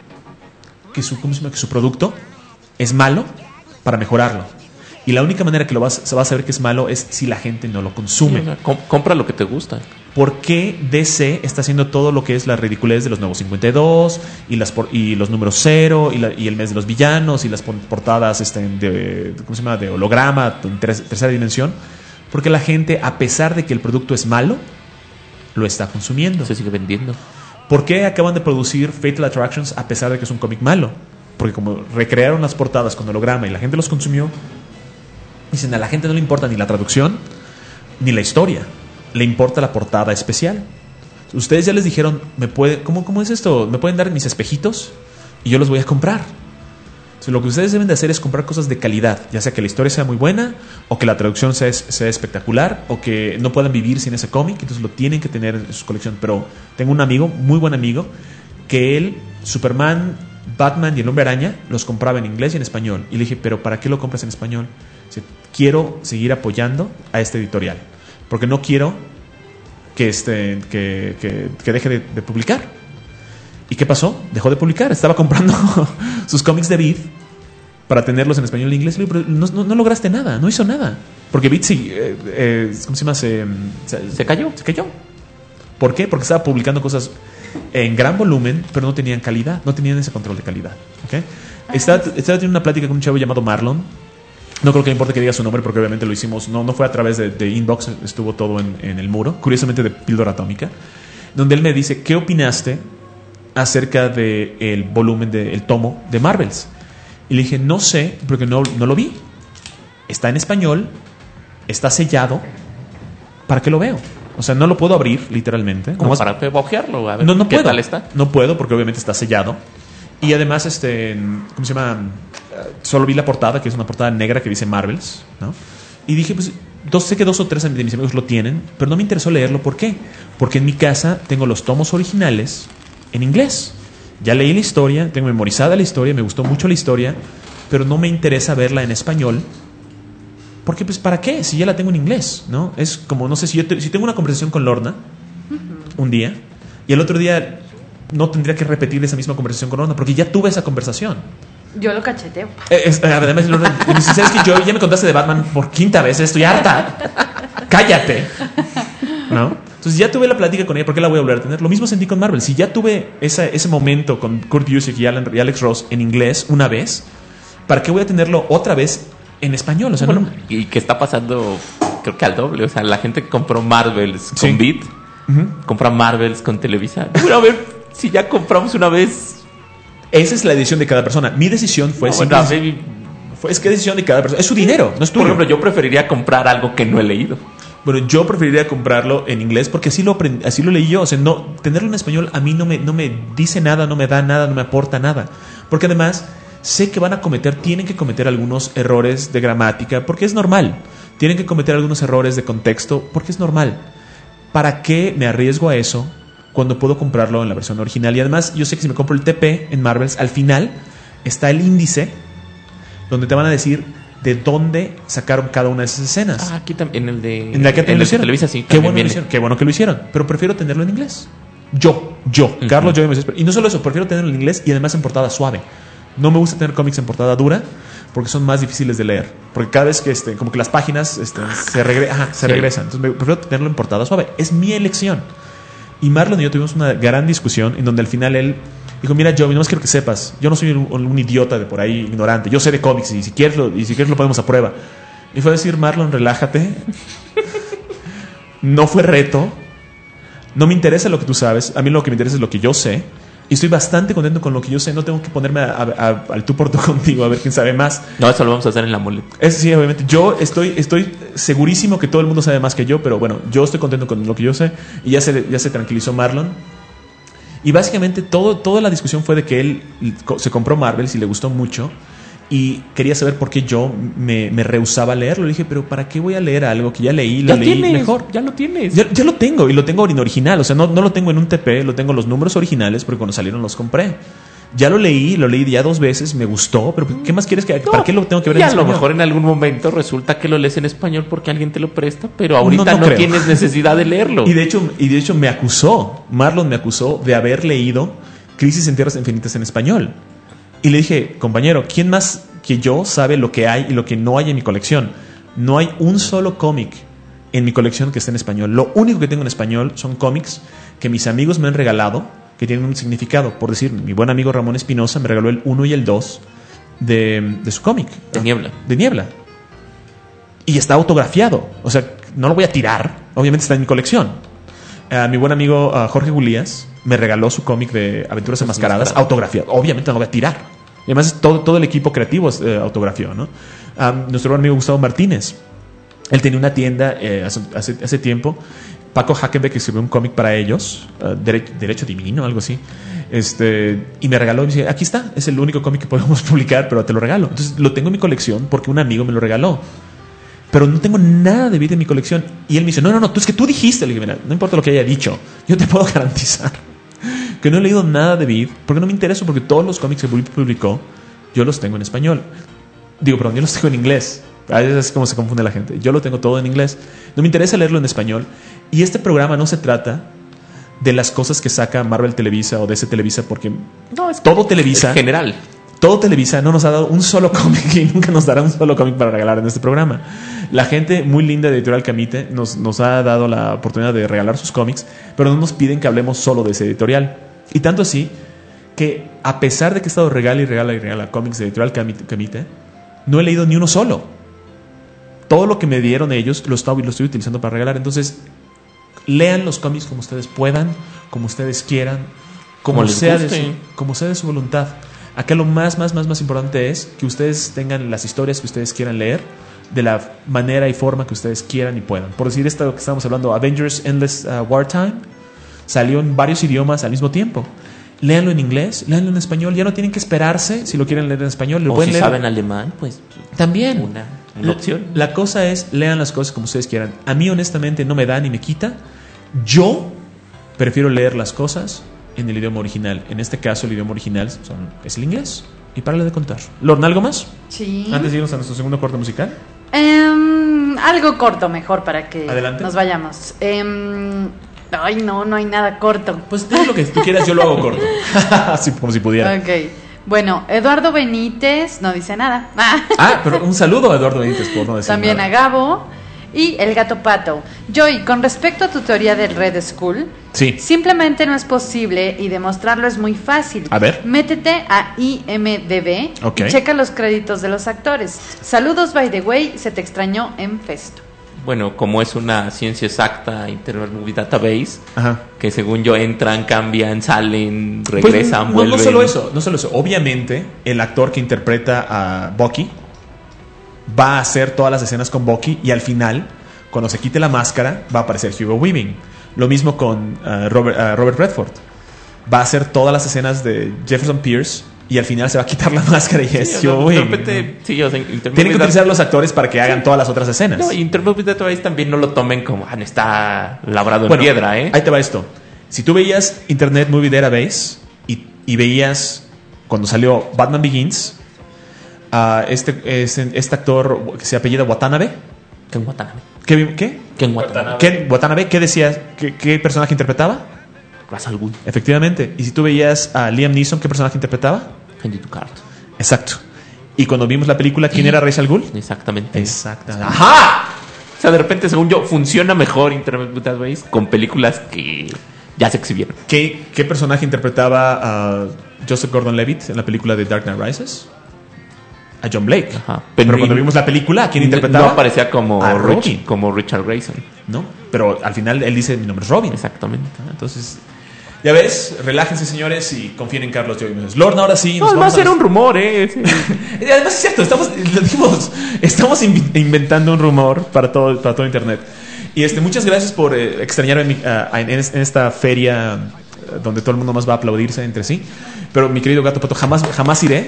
que su, ¿cómo se llama? Que su producto es malo para mejorarlo. Y la única manera que lo vas, se va a saber que es malo es si la gente no lo consume.
o sea, com- compra lo que te gusta.
¿Por qué D C está haciendo todo lo que es la ridiculez de los nuevos cincuenta y dos y, las por- y los números cero y, la- y el mes de los villanos y las pon- portadas este, de, ¿cómo se llama? De holograma en ter- tercera dimensión? Porque la gente, a pesar de que el producto es malo, lo está consumiendo.
Se sigue vendiendo.
¿Por qué acaban de producir Fatal Attractions a pesar de que es un cómic malo? Porque como recrearon las portadas con holograma y la gente los consumió, dicen, a la gente no le importa ni la traducción ni la historia, le importa la portada especial. Ustedes ya les dijeron, ¿me puede, cómo, ¿cómo es esto? ¿Me pueden dar mis espejitos? Y yo los voy a comprar. Entonces, lo que ustedes deben de hacer es comprar cosas de calidad, ya sea que la historia sea muy buena, o que la traducción sea, sea espectacular, o que no puedan vivir sin ese cómic, entonces lo tienen que tener en su colección. Pero tengo un amigo, muy buen amigo, que él, Superman, Batman y el Hombre Araña, los compraba en inglés y en español. Y le dije, ¿pero para qué lo compras en español? Dice, quiero seguir apoyando a este editorial, porque no quiero que, este, que, que, que deje de, de publicar. ¿Y qué pasó? Dejó de publicar. Estaba comprando sus cómics de Vid para tenerlos en español e inglés. Pero no, no, no lograste nada, no hizo nada. Porque Vid sí, eh, eh, ¿cómo se llama? Se, se,
se cayó.
Se cayó. ¿Por qué? Porque estaba publicando cosas en gran volumen, pero no tenían calidad, no tenían ese control de calidad. ¿Okay? Estaba, estaba teniendo una plática con un chavo llamado Marlon. No creo que le importe que diga su nombre, porque obviamente lo hicimos, no, no fue a través de, de inbox, estuvo todo en, en el muro, curiosamente de Píldora Atómica, donde él me dice, ¿qué opinaste acerca del volumen del tomo de Marvels? Y le dije, no sé, porque no, no lo vi. Está en español, está sellado. ¿Para qué lo veo? O sea, no lo puedo abrir, literalmente.
Como para bojearlo, a ver
no, no
qué
puedo,
tal está.
No puedo, porque obviamente está sellado. Y además, este, ¿cómo se llama? Solo vi la portada, que es una portada negra que dice Marvels, ¿no? Y dije, pues, dos, sé que dos o tres de mis amigos lo tienen, pero no me interesó leerlo. ¿Por qué? Porque en mi casa tengo los tomos originales en inglés. Ya leí la historia, tengo memorizada la historia, me gustó mucho la historia, pero no me interesa verla en español. Porque, pues, ¿para qué? Si ya la tengo en inglés, ¿no? Es como, no sé, si yo te, si tengo una conversación con Lorna uh-huh. un día, y el otro día no tendría que repetir esa misma conversación con Lorna, porque ya tuve esa conversación.
Yo lo cacheteo.
Eh, es, además, Lorna, ¿sabes que yo ya me contaste de Batman por quinta vez? Estoy harta. Cállate. ¿No? Entonces ya tuve la plática con ella, ¿por qué la voy a volver a tener? Lo mismo sentí con Marvel. Si ya tuve esa, ese momento con Kurt Busiek y, Alan, y Alex Ross en inglés una vez, ¿para qué voy a tenerlo otra vez en español? O sea,
bueno,
no...
¿Y qué está pasando? Creo que al doble. O sea, la gente que compró Marvels con
sí.
Vid, uh-huh. compra Marvels con Televisa. Bueno, a ver, si ya compramos una vez...
Esa es la decisión de cada persona. Mi decisión fue...
No, bueno, baby...
fue es que decisión de cada persona. Es su dinero, no es tuyo.
Por ejemplo, yo preferiría comprar algo que no he leído.
Bueno, yo preferiría comprarlo en inglés porque así lo aprendí, así lo leí yo. O sea, no, tenerlo en español a mí no me, no me dice nada, no me da nada, no me aporta nada. Porque además sé que van a cometer, tienen que cometer algunos errores de gramática porque es normal. Tienen que cometer algunos errores de contexto porque es normal. ¿Para qué me arriesgo a eso cuando puedo comprarlo en la versión original? Y además yo sé que si me compro el T P en Marvels, al final está el índice donde te van a decir de dónde sacaron cada una de esas escenas.
Ah, aquí también, en el de,
en la que
en el de Televisa, sí.
Qué bueno, lo hicieron, qué bueno que lo hicieron, pero prefiero tenerlo en inglés. Yo, yo, uh-huh. Carlos, yo y no solo eso, prefiero tenerlo en inglés y además en portada suave. No me gusta tener cómics en portada dura porque son más difíciles de leer. Porque cada vez que este, como que las páginas este, se, regre- ajá, se sí. regresan. Entonces me prefiero tenerlo en portada suave. Es mi elección. Y Marlon y yo tuvimos una gran discusión en donde al final él dijo, mira, Joey, no más quiero que sepas, yo no soy un, un idiota de por ahí, ignorante, yo sé de cómics y si quieres lo, y si quieres lo ponemos a prueba. Y fue a decir, Marlon, relájate. No fue reto. No me interesa lo que tú sabes, a mí lo que me interesa es lo que yo sé. Y estoy bastante contento con lo que yo sé. No tengo que ponerme a, a, a, al tú por tú contigo a ver quién sabe más.
No, eso lo vamos a hacer en la mole.
Eso sí, obviamente. Yo estoy, estoy segurísimo que todo el mundo sabe más que yo, pero bueno, yo estoy contento con lo que yo sé. Y ya se, ya se tranquilizó Marlon. Y básicamente todo, toda la discusión fue de que él se compró Marvels y le gustó mucho. Y quería saber por qué yo me, me rehusaba a leerlo. Le dije, pero ¿para qué voy a leer algo que ya leí? Lo
ya
leí
tienes,
mejor.
Ya lo tienes.
Ya, ya lo tengo y lo tengo en original. O sea, no, no lo tengo en un T P, lo tengo en los números originales porque cuando salieron los compré. Ya lo leí, lo leí ya dos veces, me gustó, pero ¿qué más quieres que
no,
¿para qué lo tengo que ver
en
español?
Y a lo mejor en algún momento resulta que lo lees en español porque alguien te lo presta, pero ahorita no,
no,
no tienes necesidad de leerlo.
Y de hecho, y de hecho me acusó, Marlon me acusó de haber leído Crisis en Tierras Infinitas en español. Y le dije, compañero, ¿quién más que yo sabe lo que hay y lo que no hay en mi colección? No hay un solo cómic en mi colección que esté en español. Lo único que tengo en español son cómics que mis amigos me han regalado, que tienen un significado. Por decir, mi buen amigo Ramón Espinosa me regaló el uno y el dos de, de su cómic.
De Niebla.
De Niebla. Y está autografiado. O sea, no lo voy a tirar. Obviamente está en mi colección. uh, mi buen amigo uh, Jorge Gulías me regaló su cómic de Aventuras Enmascaradas, autografiado. Obviamente no lo voy a tirar. Y además todo, todo el equipo creativo es, eh, autografió, ¿no? Um, nuestro buen amigo Gustavo Martínez, él tenía una tienda eh, hace, hace, hace tiempo. Paco Hackenbeck escribió un cómic para ellos, uh, Derecho, Derecho Divino, algo así. Este, y me regaló y me dice, aquí está, es el único cómic que podemos publicar, pero te lo regalo. Entonces lo tengo en mi colección porque un amigo me lo regaló. Pero no tengo nada de Beat en mi colección. Y él me dice, no, no, no, tú es que tú dijiste. Le dije, mira, no importa lo que haya dicho, yo te puedo garantizar que no he leído nada de Beat porque no me interesa, porque todos los cómics que publicó yo los tengo en español. Digo, perdón, yo los tengo en inglés. A veces es como se confunde la gente. Yo lo tengo todo en inglés. No me interesa leerlo en español. Y este programa no se trata de las cosas que saca Marvel Televisa o D C Televisa, porque
no, es
todo Televisa,
en general,
todo Televisa no nos ha dado un solo cómic y nunca nos dará un solo cómic para regalar en este programa. La gente muy linda de Editorial Camite nos, nos ha dado la oportunidad de regalar sus cómics, pero no nos piden que hablemos solo de ese editorial. Y tanto así que, a pesar de que he estado regala y regala y regala cómics de Editorial Camite, Camite no he leído ni uno solo. Todo lo que me dieron ellos lo estoy, lo estoy utilizando para regalar. Entonces, lean los cómics como ustedes puedan, como ustedes quieran, como, como sea, de su, como sea de su voluntad. Acá lo más, más, más, más importante es que ustedes tengan las historias que ustedes quieran leer de la manera y forma que ustedes quieran y puedan. Por decir esto que estamos hablando, Avengers Endless uh, Wartime, salió en varios idiomas al mismo tiempo. Léanlo en inglés, léanlo en español. Ya no tienen que esperarse si lo quieren leer en español. Lo
o
pueden
si
leer.
saben alemán, pues
también
una, una opción.
La, la cosa es, lean las cosas como ustedes quieran. A mí honestamente no me da ni me quita. Yo prefiero leer las cosas en el idioma original. En este caso el idioma original son, es el inglés. Y párale de contar. Lorna, ¿algo más?
Sí.
Antes de irnos a nuestro segundo corte musical.
Um, algo corto mejor para que
Adelante.
nos vayamos. Um, ay, no, no hay nada corto.
Pues di lo que tú quieras, yo lo hago corto. Así como si pudiera.
Ok. Bueno, Eduardo Benítez no dice nada.
Ah, pero un saludo a Eduardo Benítez por no decir
También
nada.
a Gabo y el Gato Pato. Joy, con respecto a tu teoría del Red Skull,
sí.
Simplemente no es posible y demostrarlo es muy fácil.
A ver.
Métete a I M D B
okay.
y checa los créditos de los actores. Saludos, by the way, se te extrañó en Festo.
Bueno, como es una ciencia exacta, Internet Movie Database,
Ajá.
que según yo entran, cambian, salen, regresan,
pues, no,
vuelven.
No solo eso, no solo eso. Obviamente, el actor que interpreta a Bucky va a hacer todas las escenas con Bucky y al final, cuando se quite la máscara, va a aparecer Hugo Weaving. Lo mismo con uh, Robert, uh, Robert Redford. Va a hacer todas las escenas de Jefferson Pierce y al final se va a quitar la máscara y es
sí,
Hugo Weaving.
De repente, sí, o sea,
tienen que utilizar los actores para que hagan sí. todas las otras escenas.
No, Internet Movie Database también no lo tomen como, ah, no está labrado
bueno,
en piedra, ¿eh?
Ahí te va esto. Si tú veías Internet Movie Database y, y veías cuando salió Batman Begins, Uh, este, este, este actor que se apellida Watanabe.
Ken Watanabe.
¿Qué? ¿Qué?
Ken Watanabe.
Ken Watanabe. ¿Qué decías? ¿Qué, qué personaje interpretaba?
Ra's al Ghul.
Efectivamente. Y si tú veías a Liam Neeson, ¿qué personaje interpretaba?
Henry Ducard.
Exacto. Y cuando vimos la película, ¿quién era Ra's al Ghul?
Exactamente.
Exactamente.
¡Ajá! O sea, de repente, según yo, funciona mejor Internet Movie Database con películas que ya se exhibieron.
¿Qué, qué personaje interpretaba a Joseph Gordon-Levitt en la película de Dark Knight Rises? A John Blake.
Ajá.
Pero, pero cuando vimos la película, ¿a quién interpretaba?
No aparecía como,
a
Rich, como Richard Grayson.
No, pero al final él dice: mi nombre es Robin.
Exactamente.
Entonces, ya ves, relájense, señores, y confíen en Carlos Joy. Lorna, ahora sí.
Nos no, va a ser a... un rumor, ¿eh? Sí.
Además, es cierto, estamos, lo dijimos, estamos inventando un rumor para todo, para todo Internet. Y este, muchas gracias por eh, extrañarme en, mi, uh, en, en esta feria uh, donde todo el mundo más va a aplaudirse entre sí. Pero mi querido Gato Pato, jamás, jamás iré.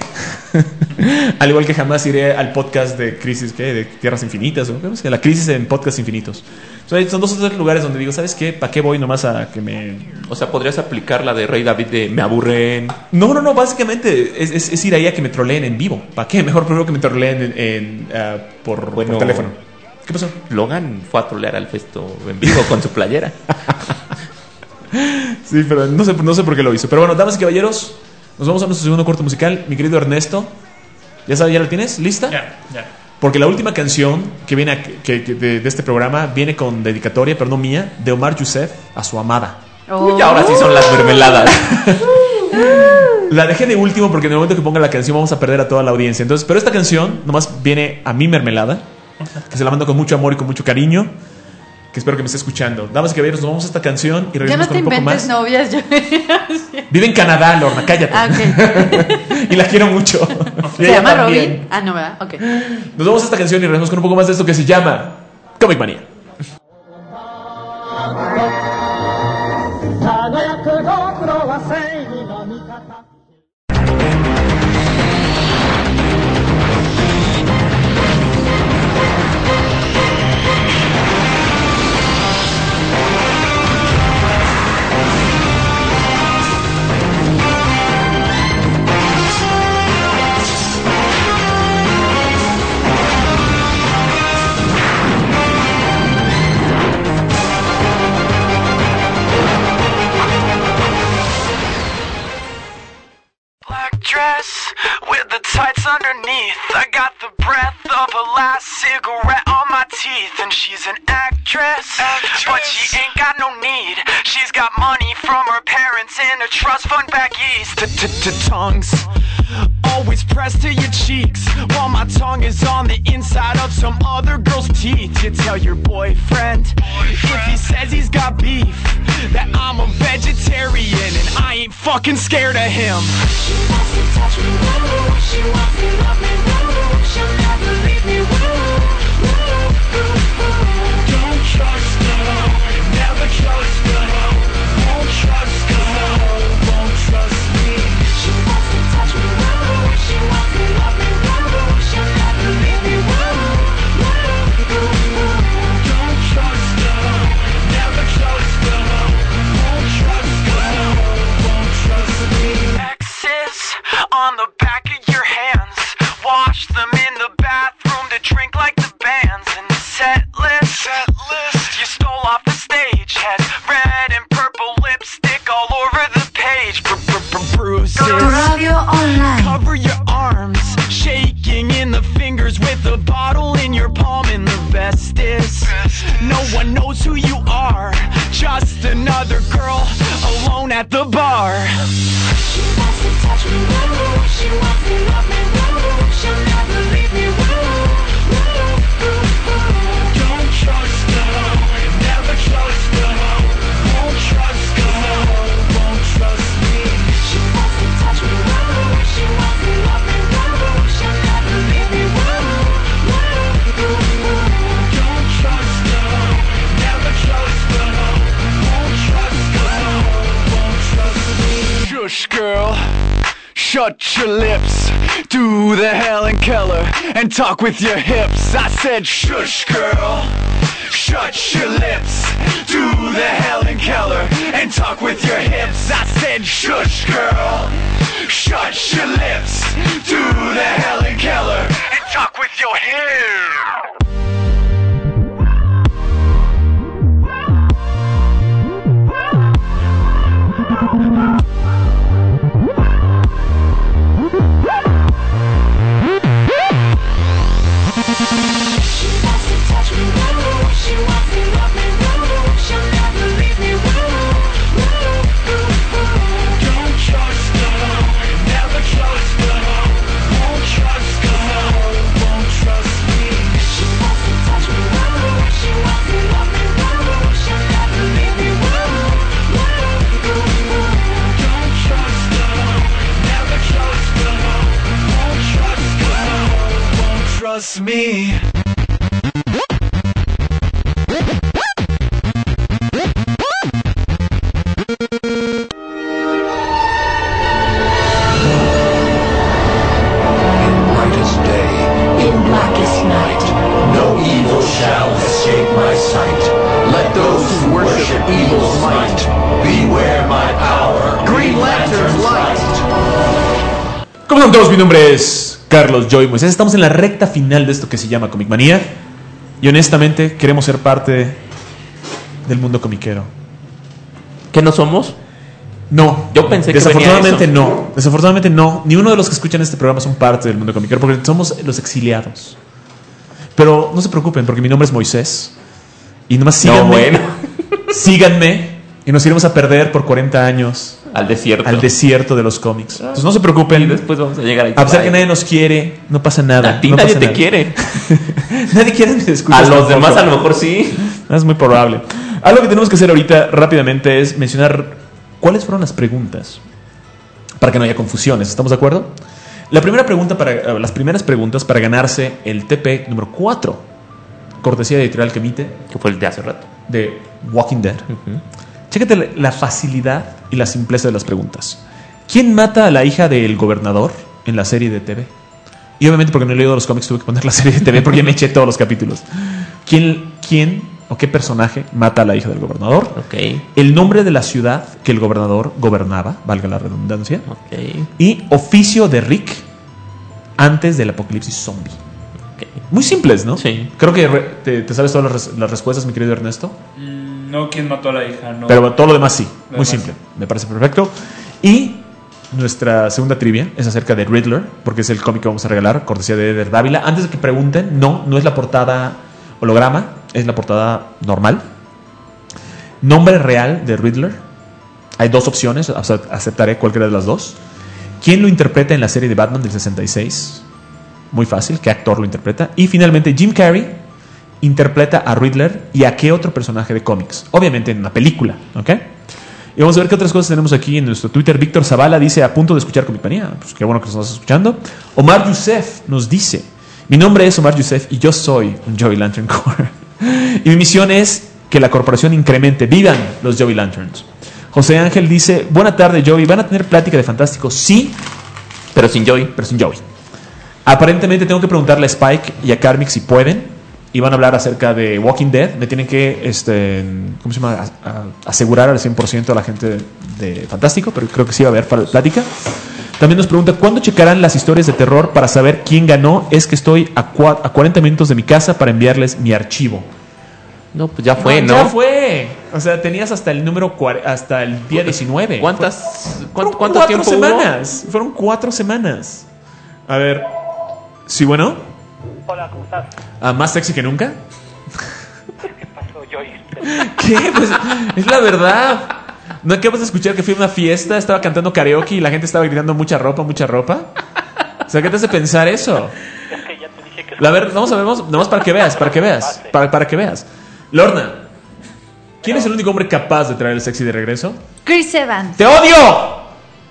Al igual que jamás iré al podcast de Crisis, ¿qué? De Tierras Infinitas. ¿O? ¿Qué? La Crisis en Podcast Infinitos. Son dos o tres lugares donde digo, ¿sabes qué? ¿Para qué voy nomás a que me...?
O sea, ¿podrías aplicar la de Rey David de me aburren?
No, no, no. Básicamente es, es, es ir ahí a que me troleen en vivo. ¿Para qué? Mejor primero que me troleen en, en, uh, por, bueno, por teléfono. ¿Qué pasó?
Logan fue a trolear al Festo en vivo con su playera.
Sí, pero no sé, no sé por qué lo hizo. Pero bueno, damas y caballeros, nos vamos a nuestro segundo corte musical. Mi querido Ernesto, ¿ya sabes, ya la tienes? ¿Lista?
Ya, ya.
Porque la última canción que viene a, que, que de, de este programa viene con dedicatoria, pero no mía, de Omar Youssef a su amada.
Oh. Y ahora sí son las mermeladas.
La dejé de último porque en el momento que ponga la canción vamos a perder a toda la audiencia. Entonces, pero esta canción nomás viene a mi mermelada, que se la mando con mucho amor y con mucho cariño. que espero que me esté escuchando. Damas y caballeros, nos vamos a esta canción y
Ya
regresamos
no te
con un poco más.
inventes novias. Yo...
Vive en Canadá, Lorna, cállate.
Ah, ok.
Y la quiero mucho.
¿Se llama Robin? Ah, no, ¿verdad? Ok.
Nos vamos a esta canción y regresamos con un poco más de esto que se llama Comic Manía.
Dress with the tights underneath. I got the breath of a last cigarette on my teeth. And she's an actress, actress, but she ain't got no need. She's got money from her parents in a trust fund back east. Tongues always pressed to your cheeks, while my tongue is on the inside of some other girl's teeth. You tell your boyfriend, if he says he's got beef, that I'm a vegetarian and I ain't fucking scared of him. She wants to touch me, woo. She wants to love me, woo. She'll never leave me, woo. Don't trust her, never trust her. Won't trust her, won't trust me. She wants to touch me, woo. She wants to love me, woo. She'll never leave me, woo. Don't trust her, never trust her. Won't trust her, won't trust me. X's on the back of your hands. Wash them in the bathroom to drink like the bands. And the set list, set list you stole off the stage has red and purple lipstick all over the page. Bruises.
Radio Online.
Cover your arms, shaking in the fingers with a bottle in your palm. And the best is, no one knows who you are. Just another girl alone at the bar. She wants to touch me, woo. She wants to love me, woo. She'll never leave me, woo. Don't trust her, never trust her. Won't trust her, won't trust me. She wants to touch me, woo. She wants to love me, woo. She'll never leave me, woo. Don't trust her, never trust her. Won't trust her, won't trust me. Shush, girl. Shut your lips, do the Helen Keller, and talk with your hips. I said shush, girl. Shut your lips, do the Helen Keller, and talk with your hips. I said shush, girl. Shut your lips, do the Helen Keller, and talk with your hips. Trust me.
¿Cómo están todos? Mi nombre es Carlos Joy Moisés. Estamos en la recta final de esto que se llama Comic Manía. Y honestamente queremos ser parte del mundo comiquero.
¿Qué no somos?
No.
Yo pensé que
Desafortunadamente
venía eso.
no. Desafortunadamente no. Ni uno de los que escuchan este programa son parte del mundo comiquero porque somos los exiliados. Pero no se preocupen porque mi nombre es Moisés. Y nomás síganme.
No, bueno.
Síganme y nos iremos a perder por cuarenta años
al desierto.
Al desierto de los cómics. Entonces no se preocupen.
Y después vamos a llegar ahí.
A pesar que nadie nos quiere, no pasa nada.
A ti
no
nadie
pasa
te
nada.
quiere.
Nadie quiere que me escuches.
A los
tampoco.
demás a lo mejor sí.
Es muy probable. Algo que tenemos que hacer ahorita rápidamente es mencionar cuáles fueron las preguntas para que no haya confusiones. ¿Estamos de acuerdo? La primera pregunta para, las primeras preguntas para ganarse el T P número cuatro, cortesía de editorial que emite,
que fue el de hace rato,
de Walking Dead. Uh-huh. Chécate la, la facilidad y la simpleza de las preguntas. ¿Quién mata a la hija del gobernador en la serie de T V? Y obviamente porque no he leído los cómics tuve que poner la serie de T V porque ya me eché todos los capítulos. ¿Quién, quién o qué personaje mata a la hija del gobernador?
Okay.
El nombre de la ciudad que el gobernador gobernaba, valga la redundancia.
Okay.
Y oficio de Rick antes del apocalipsis zombie. Okay. Muy simples, ¿no?
Sí.
Creo que re, te, te sabes todas las, res, las respuestas, mi querido Ernesto.
Mm, no, ¿quién mató a la hija? No.
Pero todo lo demás sí.
Lo
Muy
demás.
simple. Me parece perfecto. Y nuestra segunda trivia es acerca de Riddler, porque es el cómic que vamos a regalar, cortesía de Eder Dávila. Antes de que pregunten, no, no es la portada holograma, es la portada normal. Nombre real de Riddler. Hay dos opciones, aceptaré cualquiera de las dos. ¿Quién lo interpreta en la serie de Batman del sesenta y seis? Muy fácil, ¿qué actor lo interpreta? Y finalmente, Jim Carrey interpreta a Riddler y a qué otro personaje de cómics. Obviamente en una película, ¿ok? Y vamos a ver qué otras cosas tenemos aquí en nuestro Twitter. Víctor Zavala dice, a punto de escuchar con mi panía. Pues qué bueno que nos estás escuchando. Omar Youssef nos dice, mi nombre es Omar Youssef y yo soy un Joey Lantern Corps. Y mi misión es que la corporación incremente. ¡Vivan los Joey Lanterns! José Ángel dice, buena tarde Joey, ¿van a tener plática de Fantástico? Sí,
pero sin Joey.
Pero sin Joey. Aparentemente tengo que preguntarle a Spike y a Karmic si pueden. Y van a hablar acerca de Walking Dead. Me tienen que, este, ¿cómo se llama? A, a, asegurar al cien por ciento a la gente de Fantástico, pero creo que sí va a haber plática. También nos pregunta, ¿cuándo checarán las historias de terror para saber quién ganó? Es que estoy a, cua- a cuarenta minutos de mi casa para enviarles mi archivo.
No, pues ya fue,
no,
¿no?
Ya fue. O sea, tenías hasta el número cuare- hasta el día diecinueve.
¿Cuántas?
Fueron
¿Cuánto
cuatro
tiempo
semanas. Hubo? Fueron cuatro semanas. A ver. ¿Sí, bueno?
Hola, ¿cómo estás?
Ah, ¿más sexy que nunca?
¿Qué pasó, Joey?
¿Qué? Pues es la verdad. ¿No acabas de escuchar que fui a una fiesta, estaba cantando karaoke y la gente estaba gritando mucha ropa, mucha ropa? O sea, ¿qué te hace pensar eso?
Es que ya te dije que...
A ver, vamos a ver, vamos, nomás para que veas, para que veas, para, para que veas. Lorna, ¿quién es el único hombre capaz de traer el sexy de regreso?
Chris Evans.
¡Te odio!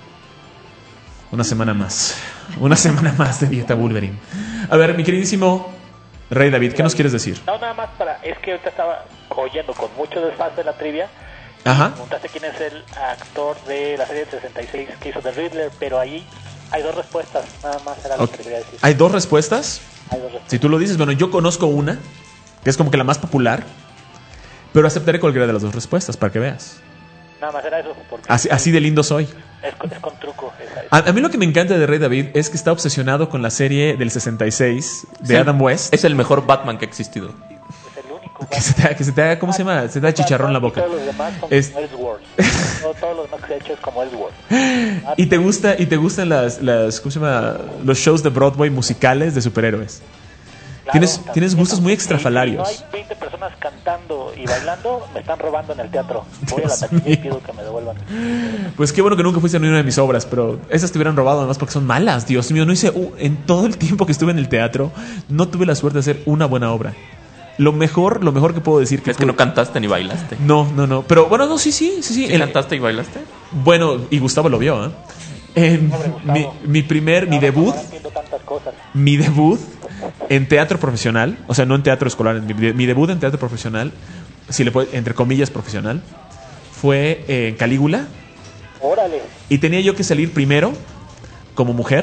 Una semana más. Una semana más de dieta Wolverine. A ver, mi queridísimo Rey David, ¿qué nos quieres decir?
No, nada más para... Es que ahorita estaba oyendo con mucho desfase la trivia.
Ajá.
Preguntaste quién es el actor de la serie del sesenta y seis que hizo de Riddler, pero ahí hay dos respuestas. Nada más era lo
Okay.
que quería decir.
¿Hay dos respuestas?
Hay dos respuestas.
Si tú lo dices, bueno, yo conozco una, que es como que la más popular, pero aceptaré cualquiera de las dos respuestas para que veas.
Nada más era eso. Porque
Así, así de lindo soy.
Es con, es con truco. Esa, esa.
A, a mí lo que me encanta de Rey David es que está obsesionado con la serie del sesenta y seis de
Sí.
Adam West.
Es el mejor Batman que ha existido.
Es el único.
Que se te, haga- que se te haga, ¿cómo se llama? Se te da chicharrón en la boca.
Todos los demás son
Es-
como Ellsworth. Todo- Todos los demás que he hecho es como Ellsworth.
Y te gusta, y te gustan las, las, ¿cómo se llama? Los shows de Broadway musicales de superhéroes.
Claro,
Tienes,
también,
tienes gustos
¿no?
muy
Y
extrafalarios.
Si no hay veinte personas cantando y bailando, me están robando en el teatro. Voy
Dios
a la taquilla y
mío.
pido que me devuelvan.
Pues qué bueno que nunca fuiste a ninguna de mis obras, pero esas te hubieran robado además porque son malas. Dios mío, no hice uh, en todo el tiempo que estuve en el teatro, no tuve la suerte de hacer una buena obra. Lo mejor, lo mejor que puedo decir que
Es que no cantaste ni bailaste.
No, no, no. Pero bueno, no, sí, sí, sí, sí.
¿Sí
El-
cantaste y bailaste?
Bueno, y Gustavo lo vio, ¿eh? En
Pobre Gustavo.
mi, mi primer, mi
Ahora-
debut,
ahora entiendo tantas cosas.
mi debut en teatro profesional, o sea, no en teatro escolar, en mi, mi debut en teatro profesional, si le puede, entre comillas profesional, fue en Calígula.
Órale.
Y tenía yo que salir primero como mujer.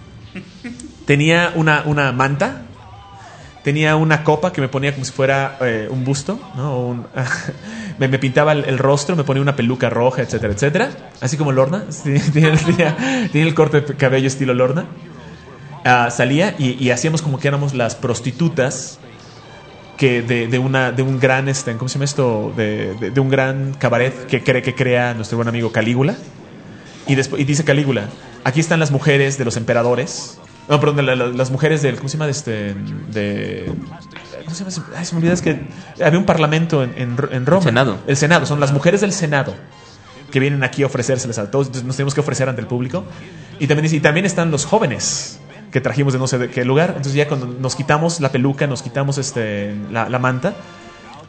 Tenía una, una manta. Tenía una copa que me ponía como si fuera eh, un busto, ¿no? O un- me, me pintaba el, el rostro, me ponía una peluca roja, etcétera, etcétera. Así como Lorna. Sí, tenía, tenía- tenía el corte de cabello estilo Lorna. Ah, salía y, y hacíamos como que éramos las prostitutas que de, de una de un gran este ¿cómo se llama esto? De, de- de un gran cabaret que cree que crea nuestro buen amigo Calígula. Y después y dice Calígula, aquí están las mujeres de los emperadores. No, perdón, de la- la- las mujeres del ¿cómo se llama este? De ¿cómo se llama? Ay, se me olvida, es que había un parlamento en, en, en Roma.
El Senado.
El Senado, son las mujeres del Senado que vienen aquí a ofrecérseles a todos, entonces nos tenemos que ofrecer ante el público. Y también dice, y también están los jóvenes que trajimos de no sé de qué lugar. Entonces ya cuando nos quitamos la peluca, nos quitamos este la, la manta,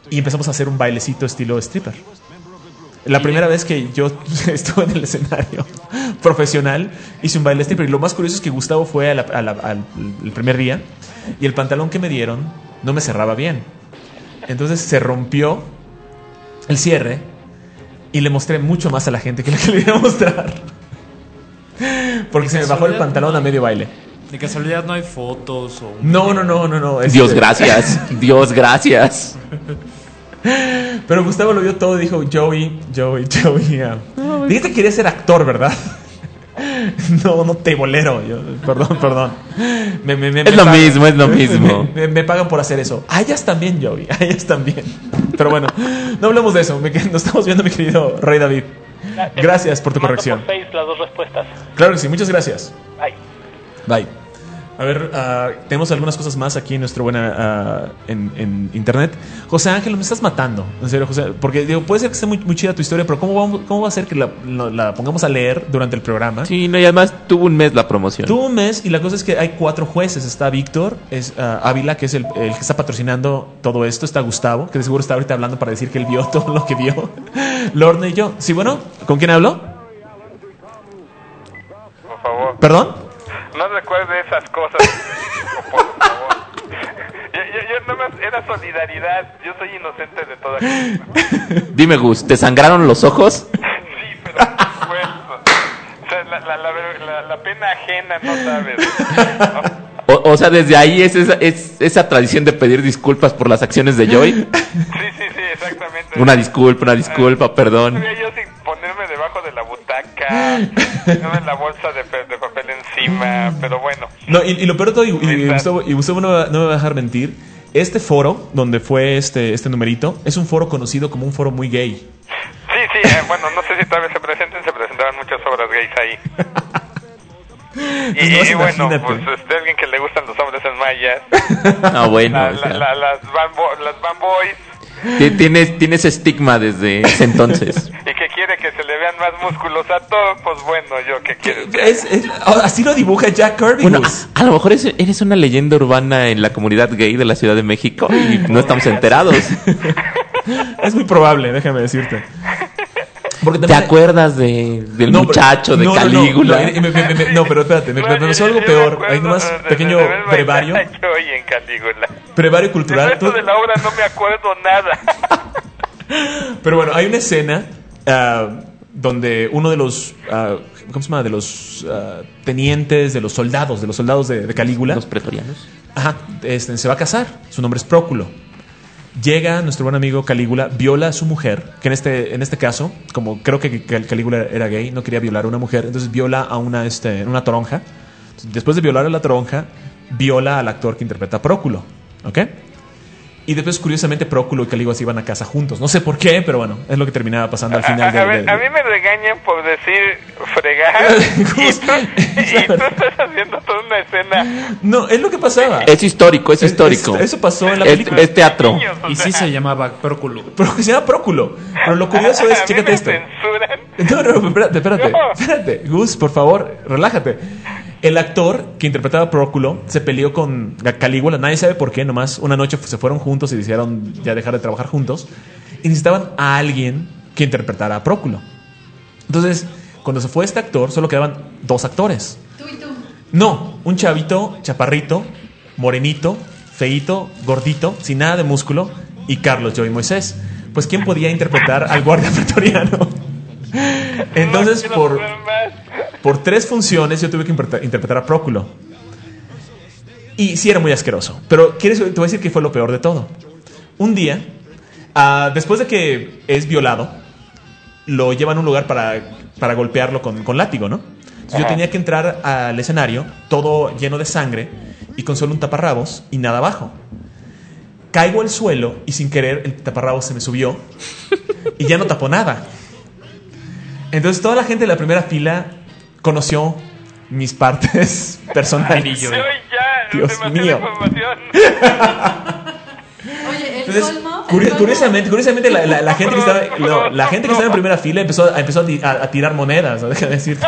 y empezamos a hacer un bailecito estilo stripper. La primera vez que yo estuve en el escenario profesional, hice un baile stripper. Y lo más curioso es que Gustavo fue a la, a la, al el primer día y el pantalón que me dieron no me cerraba bien. Entonces se rompió el cierre y le mostré mucho más a la gente que lo que le iba a mostrar. Porque se me bajó el pantalón a medio baile.
De casualidad no hay fotos o...
No, no, no, no, no.
Este... Dios gracias, Dios gracias.
Pero Gustavo lo vio todo y dijo, Joey, Joey, Joey. Yeah. Dijiste que querías ser actor, ¿verdad? No, no te bolero. Yo, perdón, perdón. Me, me, me,
es me lo pagan, mismo, es lo mismo.
Me, me, me pagan por hacer eso. A ellas también, Joey, a ellas también. Pero bueno, no hablemos de eso. Me, nos estamos viendo, mi querido Rey David. Gracias por tu corrección.
Por seis, las dos respuestas.
Claro que sí, muchas gracias.
Bye.
Bye. A ver, uh, tenemos algunas cosas más aquí en nuestro buena uh, en, en internet. José Ángel, me estás matando. En serio, José. Porque digo, puede ser que esté muy, muy chida tu historia, pero ¿cómo, vamos, cómo va a ser que la, la, la pongamos a leer durante el programa?
Sí, no, y además tuvo un mes la promoción.
Tuvo un mes y la cosa es que hay cuatro jueces. Está Víctor, es uh, Ávila, que es el, el que está patrocinando todo esto. Está Gustavo, que de seguro está ahorita hablando para decir que él vio todo lo que vio. Lorne y yo. Sí, bueno, ¿con quién hablo?
Por favor.
¿Perdón?
No recuerde esas cosas, por favor. Yo, yo, yo nada más era solidaridad. Yo soy inocente de toda cosa.
Dime, Gus, ¿te sangraron los ojos?
Sí, pero por supuesto. O sea, la, la, la, la, la pena ajena, no sabes. ¿No?
O, o sea, desde ahí es esa, es esa tradición de pedir disculpas por las acciones de Joy.
Sí, sí, sí, exactamente.
Una disculpa, una disculpa, uh, perdón.
Yo sin ponerme debajo de la butaca, no en la bolsa de, de papel encima, pero bueno.
No, y, y lo peor de todo, y, y, y Gustavo, y Gustavo no, no me va a dejar mentir, este foro, donde fue este, este numerito, es un foro conocido como un foro muy gay.
Sí, sí, eh, bueno, no sé si todavía se presenten, se presentaban muchas obras gays ahí. Y, pues no, y bueno, pues este, alguien que le gustan los hombres en mallas.
Ah, bueno.
La,
o sea.
la, la, las, bambo, las bamboys.
Tienes, tienes estigma desde ese entonces.
Y que quiere que se le vean más músculos a todos, pues bueno, yo qué quiero.
Es, es, así lo dibuja Jack Kirby.
Bueno, a, a lo mejor es, eres una leyenda urbana en la comunidad gay de la Ciudad de México y no estamos enterados.
Es muy probable, déjame decirte.
Porque ¿te acuerdas de, del no, muchacho de no, Calígula?
No, no, no, me, me, me, no, pero espérate, me, me pasó algo peor. Hay nomás pequeño brevario.
En Calígula.
Brevario cultural.
El resto de la obra no me acuerdo nada.
Pero bueno, hay una escena uh, donde uno de los, uh, ¿cómo se llama? De los uh, tenientes, de los soldados, de los soldados de, de Calígula.
Los pretorianos.
Ajá, este, se va a casar. Su nombre es Próculo. Llega nuestro buen amigo Calígula, viola a su mujer, que en este, en este caso, como creo que Calígula era gay, no quería violar a una mujer, entonces viola a una, este, una toronja. Después de violar a la toronja, viola al actor que interpreta a Próculo, ¿ok? Y después, curiosamente, Próculo y Calígula se iban a casa juntos. No sé por qué, pero bueno, es lo que terminaba pasando al final.
A, a,
de,
a, ver,
de,
a mí me regañan por decir fregar y, tú, y tú estás haciendo toda una escena.
No, es lo que pasaba.
Es histórico, es histórico.
Es, eso pasó en la
es,
película.
Es teatro.
Niños, y sí se llamaba Próculo.
Pero se llama Próculo. Pero lo curioso es, chécate esto. No, no, no, espérate, espérate. No. Espérate, Gus, por favor, relájate. El actor que interpretaba a Próculo se peleó con Calígula, nadie sabe por qué, nomás una noche se fueron juntos y decidieron ya dejar de trabajar juntos y necesitaban a alguien que interpretara a Próculo. Entonces, cuando se fue este actor, solo quedaban dos actores.
¿Tú y tú?
No, un chavito, chaparrito, morenito, feíto, gordito, sin nada de músculo, y Carlos Joy Moisés. Pues, ¿quién podía interpretar al guardia pretoriano? Entonces, por, por tres funciones yo tuve que interpretar a Próculo. Y sí era muy asqueroso. Pero ¿quieres? Te voy a decir que fue lo peor de todo. Un día, uh, después de que es violado, lo llevan a un lugar para, para golpearlo con, con látigo, ¿no? Entonces yo tenía que entrar al escenario todo lleno de sangre y con solo un taparrabos y nada abajo. Caigo al suelo y sin querer el taparrabos se me subió y ya no tapó nada. Entonces toda la gente de la primera fila conoció mis partes personales.
Yo ya,
Dios mío.
Oye, el
Entonces,
colmo,
curi-
el colmo.
curiosamente, curiosamente la, la, la gente que estaba, no, la gente que estaba en primera fila empezó, empezó a, ti- a, a tirar monedas, ¿no? Déjame decirte.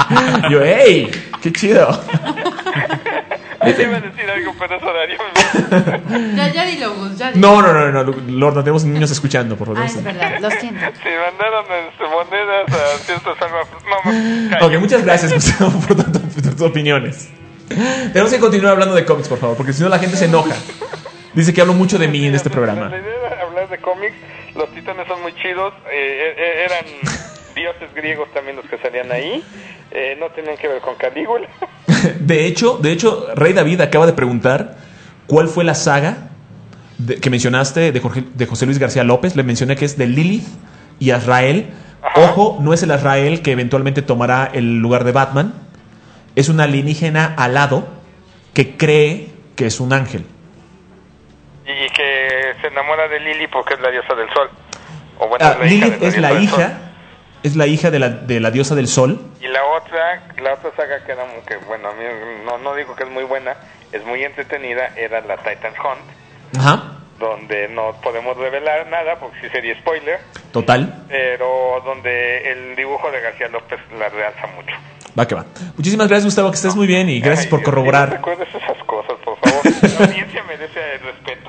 Yo, hey, qué chido.
Ahí te iba a decir algo, pero eso daría
Ya, ya dilo, Gus, ya dilo.
No, no, no, no, Lord, no tenemos niños escuchando, por favor.
Ah, es verdad, lo siento.
Si mandaron este, monedas a ciertos salva... No,
ok, muchas gracias, Gustavo, por, tu- por tus opiniones. Tenemos que continuar hablando de cómics, por favor, porque si no la gente se enoja. Dice que hablo mucho de mí en este programa.
La idea era hablar de cómics. Los titanes son muy chidos. Eh, eh, eran dioses griegos también los que salían ahí. Eh, no tenían que ver con Calígula.
De hecho, de hecho, Rey David acaba de preguntar cuál fue la saga de- que mencionaste de, Jorge- de José Luis García López. Le mencioné que es de Lilith y Azrael. Ojo, no es el Azrael que eventualmente tomará el lugar de Batman. Es una alienígena alado que cree que es un ángel.
Y que se enamora de Lili porque es la diosa del sol. O bueno,
Ah,
es la hija
Lilith
de
es la
diosa del sol.
hija, es la hija de la, de la diosa del sol.
Y la otra, la otra saga que era muy, que bueno, a mí no, no digo que es muy buena, es muy entretenida, era la Titan's Hunt,
Ajá,
donde no podemos revelar nada porque sí sería spoiler,
total.
pero donde el dibujo de García López la realza mucho.
Va que va. Muchísimas gracias, Gustavo, que estés muy bien y gracias
Ay,
por
Dios, No
corroborar.
recuerdes esas cosas, por favor. La audiencia merece el respeto.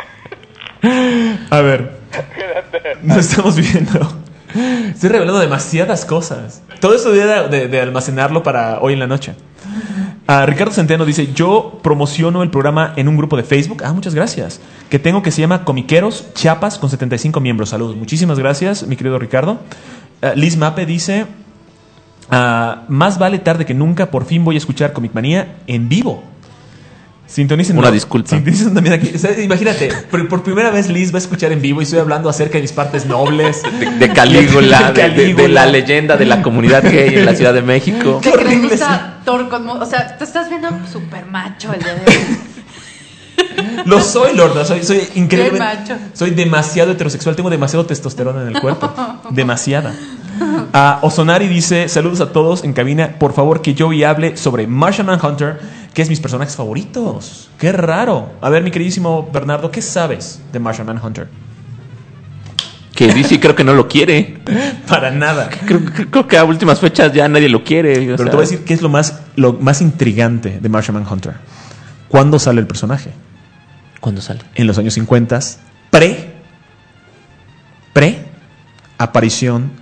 A ver, nos estamos viendo. Estoy revelando demasiadas cosas. Todo esto de, de, de almacenarlo para hoy en la noche. Ah, Ricardo Centeno dice: yo promociono el programa en un grupo de Facebook. Ah, muchas gracias. Que tengo que se llama Comiqueros Chiapas con setenta y cinco miembros. Saludos. Muchísimas gracias, mi querido Ricardo. Ah, Liz Mape dice: ah, más vale tarde que nunca. Por fin voy a escuchar Comic Manía en vivo. Sintonicen.
Una disculpa.
Sintonicen también aquí. O sea, imagínate, por, por primera vez Liz va a escuchar en vivo y estoy hablando acerca de mis partes nobles.
De, de Calígula,
De
de, de- de
Calígula.
la leyenda de la comunidad gay en la Ciudad de México.
De que les gusta Thor con... mo- O sea, te estás viendo super macho el día de hoy.
Lo soy, Lorda. Soy, soy increíble.
Qué macho.
Soy demasiado heterosexual. Tengo demasiado testosterona en el cuerpo. Demasiada. Ah, Ozonari dice: saludos a todos en cabina. Por favor, que Joey hable sobre Martian Manhunter, que es mis personajes favoritos. Qué raro. A ver, mi queridísimo Bernardo, ¿qué sabes de Martian Manhunter?
Que D C creo que no lo quiere.
Para nada.
Creo, creo que a últimas fechas ya nadie lo quiere. o
Pero
sea,
te voy a decir qué es lo más, lo más intrigante de Martian Manhunter. ¿Cuándo sale el personaje?
¿Cuándo sale?
En los años cincuenta, pre, pre aparición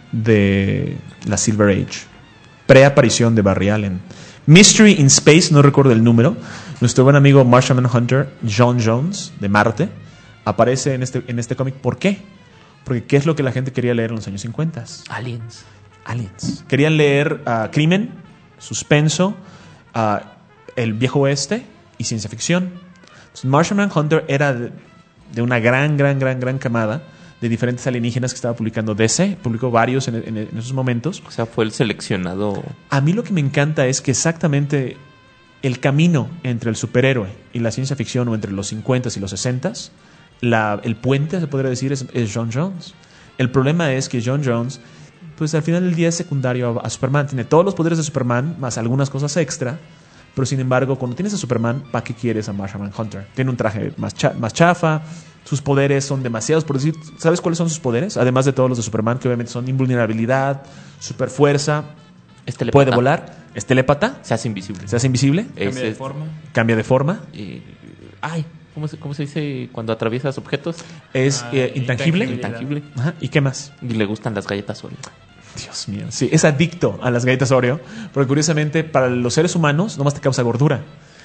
de la Silver Age, pre aparición de Barry Allen. Mystery in Space, no recuerdo el número. Nuestro buen amigo Martian Manhunter, John Jones, de Marte, aparece en este, en este cómic. ¿Por qué? Porque ¿qué es lo que la gente quería leer en los años cincuenta?
Aliens.
Aliens. Querían leer uh, crimen, suspenso, uh, el viejo oeste y ciencia ficción. Entonces, Martian Manhunter era de, de una gran, gran, gran, gran camada de diferentes alienígenas que estaba publicando D C. Publicó varios en, en, en esos momentos.
O sea, fue el seleccionado.
A mí lo que me encanta es que exactamente el camino entre el superhéroe y la ciencia ficción, o entre los cincuenta y los sesenta, la, el puente, se podría decir, es, es John Jones. El problema es que John Jones, pues al final del día es secundario a, a Superman. Tiene todos los poderes de Superman, más algunas cosas extra. Pero sin embargo, cuando tienes a Superman, ¿para qué quieres a Martian Manhunter? Tiene un traje más, cha- más chafa, sus poderes son demasiados. Por decir, ¿sabes cuáles son sus poderes? Además de todos los de Superman, que obviamente son invulnerabilidad, superfuerza,
Es telépata.
puede volar, es telépata,
Se hace invisible.
se hace invisible,
Es-
Cambia de
es-
forma.
cambia de forma,
y- ay, ¿cómo se, ¿cómo se dice cuando atraviesas objetos?
es
Ah,
eh, intangible.
Intangible.
Ajá, ¿y qué más?
Y le gustan las galletas Oreo.
Dios mío, sí, es adicto a las galletas Oreo, porque curiosamente para los seres humanos nomás te causa gordura,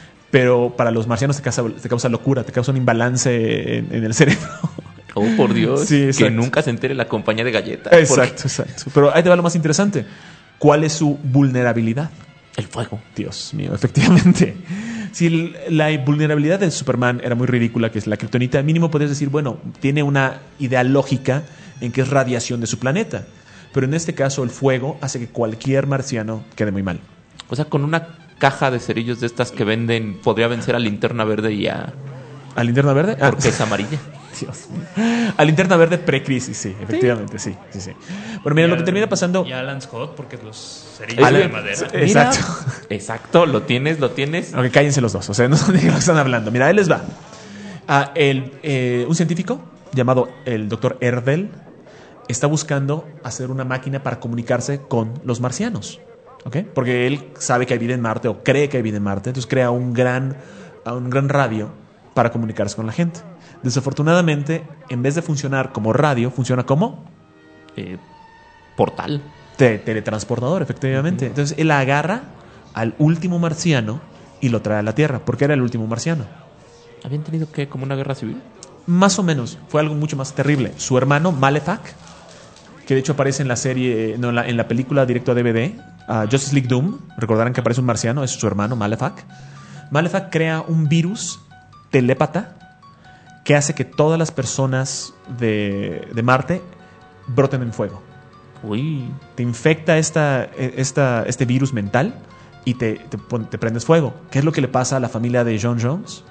pero para los marcianos te causa, te causa locura, te causa un imbalance en, en el cerebro.
Oh, por Dios.
Sí,
que
exacto.
nunca se entere la compañía de galletas.
Exacto, exacto. Pero ahí te va lo más interesante. ¿Cuál es su vulnerabilidad?
El fuego.
Dios mío, efectivamente. Si el- la vulnerabilidad de Superman era muy ridícula, que es la kriptonita, mínimo podrías decir, bueno, tiene una idea lógica en que es radiación de su planeta. Pero en este caso el fuego hace que cualquier marciano quede muy mal.
O sea, con una caja de cerillos de estas que venden, podría vencer a Linterna Verde y a...
¿A Linterna Verde? Ah,
Porque es amarilla.
Dios mío. A Linterna Verde pre-crisis, sí, efectivamente, sí. sí, sí. Bueno, mira,
Y
lo que
a-
termina pasando...
Y Alan Scott, porque los cerillos
Alan-
de madera.
sí. Exacto.
Exacto, lo tienes, lo tienes.
Ok, cállense los dos, o sea, no saben de qué están hablando. Mira, ahí les va. Ah, el, eh, un científico llamado el doctor Erdel está buscando hacer una máquina para comunicarse con los marcianos, ¿ok? Porque él sabe que hay vida en Marte, o cree que hay vida en Marte, entonces crea un gran, un gran radio para comunicarse con la gente. Desafortunadamente, en vez de funcionar como radio, funciona como
eh, portal.
Te- teletransportador, efectivamente. Uh-huh. Entonces él agarra al último marciano y lo trae a la Tierra, porque era el último marciano.
¿Habían tenido qué? ¿Como una guerra civil?
Más o menos, fue algo mucho más terrible. Su hermano Malefac, que de hecho aparece en la serie, no, en la, en la película directo a D V D, uh, Justice League Doom, recordarán que aparece un marciano, es su hermano Malefac. Malefac crea un virus telépata que hace que todas las personas de, de Marte broten en fuego.
Uy.
Te infecta esta, esta, este virus mental y te, te, te prendes fuego. ¿Qué es lo que le pasa a la familia de John Jones?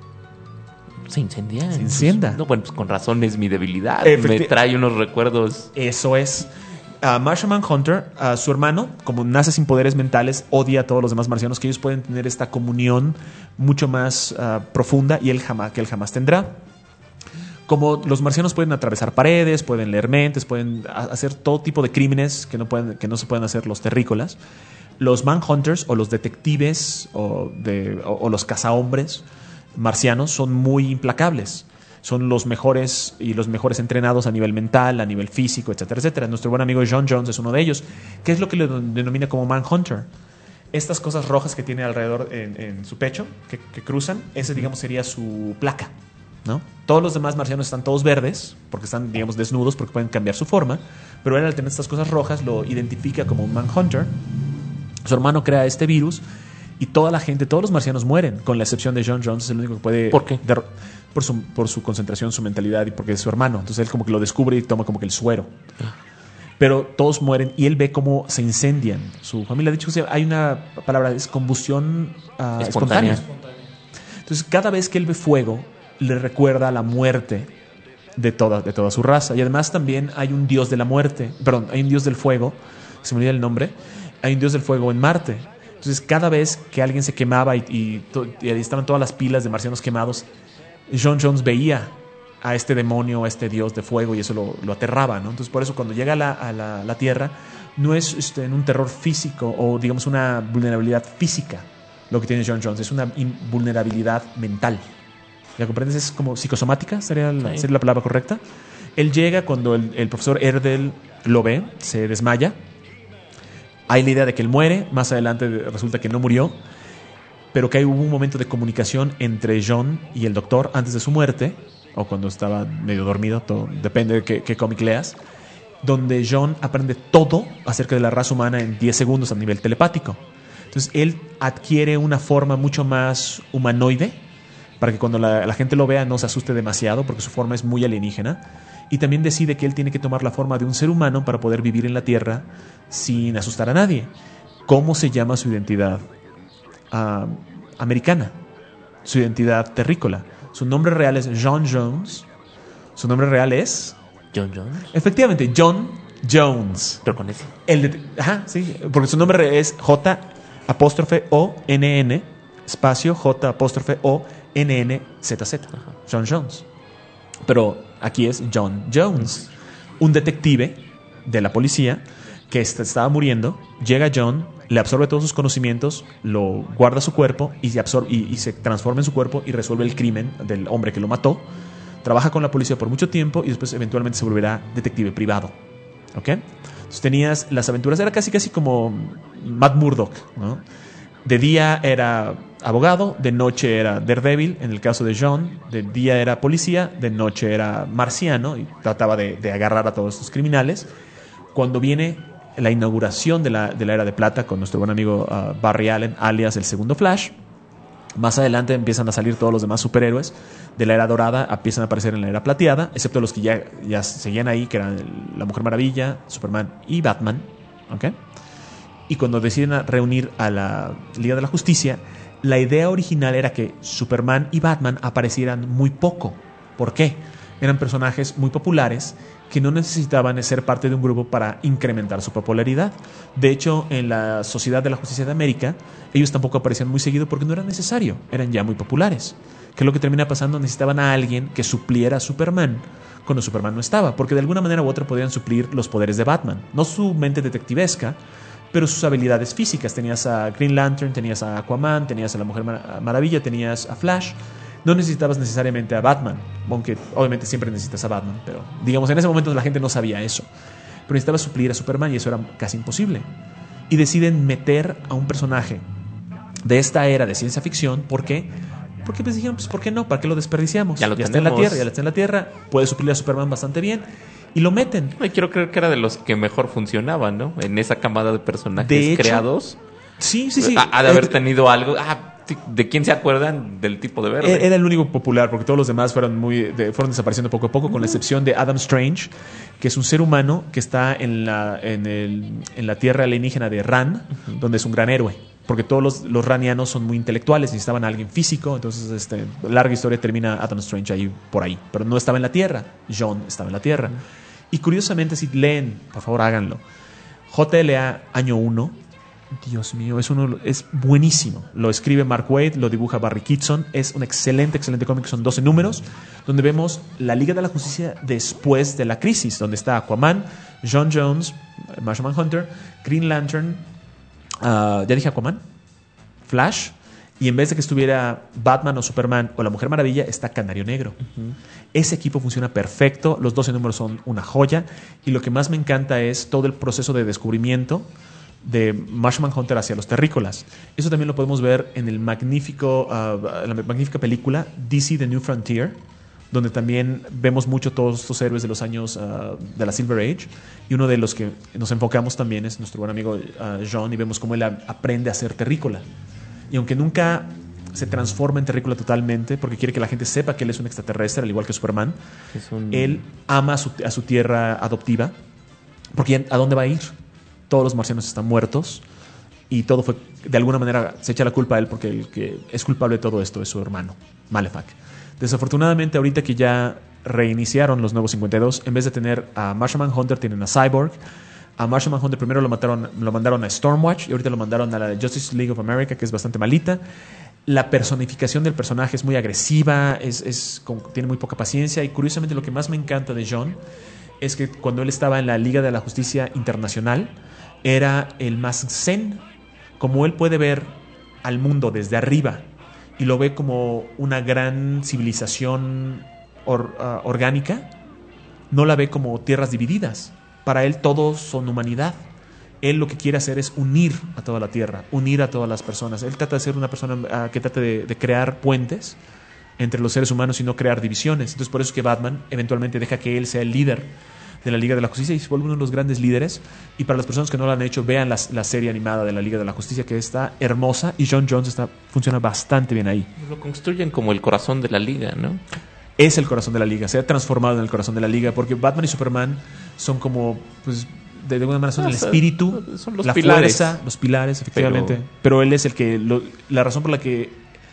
Se incendia.
Se incendia.
No, bueno, pues con razón es mi debilidad.
Efecti-
Me trae unos recuerdos.
Eso es. Uh, Martian Manhunter, uh, su hermano, como nace sin poderes mentales, odia a todos los demás marcianos, que ellos pueden tener esta comunión mucho más uh, profunda y él jamás, que él jamás tendrá. Como los marcianos pueden atravesar paredes, pueden leer mentes, pueden hacer todo tipo de crímenes que no, pueden, que no se pueden hacer los terrícolas, los Manhunters o los detectives o, de, o, o los cazahombres marcianos son muy implacables. Son los mejores y los mejores entrenados a nivel mental, a nivel físico, etcétera, etcétera. Nuestro buen amigo John Jones es uno de ellos. ¿Qué es lo que le denomina como Manhunter? Estas cosas rojas que tiene alrededor en, en su pecho, que, que cruzan, ese, digamos, sería su placa, ¿no? Todos los demás marcianos están todos verdes, porque están, digamos, desnudos, porque pueden cambiar su forma, pero él, al tener estas cosas rojas, lo identifica como un Manhunter. Su hermano crea este virus y toda la gente, todos los marcianos mueren, con la excepción de John Jones, es el único que puede...
¿Por qué?
Der- por, su, por su concentración, su mentalidad y porque es su hermano. Entonces él como que lo descubre y toma como que el suero. Pero todos mueren y él ve cómo se incendian. Su familia, de hecho, hay una palabra, es combustión uh, espontánea. espontánea. Entonces cada vez que él ve fuego, le recuerda la muerte de toda, de toda su raza. Y además también hay un dios de la muerte, perdón, hay un dios del fuego, se me olvida el nombre, hay un dios del fuego en Marte. Entonces cada vez que alguien se quemaba y, y, to, y ahí estaban todas las pilas de marcianos quemados, John Jones veía a este demonio, a este dios de fuego, y eso lo, lo aterraba, ¿no? Entonces por eso cuando llega a la, a la, la Tierra no es este, en un terror físico o digamos una vulnerabilidad física lo que tiene John Jones, es una vulnerabilidad mental. ¿Ya comprendes? Es como psicosomática, sería la, sí. sería la palabra correcta. Él llega cuando el, el profesor Erdel lo ve, se desmaya. Hay la idea de que él muere, más adelante resulta que no murió, pero que hay, hubo un momento de comunicación entre John y el doctor antes de su muerte, o cuando estaba medio dormido, todo, depende de qué, qué cómic leas, donde John aprende todo acerca de la raza humana en diez segundos a nivel telepático. Entonces él adquiere una forma mucho más humanoide, para que cuando la, la gente lo vea no se asuste demasiado, porque su forma es muy alienígena, y también decide que él tiene que tomar la forma de un ser humano para poder vivir en la Tierra sin asustar a nadie. ¿Cómo se llama su identidad uh, americana? Su identidad terrícola. Su nombre real es John Jones. Su nombre real es...
John Jones.
Efectivamente, John Jones.
Pero con ese.
El de, ajá, sí, porque su nombre es J apóstrofe O N N espacio J apóstrofe O N N Z Z. John Jones. Pero aquí es John Jones, un detective de la policía que estaba muriendo. Llega John, le absorbe todos sus conocimientos, lo guarda su cuerpo y se, absorbe, y, y se transforma en su cuerpo y resuelve el crimen del hombre que lo mató. Trabaja con la policía por mucho tiempo y después eventualmente se volverá detective privado. ¿Ok? Entonces tenías las aventuras, era casi casi como Matt Murdock, ¿no? De día era abogado, de noche era Daredevil, en el caso de John, de día era policía, de noche era marciano y trataba de, de agarrar a todos estos criminales. Cuando viene la inauguración de la, de la Era de Plata con nuestro buen amigo uh, Barry Allen, alias el segundo Flash, más adelante empiezan a salir todos los demás superhéroes de la Era Dorada, empiezan a aparecer en la Era Plateada, excepto los que ya, ya seguían ahí, que eran la Mujer Maravilla, Superman y Batman. ¿Ok? Y cuando deciden reunir a la Liga de la Justicia, la idea original era que Superman y Batman aparecieran muy poco. ¿Por qué? Eran personajes muy populares que no necesitaban ser parte de un grupo para incrementar su popularidad. De hecho, en la Sociedad de la Justicia de América, ellos tampoco aparecían muy seguido porque no era necesario, eran ya muy populares. ¿Qué es lo que termina pasando? Necesitaban a alguien que supliera a Superman cuando Superman no estaba, porque de alguna manera u otra podían suplir los poderes de Batman. No su mente detectivesca, pero sus habilidades físicas. Tenías a Green Lantern, tenías a Aquaman, tenías a la Mujer Mar- Maravilla, tenías a Flash, no necesitabas necesariamente a Batman, aunque obviamente siempre necesitas a Batman, pero digamos en ese momento la gente no sabía eso. Pero necesitabas suplir a Superman y eso era casi imposible. Y deciden meter a un personaje de esta era de ciencia ficción. ¿Por qué? Porque pues dijeron, pues ¿por qué no? ¿Para qué lo desperdiciamos?
Ya lo
ya está en la
tenemos.
Tierra, ya está en la Tierra, puede suplir a Superman bastante bien. Y lo meten.
Y quiero creer que era de los que mejor funcionaban, ¿no? En esa camada de personajes
De hecho,
creados.
Sí, sí, sí.
Ha, ha de haber
Eh,
tenido algo. Ah, ¿de quién se acuerdan del tipo de verde?
Era el único popular, porque todos los demás fueron muy de- fueron desapareciendo poco a poco, con la excepción de Adam Strange, que es un ser humano que está en la, en el, en la tierra alienígena de Rann, donde es un gran héroe. Porque todos los, los ranianos son muy intelectuales, necesitaban a alguien físico, entonces este, larga historia, termina Adam Strange ahí por ahí. Pero no estaba en la Tierra, John estaba en la Tierra. Y curiosamente, si leen, por favor háganlo, J L A Año uno, Dios mío, es, uno, es buenísimo. Lo escribe Mark Waid, lo dibuja Barry Kitson. Es un excelente, excelente cómic. Son doce números, donde vemos la Liga de la Justicia después de la crisis, donde está Aquaman, John Jones, Martian Manhunter, Green Lantern, uh, ya dije Aquaman, Flash, y en vez de que estuviera Batman o Superman o la Mujer Maravilla, está Canario Negro. Uh-huh. Ese equipo funciona perfecto, los doce números son una joya, y lo que más me encanta es todo el proceso de descubrimiento de Martian Manhunter hacia los terrícolas. Eso también lo podemos ver en el magnífico, uh, la magnífica película D C The New Frontier, donde también vemos mucho todos estos héroes de los años uh, de la Silver Age, y uno de los que nos enfocamos también es nuestro buen amigo uh, John, y vemos cómo él a- aprende a ser terrícola. Y aunque nunca se transforma en terrícola totalmente, porque quiere que la gente sepa que él es un extraterrestre, al igual que Superman,
Es un-
él ama a su, a su tierra adoptiva, porque ¿a dónde va a ir? Todos los marcianos están muertos y todo fue, de alguna manera se echa la culpa a él, porque el que es culpable de todo esto es su hermano, Malefac. Desafortunadamente, ahorita que ya reiniciaron los nuevos cincuenta y dos, en vez de tener a Martian Manhunter, tienen a Cyborg. A Martian Manhunter primero lo, mataron, lo mandaron a Stormwatch y ahorita lo mandaron a la Justice League of America, que es bastante malita. La personificación del personaje es muy agresiva, es, es, con- tiene muy poca paciencia, y curiosamente lo que más me encanta de John es que cuando él estaba en la Liga de la Justicia Internacional era el más zen. Como él puede ver al mundo desde arriba y lo ve como una gran civilización or- uh, orgánica, no la ve como tierras divididas. Para él todos son humanidad. Él lo que quiere hacer es unir a toda la tierra, unir a todas las personas. Él trata de ser una persona uh, que trate de, de crear puentes entre los seres humanos y no crear divisiones. Entonces por eso es que Batman eventualmente deja que él sea el líder de la Liga de la Justicia y se vuelve uno de los grandes líderes. Y para las personas que no lo han hecho, vean la, la serie animada de la Liga de la Justicia, que está hermosa, y John Jones está, funciona bastante bien ahí.
Lo construyen como el corazón de la liga, ¿no?
Es el corazón de la Liga, se ha transformado en el corazón de la Liga, porque Batman y Superman son como, pues, de alguna manera son
No,
el
o sea,
espíritu,
son los
la
pilares.
fuerza, los pilares, efectivamente.
Pero-
Pero, él es el que, lo- la razón por la que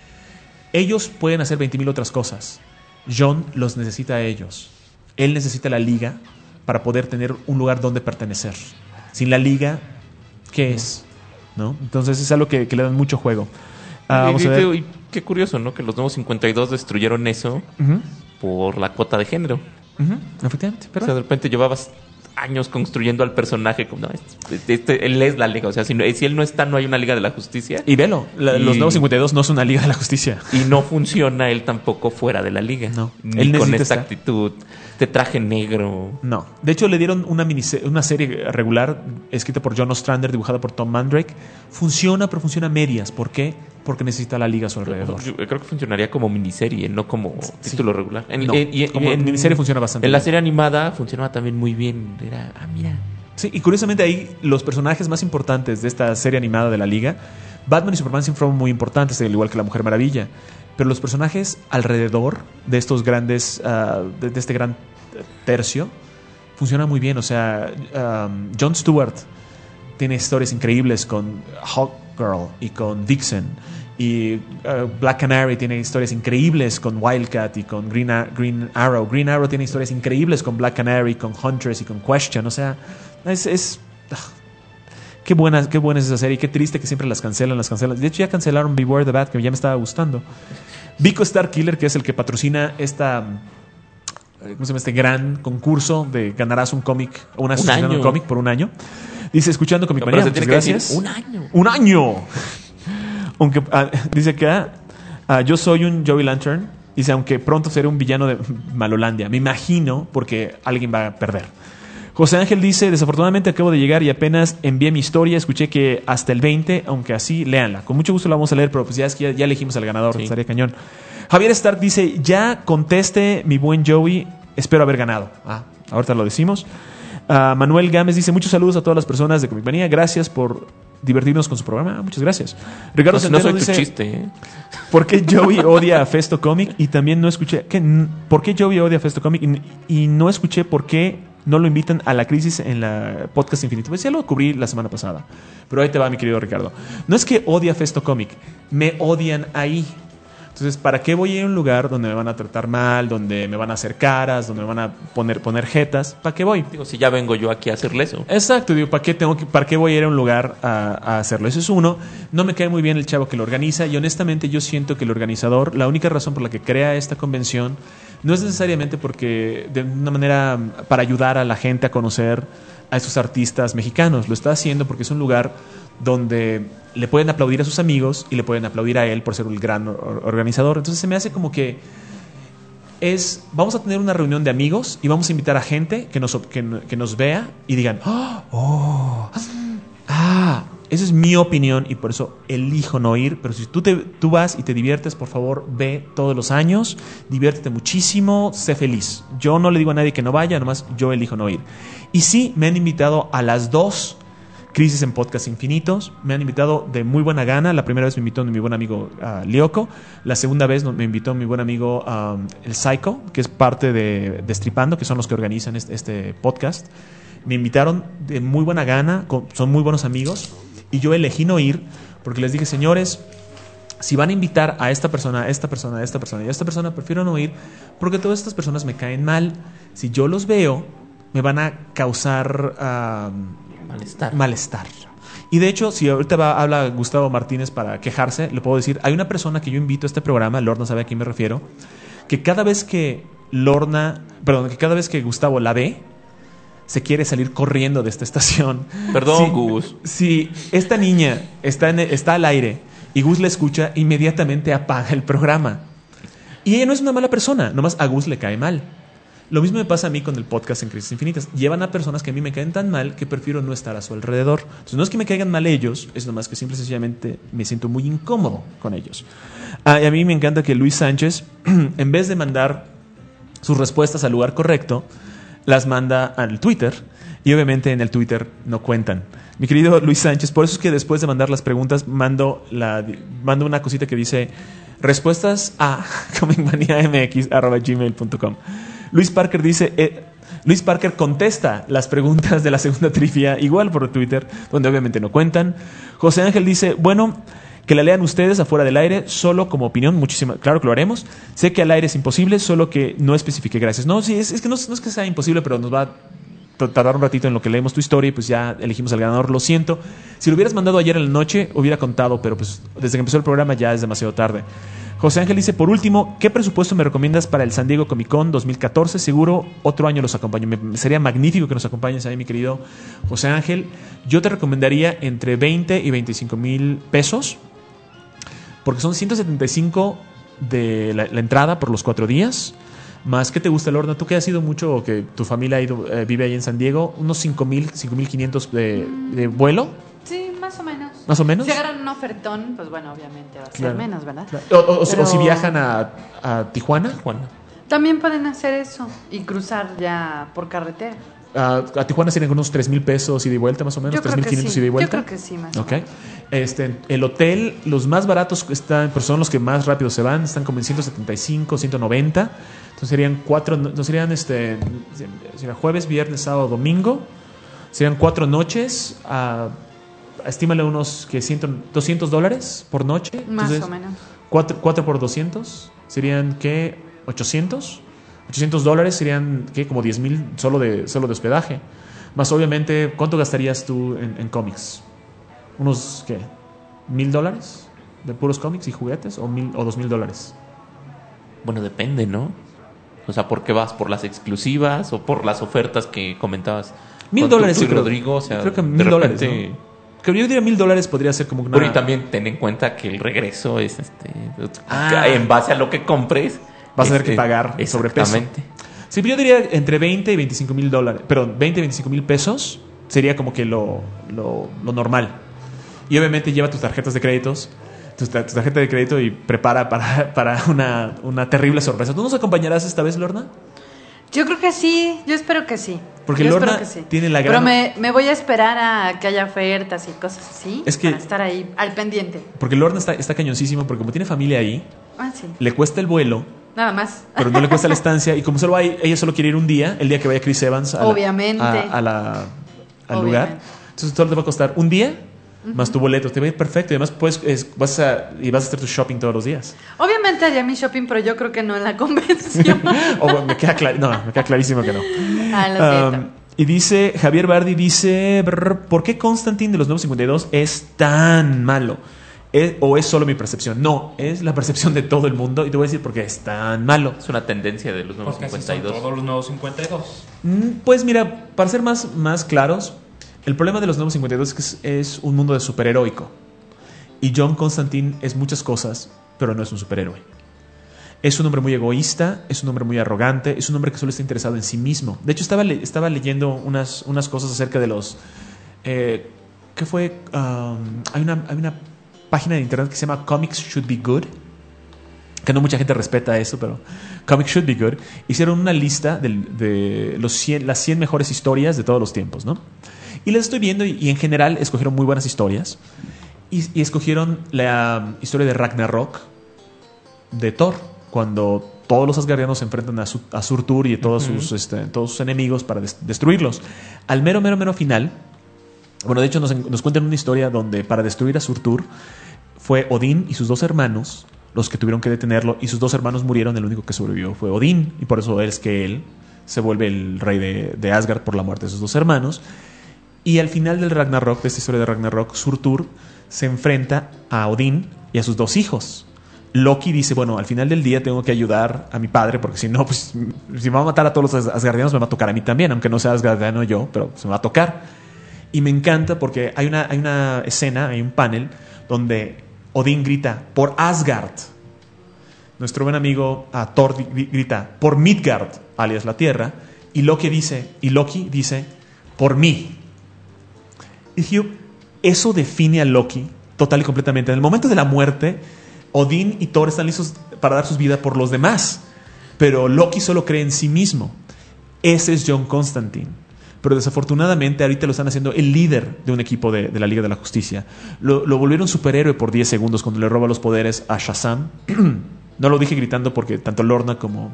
ellos pueden hacer veinte mil otras cosas. John los necesita a ellos. Él necesita la Liga para poder tener un lugar donde pertenecer. Sin la Liga, ¿qué es? ¿No? Entonces es algo que, que le dan mucho juego. Ah,
y,
vamos
y-
a ver.
y qué curioso, ¿no? Que los nuevos cincuenta y dos destruyeron eso
Ujú,
por la cuota de género.
ujú, efectivamente. Pero
O sea, de repente llevabas años construyendo al personaje como, no, este, este- él es la liga. O sea, si, no- si él no está, no hay una liga de la justicia.
Y velo, la-
Y-
los nuevos cincuenta y dos no son una Liga de la Justicia.
Y no funciona él tampoco fuera de la liga.
No.
Ni
Él
con
necesita
esta
estar-
actitud, este traje negro.
No. De hecho, le dieron una, minise- una serie regular escrita por John Ostrander, dibujada por Tom Mandrake. Funciona, pero funciona a medias. ¿Por qué? Porque necesita la liga a su alrededor.
Yo creo que funcionaría como miniserie, no como título regular. En,
No,
en- y-
como
y en-
miniserie funciona bastante
En la
bien.
serie animada funcionaba también muy bien. Era, ah, mira.
Sí, y curiosamente ahí los personajes más importantes de esta serie animada de la Liga, Batman y Superman siempre fueron muy importantes, al igual que la Mujer Maravilla. Pero los personajes alrededor de estos grandes, ah, de, de este gran tercio, funcionan muy bien. O sea, um, Jon Stewart tiene historias increíbles con Hawkgirl y con Vixen. Y uh, Black Canary tiene historias increíbles con Wildcat y con Green, A- Green Arrow. Green Arrow tiene historias increíbles con Black Canary, con Huntress y con Question. O sea, es... es ah, qué, buena, qué buena es esa serie. Qué triste que siempre las cancelan, las cancelan. De hecho, ya cancelaron Beware the Bat, que ya me estaba gustando. Vico Star Killer, que es el que patrocina esta... ¿Cómo se llama? Este gran concurso de ganarás un cómic o una
Un
asociación a un
año.
cómic por un año. Dice, escuchando Comic
Pero
Manía,
se
muchas
tiene que decir,
gracias.
un año.
¡Un año! Aunque ah, dice que ah, ah, yo soy un Joey Lantern Dice, aunque pronto seré un villano de Malolandia. Me imagino, porque alguien va a perder. José Ángel dice, desafortunadamente acabo de llegar y apenas envié mi historia, escuché que hasta el veinte, aunque así, léanla. Con mucho gusto la vamos a leer, pero pues ya es que ya, ya elegimos al ganador, sí. Estaría cañón. Javier Stark dice, ya conteste mi buen Joey, espero haber ganado. Ah, ahorita lo decimos. Uh, Manuel Gámez dice, muchos saludos a todas las personas de Comicmanía, gracias por divertirnos con su programa. Ah, muchas gracias. Ricardo
no,
Centeno
no soy
dice,
tu chiste, ¿eh?
¿por qué Joey odia a Festo Comic? Y también no escuché, ¿qué? ¿por qué Joey odia a Festo Comic? Y, y no escuché por qué no lo invitan a la crisis en la podcast Infinito. Pues ya lo cubrí la semana pasada. Pero ahí te va, mi querido Ricardo. No es que odie a Festo Comic, me odian ahí. Entonces, ¿para qué voy a ir a un lugar donde me van a tratar mal, donde me van a hacer caras, donde me van a poner, poner jetas? ¿Para qué voy?
Digo, si ya vengo yo aquí a hacerle eso.
Exacto, digo, ¿para qué, tengo que, ¿para qué voy a ir a un lugar a, a hacerlo? Eso es uno. No me cae muy bien el chavo que lo organiza y honestamente yo siento que el organizador, la única razón por la que crea esta convención no es necesariamente porque de una manera para ayudar a la gente a conocer a estos artistas mexicanos. Lo está haciendo porque es un lugar donde le pueden aplaudir a sus amigos y le pueden aplaudir a él por ser el gran organizador. Entonces se me hace como que es, vamos a tener una reunión de amigos y vamos a invitar a gente que nos, que, que nos vea y digan, oh, oh, ah, esa es mi opinión y por eso elijo no ir. Pero si tú, te, tú vas y te diviertes, por favor, ve todos los años, diviértete muchísimo, sé feliz. Yo no le digo a nadie que no vaya, nomás yo elijo no ir. Y sí, me han invitado a las dos Crisis en Podcast Infinitos. Me han invitado de muy buena gana. La primera vez me invitó mi buen amigo uh, Lyoko. La segunda vez me invitó mi buen amigo um, el Psycho, que es parte de Destripando, que son los que organizan este, este podcast. Me invitaron de muy buena gana, con, son muy buenos amigos. Y yo elegí no ir porque les dije, señores, si van a invitar a esta persona, a esta persona, a esta persona y a esta persona, prefiero no ir porque todas estas personas me caen mal. Si yo los veo, me van a causar uh,
malestar.
malestar. Y de hecho, si ahorita va, habla Gustavo Martínez para quejarse, le puedo decir, hay una persona que yo invito a este programa, Lorna sabe a quién me refiero, que cada vez que Lorna, perdón, que cada vez que Gustavo la ve, se quiere salir corriendo de esta estación.
Perdón,
si,
Gus.
Si esta niña está, en, está al aire y Gus la escucha, inmediatamente apaga el programa. Y ella no es una mala persona, nomás a Gus le cae mal. Lo mismo me pasa a mí con el podcast en Crisis Infinitas. Llevan a personas que a mí me caen tan mal que prefiero no estar a su alrededor. Entonces no es que me caigan mal ellos, es nomás que simple y sencillamente me siento muy incómodo con ellos. Ah, y a mí me encanta que Luis Sánchez, en vez de mandar sus respuestas al lugar correcto, las manda al Twitter y obviamente en el Twitter no cuentan. Mi querido Luis Sánchez, por eso es que después de mandar las preguntas mando, la, mando una cosita que dice respuestas a comicmaniamx arroba gmail punto com. Luis Parker dice, eh, Luis Parker contesta las preguntas de la segunda trivia igual por Twitter, donde obviamente no cuentan. José Ángel dice, bueno, que la lean ustedes afuera del aire, solo como opinión, muchísimas, claro que lo haremos. Sé que al aire es imposible, solo que no especifique, gracias. No, sí, es, es que no, no es que sea imposible, pero nos va a tardar un ratito en lo que leemos tu historia y pues ya elegimos al ganador, lo siento. Si lo hubieras mandado ayer en la noche, hubiera contado, pero pues desde que empezó el programa ya es demasiado tarde. José Ángel dice, por último, ¿qué presupuesto me recomiendas para el San Diego Comic Con dos mil catorce? Seguro otro año los acompaño. Me, sería magnífico que nos acompañes ahí, mi querido José Ángel. Yo te recomendaría entre veinte y veinticinco mil pesos, porque son ciento setenta y cinco de la, la entrada por los cuatro días. Más, ¿qué te gusta, Lorna? Tú que has ido mucho, o que tu familia ha ido, eh, vive ahí en San Diego, unos cinco mil, cinco mil quinientos de, de vuelo.
Sí, más o menos.
¿Más o menos?
Si agarran un ofertón, pues bueno, obviamente va a ser
claro,
menos, ¿verdad?
Claro. O, o,
Pero...
o si viajan a, a Tijuana.
Tijuana.
También pueden hacer eso y cruzar ya por carretera.
A, a Tijuana serían unos tres mil pesos ida y vuelta, más o menos. tres mil quinientos
sí.
ida y vuelta.
Yo creo que sí, más
okay. o menos. Este, el hotel, los más baratos están, pero son los que más rápido se van, están como en ciento setenta y cinco, ciento noventa. Entonces serían cuatro, no serían este, sería jueves, viernes, sábado, domingo. Serían cuatro noches. A, estímale unos que cien, doscientos dólares por noche.
Más
Entonces,
o menos.
cuatro por doscientos serían ¿qué? ochocientos. ochocientos dólares serían ¿qué? Como diez mil solo de, solo de hospedaje. Más obviamente, ¿cuánto gastarías tú en, en cómics? ¿Unos qué? ¿Mil dólares? ¿De puros cómics y juguetes? ¿O mil o dos mil dólares?
Bueno, depende, ¿no? O sea, ¿por qué vas? ¿Por las exclusivas o por las ofertas que comentabas?
Mil dólares,
tú,
sí,
tú,
creo,
Rodrigo, o sea,
creo que mil dólares,
repente...
¿no? Que yo diría mil dólares podría ser como una...
Pero y también ten en cuenta que el regreso es este
ah.
en base a lo que compres,
vas a tener
Es-
que pagar sobrepeso.
exactamente.
Sí, yo diría entre veinte y veinticinco mil dólares, perdón, veinte y veinticinco mil pesos sería como que lo, lo, lo normal. Y obviamente lleva tus tarjetas de créditos, tu, ta- tu tarjeta de crédito y prepara para, para una, una terrible sorpresa. ¿Tú nos acompañarás esta vez, Lorna?
Yo creo que sí, yo espero que sí.
Porque
Yo
Lorna
espero que sí.
tiene la
Pero
gran...
me, me voy a esperar a que haya ofertas y cosas así.
Es que-
Para estar ahí al pendiente.
Porque Lorna está, está cañoncísimo, porque como tiene familia ahí,
Ah, sí.
le cuesta el vuelo,
Nada más.
pero no le cuesta la estancia. Y como solo hay, ella solo quiere ir un día, el día que vaya Chris Evans a la-
Obviamente.
a, a la, al
Obviamente.
lugar. Entonces todo te va a costar un día más tu boleto. Te va a ir perfecto. Y además puedes, es- vas a, y vas a hacer tu shopping todos los días.
Obviamente haría mi shopping, pero yo creo que no en la convención.
O bueno, me queda clar- no, me queda clarísimo que no.
Ah, lo siento.
Um, y dice, Javier Bardi dice, brr, ¿por qué Constantine de los Nuevos cincuenta y dos es tan malo? ¿Es- ¿O es solo mi percepción? No, es la percepción de todo el mundo. Y te voy a decir por qué es tan malo.
Es una tendencia de los nuevos
Porque así
cincuenta y
son
dos.
todos los nuevos cincuenta y dos.
Mm, Pues mira, para ser más, más claros, el problema de los Nuevos cincuenta y dos es que es, es un mundo de superheroico. Y John Constantine es muchas cosas, pero no es un superhéroe. Es un hombre muy egoísta, es un hombre muy arrogante, es un hombre que solo está interesado en sí mismo. De hecho, estaba, le- estaba leyendo unas, unas cosas acerca de los... Eh, ¿Qué fue? Um, hay, una, hay una página de internet que se llama Comics Should Be Good, que no mucha gente respeta eso, pero Comics Should Be Good. Hicieron una lista del- de los cien, las cien mejores historias de todos los tiempos, ¿no? Y las estoy viendo y, y en general escogieron muy buenas historias. Y, y escogieron la um, historia de Ragnarok de Thor, cuando todos los asgardianos se enfrentan a, su, a Surtur y a todos,
Ujú.
sus, este, todos sus enemigos para des- destruirlos. Al mero, mero, mero final, bueno, de hecho nos, en- nos cuentan una historia donde para destruir a Surtur fue Odín y sus dos hermanos los que tuvieron que detenerlo, y sus dos hermanos murieron, el único que sobrevivió fue Odín, y por eso es que él se vuelve el rey de, de Asgard por la muerte de sus dos hermanos. Y al final del Ragnarok, de esta historia de Ragnarok, Surtur se enfrenta a Odín y a sus dos hijos. Loki dice, bueno, al final del día tengo que ayudar a mi padre, porque si no, pues si me va a matar a todos los asgardianos, me va a tocar a mí también, aunque no sea asgardiano yo, pero se me va a tocar. Y me encanta porque hay una, hay una escena, hay un panel donde Odín grita, por Asgard. Nuestro buen amigo a Thor gri- grita, por Midgard, alias la Tierra. Y Loki dice, y Loki dice, por mí. Y yo, eso define a Loki total y completamente. En el momento de la muerte, Odín y Thor están listos para dar sus vidas por los demás. Pero Loki solo cree en sí mismo. Ese es John Constantine. Pero desafortunadamente ahorita lo están haciendo el líder de un equipo de, de la Liga de la Justicia. Lo, lo volvieron superhéroe por diez segundos cuando le roba los poderes a Shazam. No lo dije gritando porque tanto Lorna como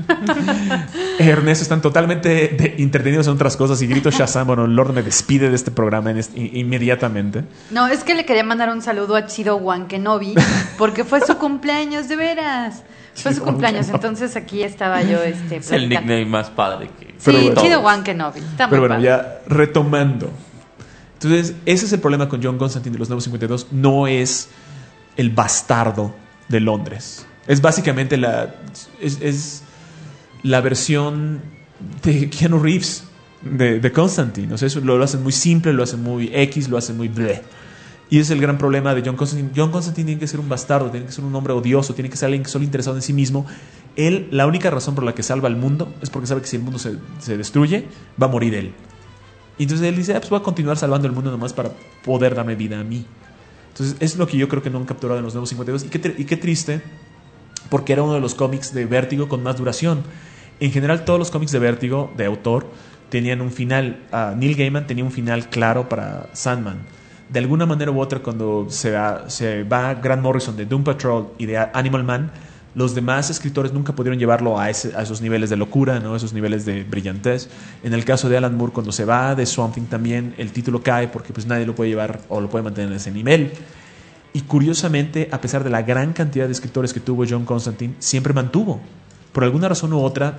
Ernesto están totalmente de- entretenidos en otras cosas y grito Shazam. Bueno, Lorna me despide de este programa en este- i- inmediatamente.
No, es que le quería mandar un saludo a Chido Wan Kenobi porque fue su cumpleaños, de veras. Fue su
Chido
cumpleaños,
Wan Kenobi.
entonces aquí estaba yo este,
Es el
platicando.
nickname más padre que...
Sí,
Pero bueno.
Chido Wan Kenobi. Está
Pero
muy
bueno,
padre.
ya retomando. Entonces, ese es el problema con John Constantine de los Nuevos cincuenta y dos. No es el bastardo de Londres. Es básicamente la... Es, es la versión de Keanu Reeves de, de Constantine. O sea, eso lo, lo hacen muy simple, lo hacen muy X, lo hacen muy bleh. Y ese es el gran problema de John Constantine. John Constantine tiene que ser un bastardo, tiene que ser un hombre odioso, tiene que ser alguien que solo interesado en sí mismo. Él, la única razón por la que salva al mundo es porque sabe que si el mundo se, se destruye, va a morir él. Y entonces él dice, ah, pues voy a continuar salvando el mundo nomás para poder darme vida a mí. Entonces es lo que yo creo que no han capturado en los Nuevos cincuenta y dos. Y qué, tr- y qué triste, porque era uno de los cómics de Vértigo con más duración. En general todos los cómics de Vértigo, de autor, tenían un final. Uh, Neil Gaiman tenía un final claro para Sandman. De alguna manera u otra, cuando se va, se va Grant Morrison de Doom Patrol y de Animal Man, los demás escritores nunca pudieron llevarlo a, ese, a esos niveles de locura, ¿no? A esos niveles de brillantez. En el caso de Alan Moore, cuando se va de Swamp Thing también, el título cae porque pues nadie lo puede llevar o lo puede mantener en ese nivel. Y curiosamente, a pesar de la gran cantidad de escritores que tuvo John Constantine, siempre mantuvo. Por alguna razón u otra,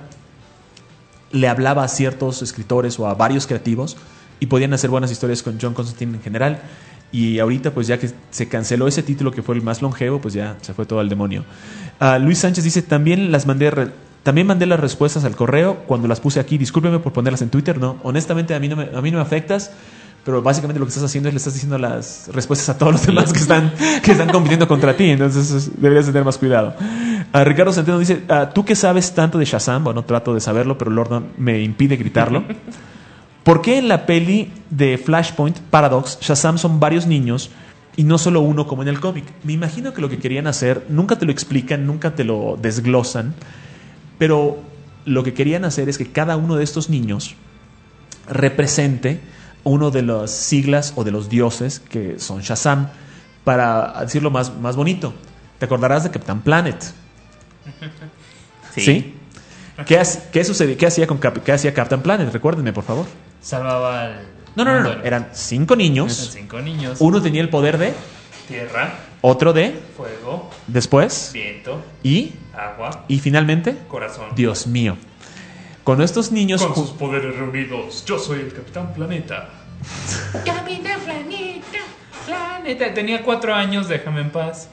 le hablaba a ciertos escritores o a varios creativos y podían hacer buenas historias con John Constantine en general. Y ahorita, pues ya que se canceló ese título que fue el más longevo, pues ya se fue todo al demonio. Uh, Luis Sánchez dice, también las mandé re- también mandé las respuestas al correo cuando las puse aquí. Discúlpeme por ponerlas en Twitter. No, honestamente a mí no me, a mí no me afectas, pero básicamente lo que estás haciendo es le estás diciendo las respuestas a todos los demás que están, que están compitiendo contra ti. Entonces es- deberías tener más cuidado. A Ricardo Centeno dice, ah, ¿tú qué sabes tanto de Shazam? Bueno, trato de saberlo, pero Lorna me impide gritarlo. ¿Por qué en la peli de Flashpoint Paradox Shazam son varios niños y no solo uno como en el cómic? Me imagino que lo que querían hacer, nunca te lo explican, nunca te lo desglosan, pero lo que querían hacer es que cada uno de estos niños represente uno de las siglas o de los dioses que son Shazam, para decirlo más, más bonito. Te acordarás de Captain Planet.
Sí.
¿Sí? ¿Qué, qué, sucede, ¿Qué hacía con Cap, qué hacía Captain Planet? Recuérdenme, por favor.
Salvaba al...
No, no, no, no. Eran cinco niños.
Eran cinco niños.
Uno tenía el poder de...
Tierra.
Otro de...
Fuego.
Después...
Viento.
Y...
Agua.
Y finalmente...
Corazón.
Dios mío. Con estos niños...
Con sus poderes reunidos, yo soy el Capitán Planeta. Capitán Planeta. Planeta. Tenía cuatro años, déjame en paz.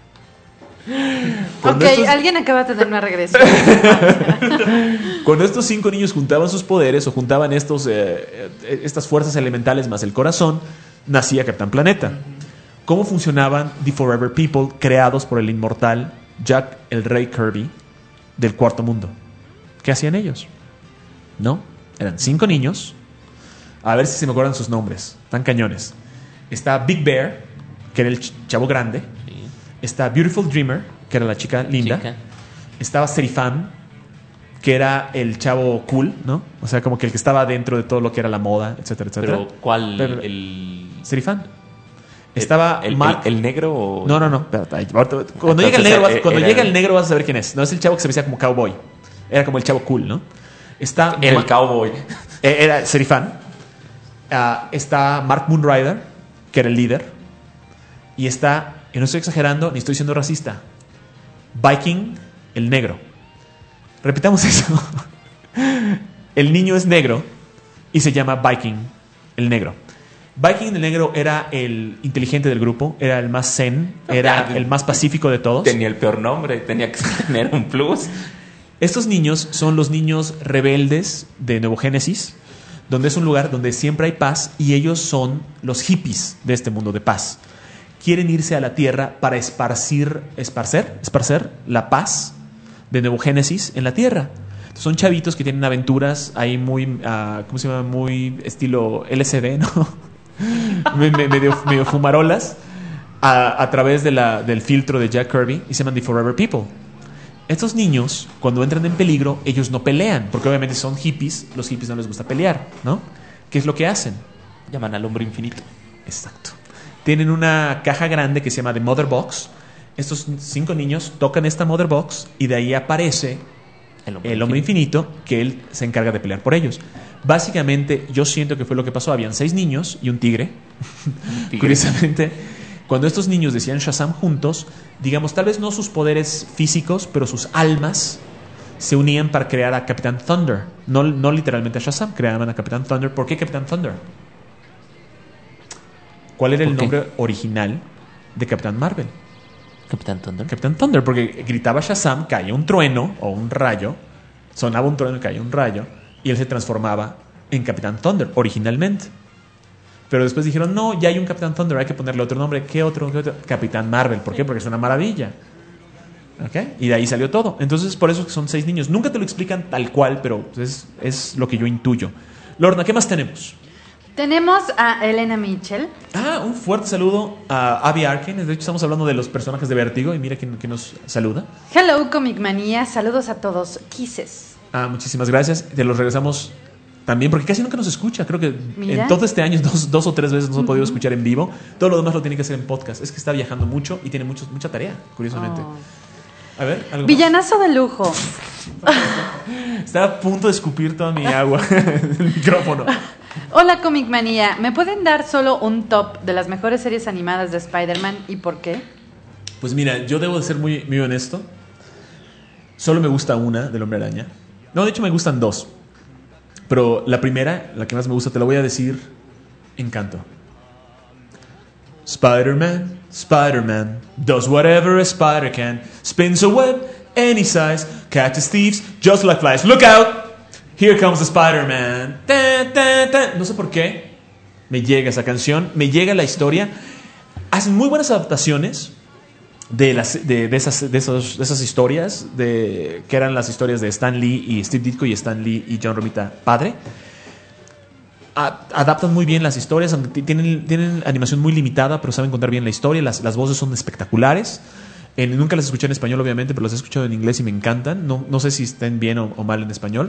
Ok, estos... alguien acaba de tener una regresión.
Cuando estos cinco niños juntaban sus poderes o juntaban estos, eh, estas fuerzas elementales más el corazón, nacía Capitán Planeta. ¿Cómo funcionaban The Forever People, creados por el inmortal Jack el Rey Kirby del Cuarto Mundo? ¿Qué hacían ellos? ¿No? Eran cinco niños. A ver si se me acuerdan sus nombres. Tan cañones. Está Big Bear, que era el chavo grande. Está Beautiful Dreamer, que era la chica linda. Chica. Estaba Serifán, que era el chavo cool, ¿no? O sea, como que el que estaba dentro de todo lo que era la moda, etcétera, etcétera.
¿Pero cuál?
Pero,
el...
Serifán. Estaba
el,
Mark...
el, el negro o...
No, no, no. Espérate, cuando Entonces, llega el negro, vas, cuando era... llega el negro vas a saber quién es. No es el chavo que se vestía como cowboy. Era como el chavo cool, ¿no? Está...
El
Ma...
cowboy.
Era Serifán. Uh, está Mark Moonrider, que era el líder. Y está... Y no estoy exagerando ni estoy siendo racista. Viking, el negro. Repitamos eso. El niño es negro y se llama Viking, el negro. Viking, el negro, era el inteligente del grupo, era el más zen, era el más pacífico de todos.
Tenía el peor nombre, tenía que tener un plus.
Estos niños son los niños rebeldes de Nuevo Génesis, donde es un lugar donde siempre hay paz y ellos son los hippies de este mundo de paz. Quieren irse a la tierra para esparcir, esparcer, esparcer la paz de Nuevo Génesis en la tierra. Son chavitos que tienen aventuras ahí muy, uh, ¿cómo se llama? Muy estilo L S D, ¿no? medio, medio fumarolas a, a través de la, del filtro de Jack Kirby y se llaman The Forever People. Estos niños, cuando entran en peligro, ellos no pelean, porque obviamente son hippies, los hippies no les gusta pelear, ¿no? ¿Qué es lo que hacen?
Llaman al hombre infinito.
Exacto. Tienen una caja grande que se llama The Mother Box. Estos cinco niños tocan esta Mother Box y de ahí aparece el hombre, el hombre infinito. infinito, que él se encarga de pelear por ellos. Básicamente, yo siento que fue lo que pasó. Habían seis niños y un tigre. Un tigre. Curiosamente, cuando estos niños decían Shazam juntos, digamos, tal vez no sus poderes físicos, pero sus almas se unían para crear a Capitán Thunder. No, no literalmente a Shazam, creaban a Capitán Thunder. ¿Por qué Capitán Thunder? ¿Cuál era el nombre original de Capitán Marvel?
Capitán Thunder.
Capitán Thunder, porque gritaba Shazam, caía un trueno o un rayo, sonaba un trueno y caía un rayo, y él se transformaba en Capitán Thunder, originalmente. Pero después dijeron, no, ya hay un Capitán Thunder, hay que ponerle otro nombre. ¿Qué otro? ¿Qué otro? Capitán Marvel. ¿Por qué? Porque es una maravilla. ¿Okay? Y de ahí salió todo. Entonces, por eso son seis niños. Nunca te lo explican tal cual, pero es, es lo que yo intuyo. Lorna, ¿qué más tenemos?
Tenemos a Elena Mitchell.
Ah, un fuerte saludo a Abby Arkin. De hecho, estamos hablando de los personajes de Vértigo. Y mira quién, quién nos saluda.
Hello, Comic Manía. Saludos a todos. Kisses.
Ah, muchísimas gracias. Te los regresamos también, porque casi nunca nos escucha. Creo que mira. En todo este año dos, dos o tres veces nos uh-huh. ha podido escuchar en vivo. Todo lo demás lo tiene que hacer en podcast. Es que está viajando mucho y tiene mucho, mucha tarea, curiosamente. Oh. A ver, ¿algo
Villanazo
más?
De lujo.
Estaba a punto de escupir toda mi agua en el micrófono.
Hola, Comic Manía. ¿Me pueden dar solo un top de las mejores series animadas de Spider-Man y por qué?
Pues mira, yo debo de ser muy, muy honesto. Solo me gusta una del Hombre Araña. No, de hecho me gustan dos. Pero la primera, la que más me gusta, te la voy a decir en canto. Spider-Man, Spider-Man, does whatever a spider can. Spins a web any size, catches thieves just like flies. Look out! Here comes the Spider-Man. Ta, ta, ta. No sé por qué me llega esa canción, me llega la historia. Hacen muy buenas adaptaciones. de, las, de, de, esas, de, esos, de esas historias, de, que eran las historias de Stan Lee y Steve Ditko y Stan Lee y John Romita padre. A, adaptan muy bien las historias, aunque tienen, tienen animación muy limitada, pero saben contar bien la historia. Las, las voces son espectaculares. En, nunca las escuché en español, obviamente, pero las he escuchado en inglés y me encantan. No, no sé si estén bien o, o mal en español.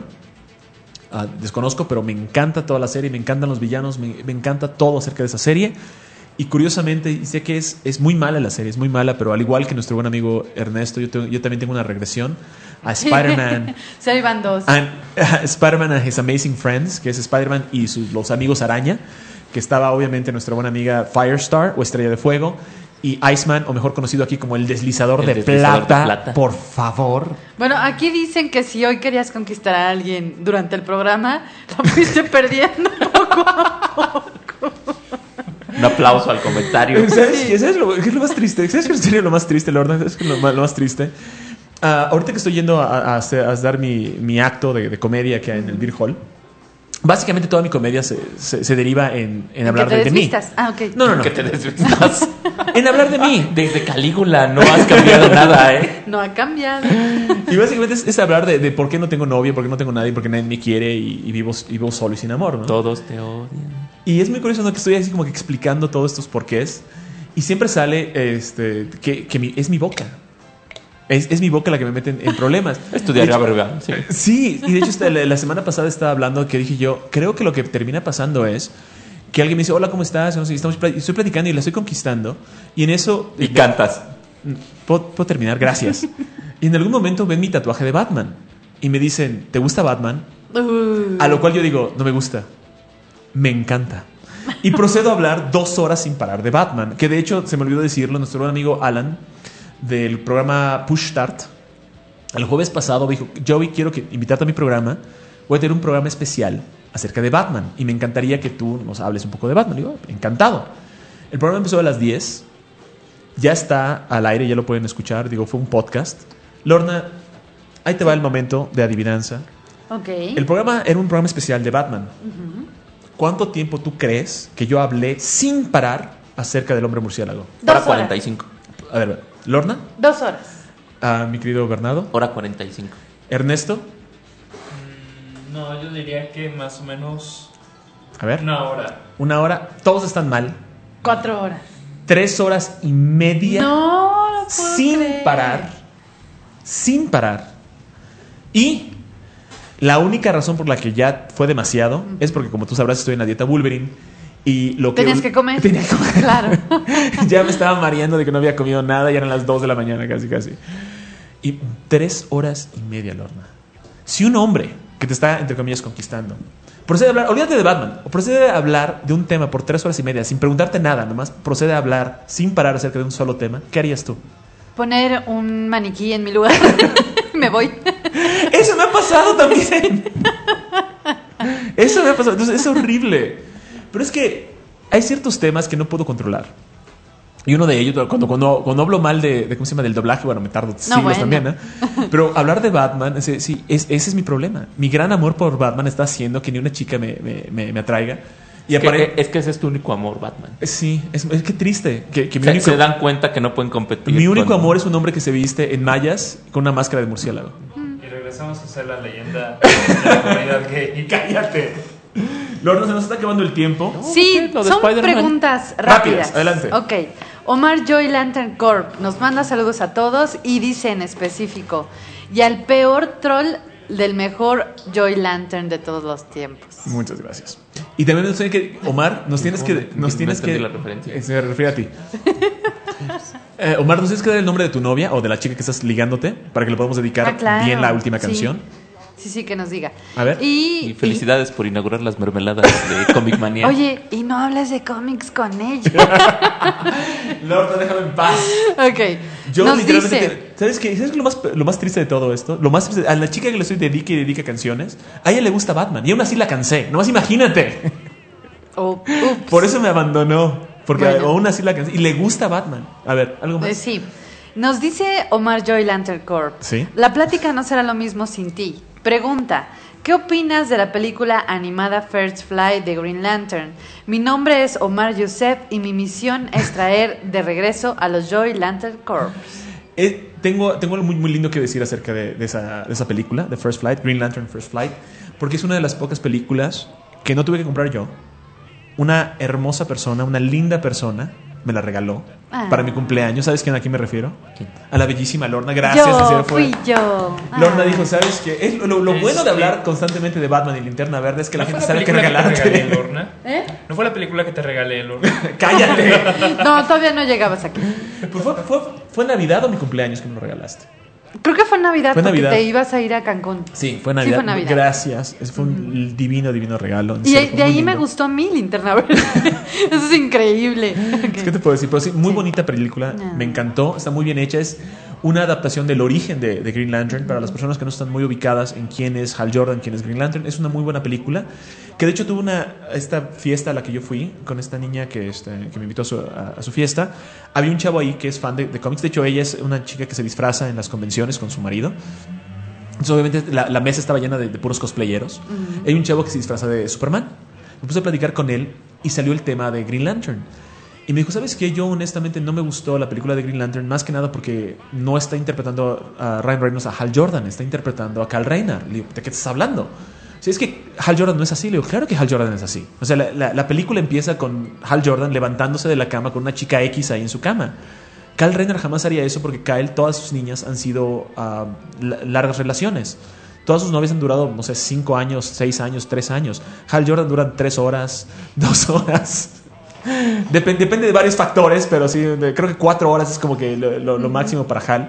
Uh, desconozco, pero me encanta toda la serie, me encantan los villanos, me, me encanta todo acerca de esa serie. Y curiosamente, y sé que es, es muy mala la serie, es muy mala, pero al igual que nuestro buen amigo Ernesto, yo, tengo, yo también tengo una regresión a Spider-Man.
Se ahí van dos.
And, uh, Spider-Man and His Amazing Friends, que es Spider-Man y sus, los amigos araña, que estaba obviamente nuestra buena amiga Firestar o Estrella de Fuego, y Iceman, o mejor conocido aquí como el deslizador, el de, deslizador plata, de plata, por favor.
Bueno, aquí dicen que si hoy querías conquistar a alguien durante el programa, lo fuiste perdiendo poco a poco.
Un aplauso al comentario.
¿Sabes qué? ¿Sabes lo, qué es lo más triste? ¿Sabes qué es lo más triste, Lorna? ¿Sabes qué es lo más, lo más triste? Uh, ahorita que estoy yendo a, a, hacer, a dar mi, mi acto de, de comedia que hay en el Beer Hall, básicamente toda mi comedia se, se, se deriva en, en hablar
que te
de, de mí.
Ah, okay.
No, no, no.
Que te desvistas.
En hablar de mí.
Desde Calígula no has cambiado nada, ¿eh?
No ha cambiado.
Y básicamente es, es hablar de, de por qué no tengo novia, por qué no tengo nadie, por qué nadie me quiere y, y, vivo, y vivo solo y sin amor, ¿no?
Todos te odian.
Y es muy curioso, ¿no? Que estoy así como que explicando todos estos porqués. Y siempre sale este, que, que mi, es mi boca. Es, es mi boca la que me mete en, en problemas.
Estudiaría verbal. Sí.
sí, y de hecho esta, la, la semana pasada estaba hablando que dije yo, creo que lo que termina pasando es que alguien me dice, hola, ¿cómo estás? No sé, estamos, estoy platicando y la estoy conquistando. Y en eso...
Y cantas.
¿Puedo, puedo terminar? Gracias. Y en algún momento ven mi tatuaje de Batman. Y me dicen, ¿te gusta Batman?
Uh.
A lo cual yo digo, no me gusta. Me encanta. Y procedo a hablar dos horas sin parar de Batman. Que de hecho, se me olvidó decirlo, nuestro buen amigo Alan, del programa Push Start, el jueves pasado me dijo, Joey, quiero que invitarte a mi programa. Voy a tener un programa especial acerca de Batman y me encantaría que tú nos hables un poco de Batman. Digo, encantado. El programa empezó a las diez. Ya está al aire, ya lo pueden escuchar. Digo, fue un podcast. Lorna, ahí te va el momento de adivinanza.
Ok.
El programa era un programa especial de Batman.
Uh-huh.
¿Cuánto tiempo tú crees que yo hablé sin parar acerca del hombre murciélago?
Dos
Hora cuarenta y cinco.
A ver, Lorna.
Dos horas.
Ah, mi querido Bernardo.
Hora cuarenta y cinco.
Ernesto.
Mm, no, yo diría que más o menos...
A ver.
Una hora.
Una hora. Todos están mal.
Cuatro horas.
Tres horas y media.
No, no puedo
sin
creer.
parar. Sin parar. Y la única razón por la que ya fue demasiado uh-huh. es porque, como tú sabrás, estoy en la dieta Wolverine. Y lo que
Tenías que comer.
Tenía que comer.
Claro.
Ya me estaba mareando de que no había comido nada. Ya eran las dos de la mañana casi, casi. Y tres horas y media, Lorna. Si un hombre que te está, entre comillas, conquistando, procede a hablar, olvídate de Batman, o procede a hablar de un tema por tres horas y media sin preguntarte nada, nomás procede a hablar sin parar acerca de un solo tema, ¿qué harías tú?
Poner un maniquí en mi lugar. Me voy.
Eso me ha pasado también. Eso me ha pasado. Entonces es horrible. Pero es que hay ciertos temas que no puedo controlar. Y uno de ellos, cuando, cuando, cuando hablo mal de, de, ¿cómo se llama? Del doblaje, bueno, me tardo
no,
siglos
bueno.
también, ¿eh? Pero hablar de Batman, ese, sí, es, ese es mi problema. Mi gran amor por Batman está haciendo que ni una chica me, me, me, me atraiga. Y
es,
apare-
que, es que ese es tu único amor, Batman.
Sí, es, es que triste. Que, que mi
se,
único,
se dan cuenta que no pueden competir.
Mi único
con...
amor es un hombre que se viste en mallas con una máscara de murciélago.
Y regresamos a hacer la leyenda de la comunidad gay.
¡Cállate! Lorna, se nos está acabando el tiempo.
Sí,
okay,
son
Spider-Man.
preguntas
rápidas.
rápidas.
Adelante.
Ok. Omar Joy Lantern Corp nos manda saludos a todos y dice en específico, y al peor troll del mejor Joy Lantern de todos los tiempos.
Muchas gracias. Y también nos tiene que, Omar, nos tienes que, nos
no
tienes que,
la referencia.
Eh, se refiere a ti. eh, Omar, ¿nos tienes que dar el nombre de tu novia o de la chica que estás ligándote para que le podamos dedicar
Ah, claro.
bien la última
Sí.
canción?
Sí, sí, que nos diga.
A ver.
Y,
Y felicidades
y,
por inaugurar las mermeladas de Comic Mania.
Oye, y no hablas de cómics con ella.
Lorna, déjame en paz.
Ok.
Yo
nos
literalmente,
dice,
¿sabes qué? ¿Sabes lo más, lo más triste de todo esto? Lo más triste, a la chica que le estoy dedique y dedica canciones, a ella le gusta Batman y aún así la cansé. Nomás imagínate.
oh, ups.
Por eso me abandonó. Porque
Bueno.
aún así la cansé. Y le gusta Batman. A ver, ¿algo más?
Eh, sí. Nos dice Omar Joy Lantern Corp.
Sí.
La plática no será lo mismo sin ti. Pregunta, ¿Qué opinas de la película animada First Flight de Green Lantern? Mi nombre es Omar Youssef y mi misión es traer de regreso a los Joy Lantern Corps.
Eh, tengo, tengo algo muy, muy lindo que decir acerca de, de, esa, de esa película, de First Flight, Green Lantern First Flight, porque es una de las pocas películas que no tuve que comprar yo. Una hermosa persona, una linda persona, me la regaló ah. para mi cumpleaños. ¿Sabes quién a quién me refiero? ¿Quién? A la bellísima Lorna. Gracias.
Yo, fui yo.
Lorna
ah.
dijo, ¿sabes qué? Es lo, lo bueno de hablar constantemente de Batman y Linterna Verde es que la
¿No
gente
la
sabe que
película
regalarte.
Que te regalé, Lorna?
¿Eh?
¿No fue la película que te regalé, Lorna?
¡Cállate!
No, todavía no llegabas aquí.
Pues fue, fue, ¿Fue Navidad o mi cumpleaños que me lo regalaste?
Creo que fue Navidad
fue
porque
Navidad.
te ibas a ir a Cancún.
Sí, fue Navidad.
Sí, fue Navidad.
Gracias. Es fue un uh-huh. divino, divino regalo.
Y de ahí me gustó mi Linterna Verde. Eso es increíble. Okay.
¿Qué te puedo decir? Pero sí, muy sí. bonita película. No. Me encantó. Está muy bien hecha. Es una adaptación del origen de, de Green Lantern. Uh-huh. Para las personas que no están muy ubicadas en quién es Hal Jordan, quién es Green Lantern. Es una muy buena película. Que de hecho tuvo una esta fiesta a la que yo fui con esta niña que, este, que me invitó a su, a, a su fiesta. Había un chavo ahí que es fan de, de cómics. De hecho, ella es una chica que se disfraza en las convenciones con su marido. Entonces, obviamente, la, la mesa estaba llena de, de puros cosplayeros. Uh-huh. Hay un chavo que se disfraza de Superman. Me puse a platicar con él y salió el tema de Green Lantern. Y me dijo, ¿sabes qué? Yo honestamente no me gustó la película de Green Lantern, más que nada porque no está interpretando a Ryan Reynolds a Hal Jordan, está interpretando a Kal Rayner. Le digo, ¿de qué estás hablando? Si es que Hal Jordan no es así. Le digo, claro que Hal Jordan es así. O sea, la, la, la película empieza con Hal Jordan levantándose de la cama con una chica X ahí en su cama. Kal Rayner jamás haría eso porque Kyle, todas sus niñas han sido uh, largas relaciones. Todas sus novias han durado, no sé, cinco años, seis años, tres años. Hal Jordan dura tres horas, dos horas. Dep- depende de varios factores, pero sí, de, creo que cuatro horas es como que lo, lo, lo máximo para Hal.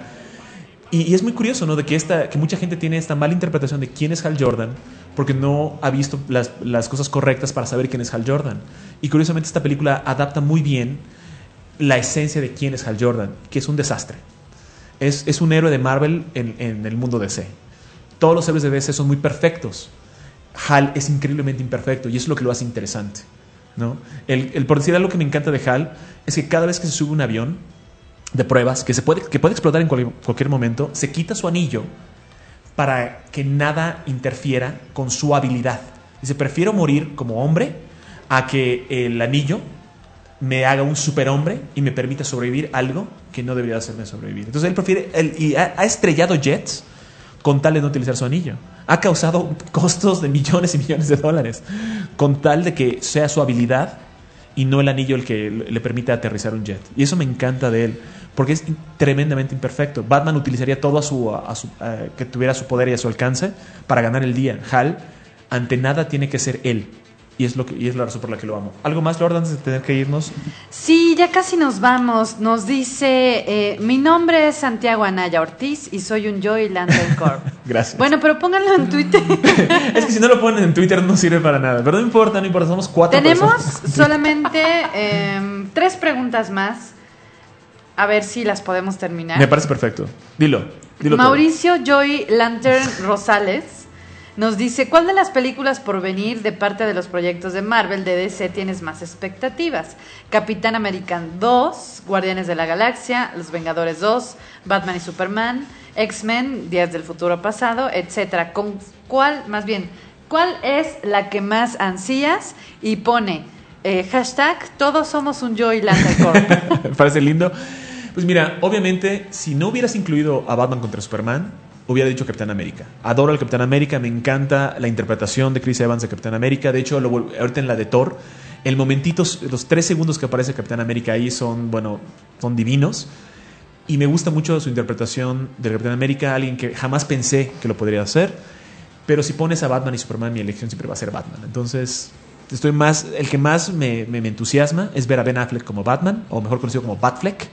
Y, y es muy curioso, ¿no? De que, esta, que mucha gente tiene esta mala interpretación de quién es Hal Jordan porque no ha visto las, las cosas correctas para saber quién es Hal Jordan. Y curiosamente esta película adapta muy bien la esencia de quién es Hal Jordan, que es un desastre. Es, es un héroe de Marvel en, en el mundo D C. Todos los héroes de D C son muy perfectos. Hal es increíblemente imperfecto y eso es lo que lo hace interesante, ¿no? El, el, por decir algo que me encanta de Hal es que cada vez que se sube un avión de pruebas que, se puede, que puede explotar en cualquier, cualquier momento, se quita su anillo para que nada interfiera con su habilidad. Dice, prefiero morir como hombre a que el anillo me haga un superhombre y me permita sobrevivir algo que no debería hacerme sobrevivir. Entonces él prefiere, él, y ha, ha estrellado jets con tal de no utilizar su anillo. Ha causado costos de millones y millones de dólares con tal de que sea su habilidad y no el anillo el que le permite aterrizar un jet. Y eso me encanta de él, porque es tremendamente imperfecto. Batman utilizaría todo a su, a su a, que tuviera su poder y a su alcance para ganar el día. Hal, ante nada, tiene que ser él. Y es, lo que, y es la razón por la que lo amo. ¿Algo más, Lord, antes de tener que irnos?
Sí, ya casi nos vamos. Nos dice, eh, mi nombre es Santiago Anaya Ortiz y soy un Joy Lantern Corp.
Gracias.
Bueno, pero pónganlo en Twitter.
Es que si no lo ponen en Twitter no sirve para nada. Pero no importa, no importa, somos cuatro
Tenemos
personas.
Tenemos solamente eh, tres preguntas más. A ver si las podemos terminar.
Me parece perfecto. Dilo, dilo
Mauricio todo. Joy Lantern Rosales nos dice, ¿cuál de las películas por venir de parte de los proyectos de Marvel de D C tienes más expectativas? Capitán América dos, Guardianes de la Galaxia, Los Vengadores dos, Batman y Superman, X-Men, Días del Futuro Pasado, etcétera. ¿Con cuál, más bien, cuál es la que más ansías? Y pone eh, hashtag todos somos un Joy Lantern Corp.
Me parece lindo. Pues mira, obviamente, si no hubieras incluido a Batman contra Superman, hubiera dicho Capitán América. Adoro al Capitán América, me encanta la interpretación de Chris Evans de Capitán América. De hecho, lo, ahorita en la de Thor, el momentito, los tres segundos que aparece Capitán América ahí son, bueno, son divinos. Y me gusta mucho su interpretación del Capitán América, alguien que jamás pensé que lo podría hacer. Pero si pones a Batman y Superman, mi elección siempre va a ser Batman. Entonces, estoy más, el que más me, me, me entusiasma es ver a Ben Affleck como Batman, o mejor conocido como Batfleck.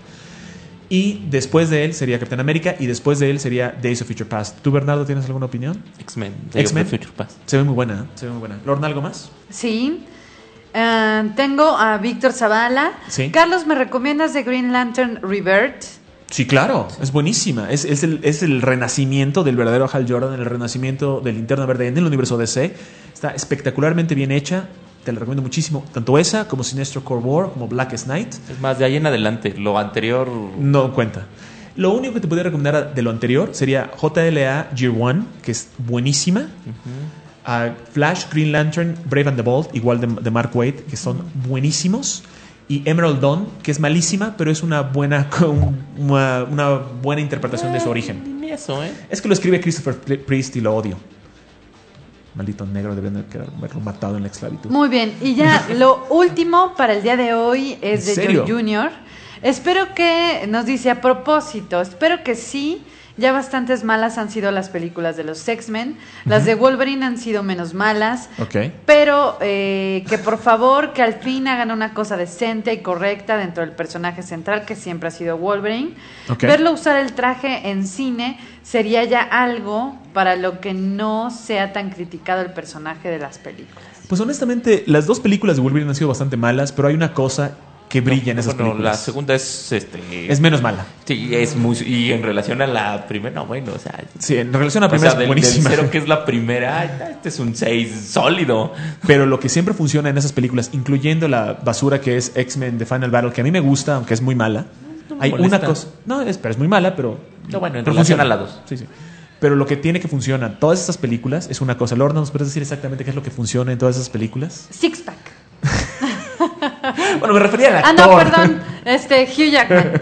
Y después de él sería Capitán América. Y después de él sería Days of Future Past. ¿Tú, Bernardo, tienes alguna opinión?
X-Men.
X-Men.
Future Past.
Se ve muy buena, ¿eh? Se ve muy buena. ¿Lorna, algo más?
Sí. Uh, tengo a Víctor Zavala.
¿Sí?
Carlos, ¿me recomiendas de Green Lantern Rebirth?
Sí, claro. Es buenísima. Es, es, el, es el renacimiento del verdadero Hal Jordan. El renacimiento del Linterna Verde en el universo D C. Está espectacularmente bien hecha. Te la recomiendo muchísimo. Tanto esa como Sinestro Core War, como Blackest Night.
Es más, de ahí en adelante. Lo anterior
no cuenta. Lo único que te podría recomendar de lo anterior sería J L A Year One, que es buenísima. Uh-huh. Uh, Flash, Green Lantern, Brave and the Bold, igual de, de Mark Waid, que son buenísimos. Y Emerald Dawn, que es malísima, pero es una buena, una, una buena interpretación de su origen.
Ni eso, ¿eh?
Es que lo escribe Christopher Priest y lo odio. Maldito negro, deben de haberlo matado en la esclavitud.
Muy bien, y ya lo último para el día de hoy es de
serio?
Joy junior Espero que, nos dice a propósito, espero que sí, ya bastantes malas han sido las películas de los X-Men, las uh-huh. de Wolverine han sido menos malas,
okay.
pero eh, que por favor que al fin hagan una cosa decente y correcta dentro del personaje central que siempre ha sido Wolverine. Okay. Verlo usar el traje en cine sería ya algo para lo que no sea tan criticado el personaje de las películas.
Pues honestamente, las dos películas de Wolverine han sido bastante malas, pero hay una cosa que brilla en esas
bueno,
películas.
La segunda es este
es menos mala.
Sí, es muy y en relación a la primera, no, bueno, o sea,
sí, en relación a la primera
o sea,
es
del,
buenísima.
Del cero que es la primera, este es un seis sólido.
Pero lo que siempre funciona en esas películas, incluyendo la basura que es X-Men The Final Battle, que a mí me gusta, aunque es muy mala. No, no hay molesta. Una cosa, no, es, pero es muy mala, pero
no, bueno, en
pero
relación
funciona.
A la dos.
Sí, sí. Pero lo que tiene que funcionar en todas estas películas es una cosa. Lorna, ¿nos puedes decir exactamente qué es lo que funciona en todas esas películas?
Six pack.
Bueno, me refería al actor.
Ah, no, perdón. Este, Hugh Jackman.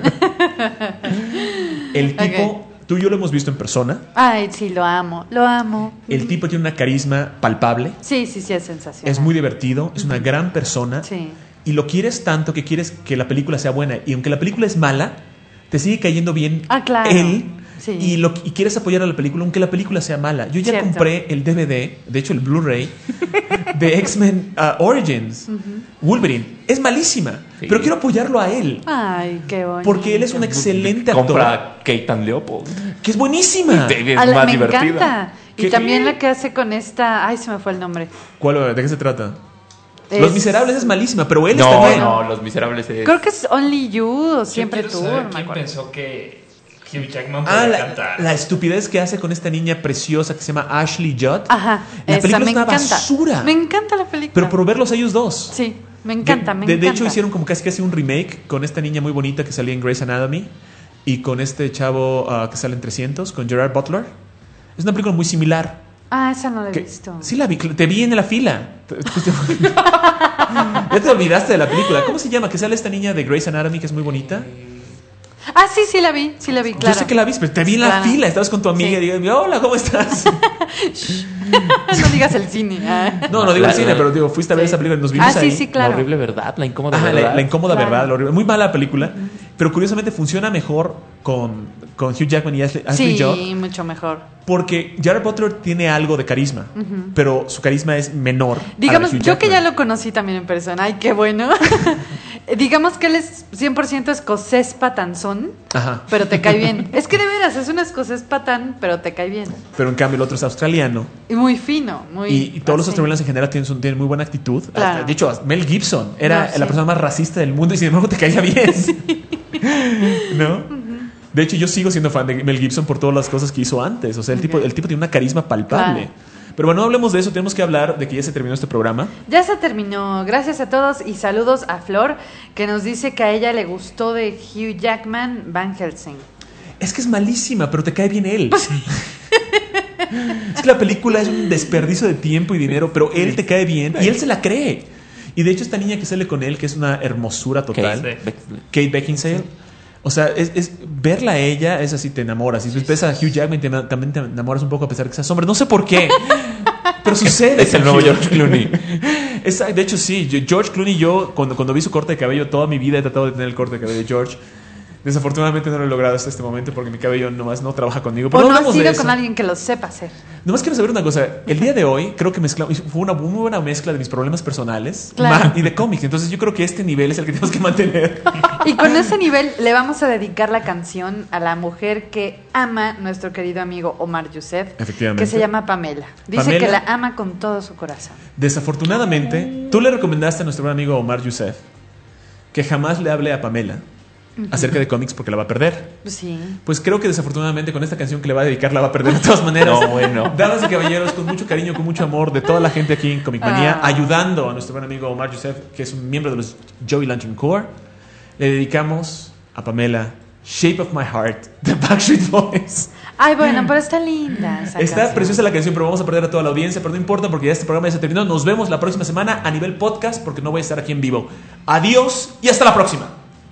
El tipo, okay. Tú y yo lo hemos visto en persona.
Ay, sí, lo amo, lo amo.
El tipo tiene una carisma palpable.
Sí, sí, sí, es sensacional.
Es muy divertido, es una gran persona.
Sí.
Y lo quieres tanto que quieres que la película sea buena. Y aunque la película es mala, te sigue cayendo bien
ah, claro.
él.
Sí.
Y, lo, y quieres apoyar a la película aunque la película sea mala. Yo ya Cierto. compré el D V D, de hecho el Blu-ray de X-Men uh, Origins. Uh-huh. Wolverine es malísima, sí. pero quiero apoyarlo a él.
Ay, qué bonito.
Porque él es un excelente actor.
Compra Keitan Leopold,
que es buenísima.
Es
la,
más
me
divertida.
encanta. Y
¿Qué?
también la que hace con esta, ay, se me fue el nombre.
¿Cuál? ¿De qué se trata?
Es...
Los Miserables es malísima, pero él
no,
está bien.
No, no, Los Miserables es...
Creo que es Only You o Siempre Tú.
No
¿Quién
pensó que Hugh Jackman
ah,
podía
la,
cantar?
La estupidez que hace con esta niña preciosa que se llama Ashley Judd.
Ajá,
la
esa
película
me
es una
encanta.
basura.
Me encanta la película.
Pero por verlos ellos dos.
Sí, me encanta,
de,
me
de,
encanta.
De hecho hicieron como casi casi un remake con esta niña muy bonita que salía en Grey's Anatomy y con este chavo uh, que sale en trescientos, con Gerard Butler. Es una película muy similar.
Ah, esa no la he
que,
visto.
Sí la vi, te vi en la fila. Ya te olvidaste de la película. ¿Cómo se llama? Que sale esta niña de Grey's Anatomy que es muy bonita.
Ah, sí, sí la vi, sí la vi, claro.
Yo sé que la vi, pero te vi en
claro.
la fila. Estabas con tu amiga sí. y digas, hola, ¿cómo estás?
No digas el cine. Ah.
No, no digo el cine, pero digo, fuiste a ver sí. esa película y nos vimos
ah,
ahí.
sí, sí, claro.
La horrible verdad, la incómoda
Ajá,
verdad.
La, la incómoda
claro.
verdad, la horrible. Muy mala película, uh-huh. pero curiosamente funciona mejor con, con Hugh Jackman y Ashley, Ashley
sí,
Judd.
Sí, mucho mejor.
Porque Jared Butler tiene algo de carisma, uh-huh. pero su carisma es menor.
Digamos,
a la de Hugh
yo que ya
Jackman.
lo conocí también en persona, ay, qué bueno. Digamos que él es cien por ciento escocés patanzón,
Ajá.
pero te cae bien. Es que de veras, es un escocés patán, pero te cae bien.
Pero en cambio el otro es australiano.
Y muy fino, muy...
Y, y todos
así.
los australianos en general tienen, tienen muy buena actitud.
Claro.
De hecho, Mel Gibson era
no, sí.
la persona más racista del mundo y sin embargo te caía bien.
Sí.
¿No? Uh-huh. De hecho, yo sigo siendo fan de Mel Gibson por todas las cosas que hizo antes. O sea, el, okay. tipo, el tipo tiene una carisma palpable. Claro. Pero bueno, no hablemos de eso. Tenemos que hablar de que ya se terminó este programa.
Ya se terminó. Gracias a todos y saludos a Flor, que nos dice que a ella le gustó de Hugh Jackman Van Helsing.
Es que es malísima, pero te cae bien él. Es que la película es un desperdicio de tiempo y dinero, pero él te cae bien y él se la cree. Y de hecho esta niña que sale con él, que es una hermosura total, Kate, Be- Kate Beckinsale. O sea, es, es verla a ella es así, te enamoras. Y si ves a Hugh Jackman te, también te enamoras un poco a pesar de que seas hombre. No sé por qué, pero sucede.
Es el nuevo George Clooney.
Es, de hecho, sí. George Clooney, yo cuando, cuando vi su corte de cabello, toda mi vida he tratado de tener el corte de cabello de George. Desafortunadamente no lo he logrado hasta este momento porque mi cabello nomás no trabaja conmigo. Pero
o
no
no has
de
ido
eso.
con alguien que lo sepa hacer.
Nomás quiero saber una cosa. El día de hoy creo que mezclamos, fue una muy buena mezcla de mis problemas personales
claro.
y de cómics. Entonces yo creo que este nivel es el que tenemos que mantener.
Y con ese nivel le vamos a dedicar la canción a la mujer que ama nuestro querido amigo Omar Youssef,
Efectivamente.
que se llama Pamela. Dice
Pamela,
que la ama con todo su corazón.
Desafortunadamente, tú le recomendaste a nuestro buen amigo Omar Youssef que jamás le hable a Pamela uh-huh. acerca de cómics porque la va a perder.
Sí.
Pues creo que desafortunadamente con esta canción que le va a dedicar la va a perder de todas maneras.
No, bueno.
Damas y caballeros, con mucho cariño, con mucho amor de toda la gente aquí en Comic Manía, ah. ayudando a nuestro buen amigo Omar Youssef, que es un miembro de los Joey Lantern Corps, le dedicamos a Pamela Shape of My Heart de Backstreet Boys.
Ay, bueno, pero está linda esa
Está
canción.
preciosa la canción, pero vamos a perder a toda la audiencia. Pero no importa porque ya este programa ya se terminó. Nos vemos la próxima semana a nivel podcast porque no voy a estar aquí en vivo. Adiós y hasta la próxima.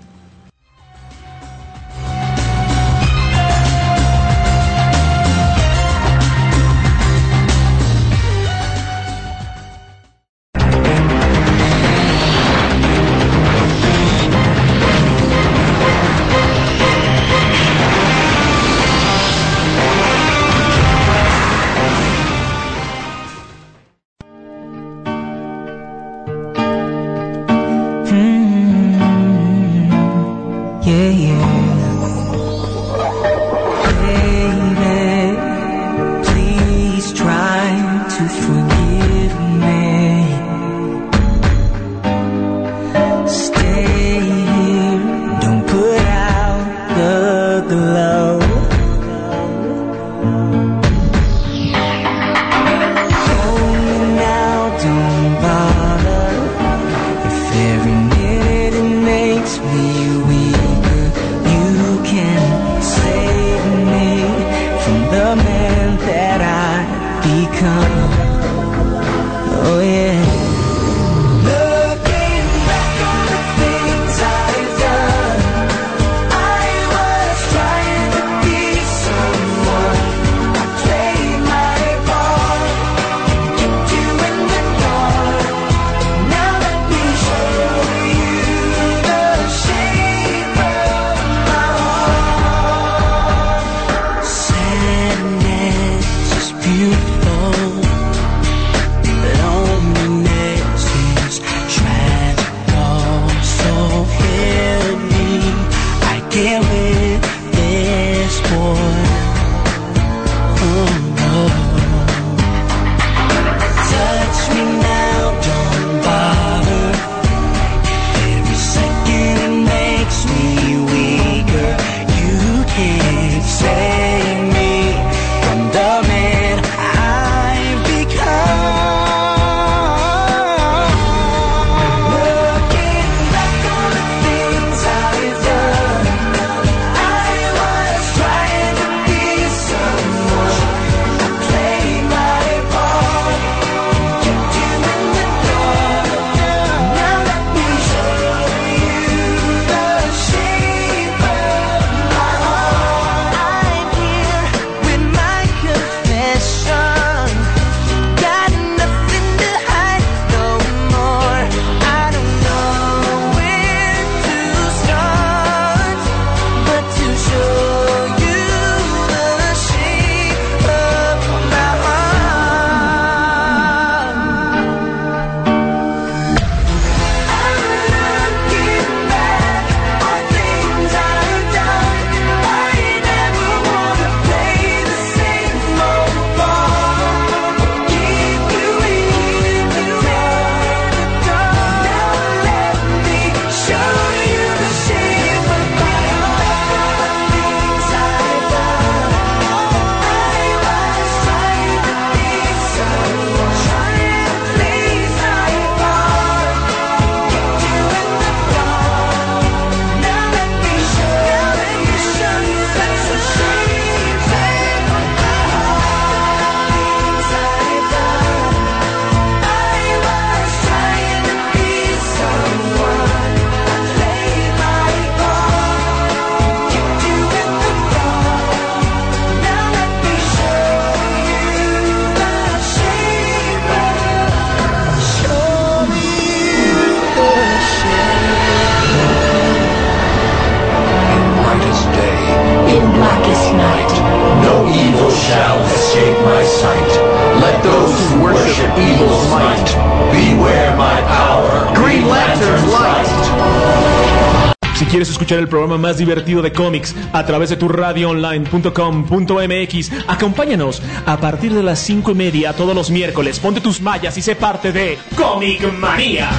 Si quieres escuchar el programa más divertido de cómics a través de tu radio online punto com punto m x, acompáñanos a partir de las cinco y media todos los miércoles. Ponte tus mallas y sé parte de Comic Manía.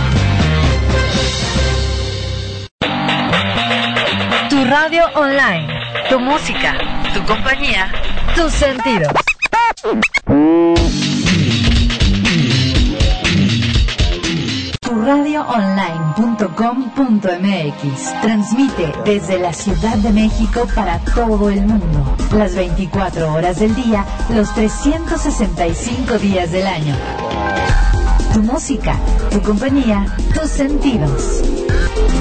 Tu radio online, tu música, tu compañía, tus sentidos. Tu tu radio online punto com punto m x. Transmite desde la Ciudad de México para todo el mundo. Las veinticuatro horas del día, los trescientos sesenta y cinco días del año. Tu música, tu compañía, tus sentidos.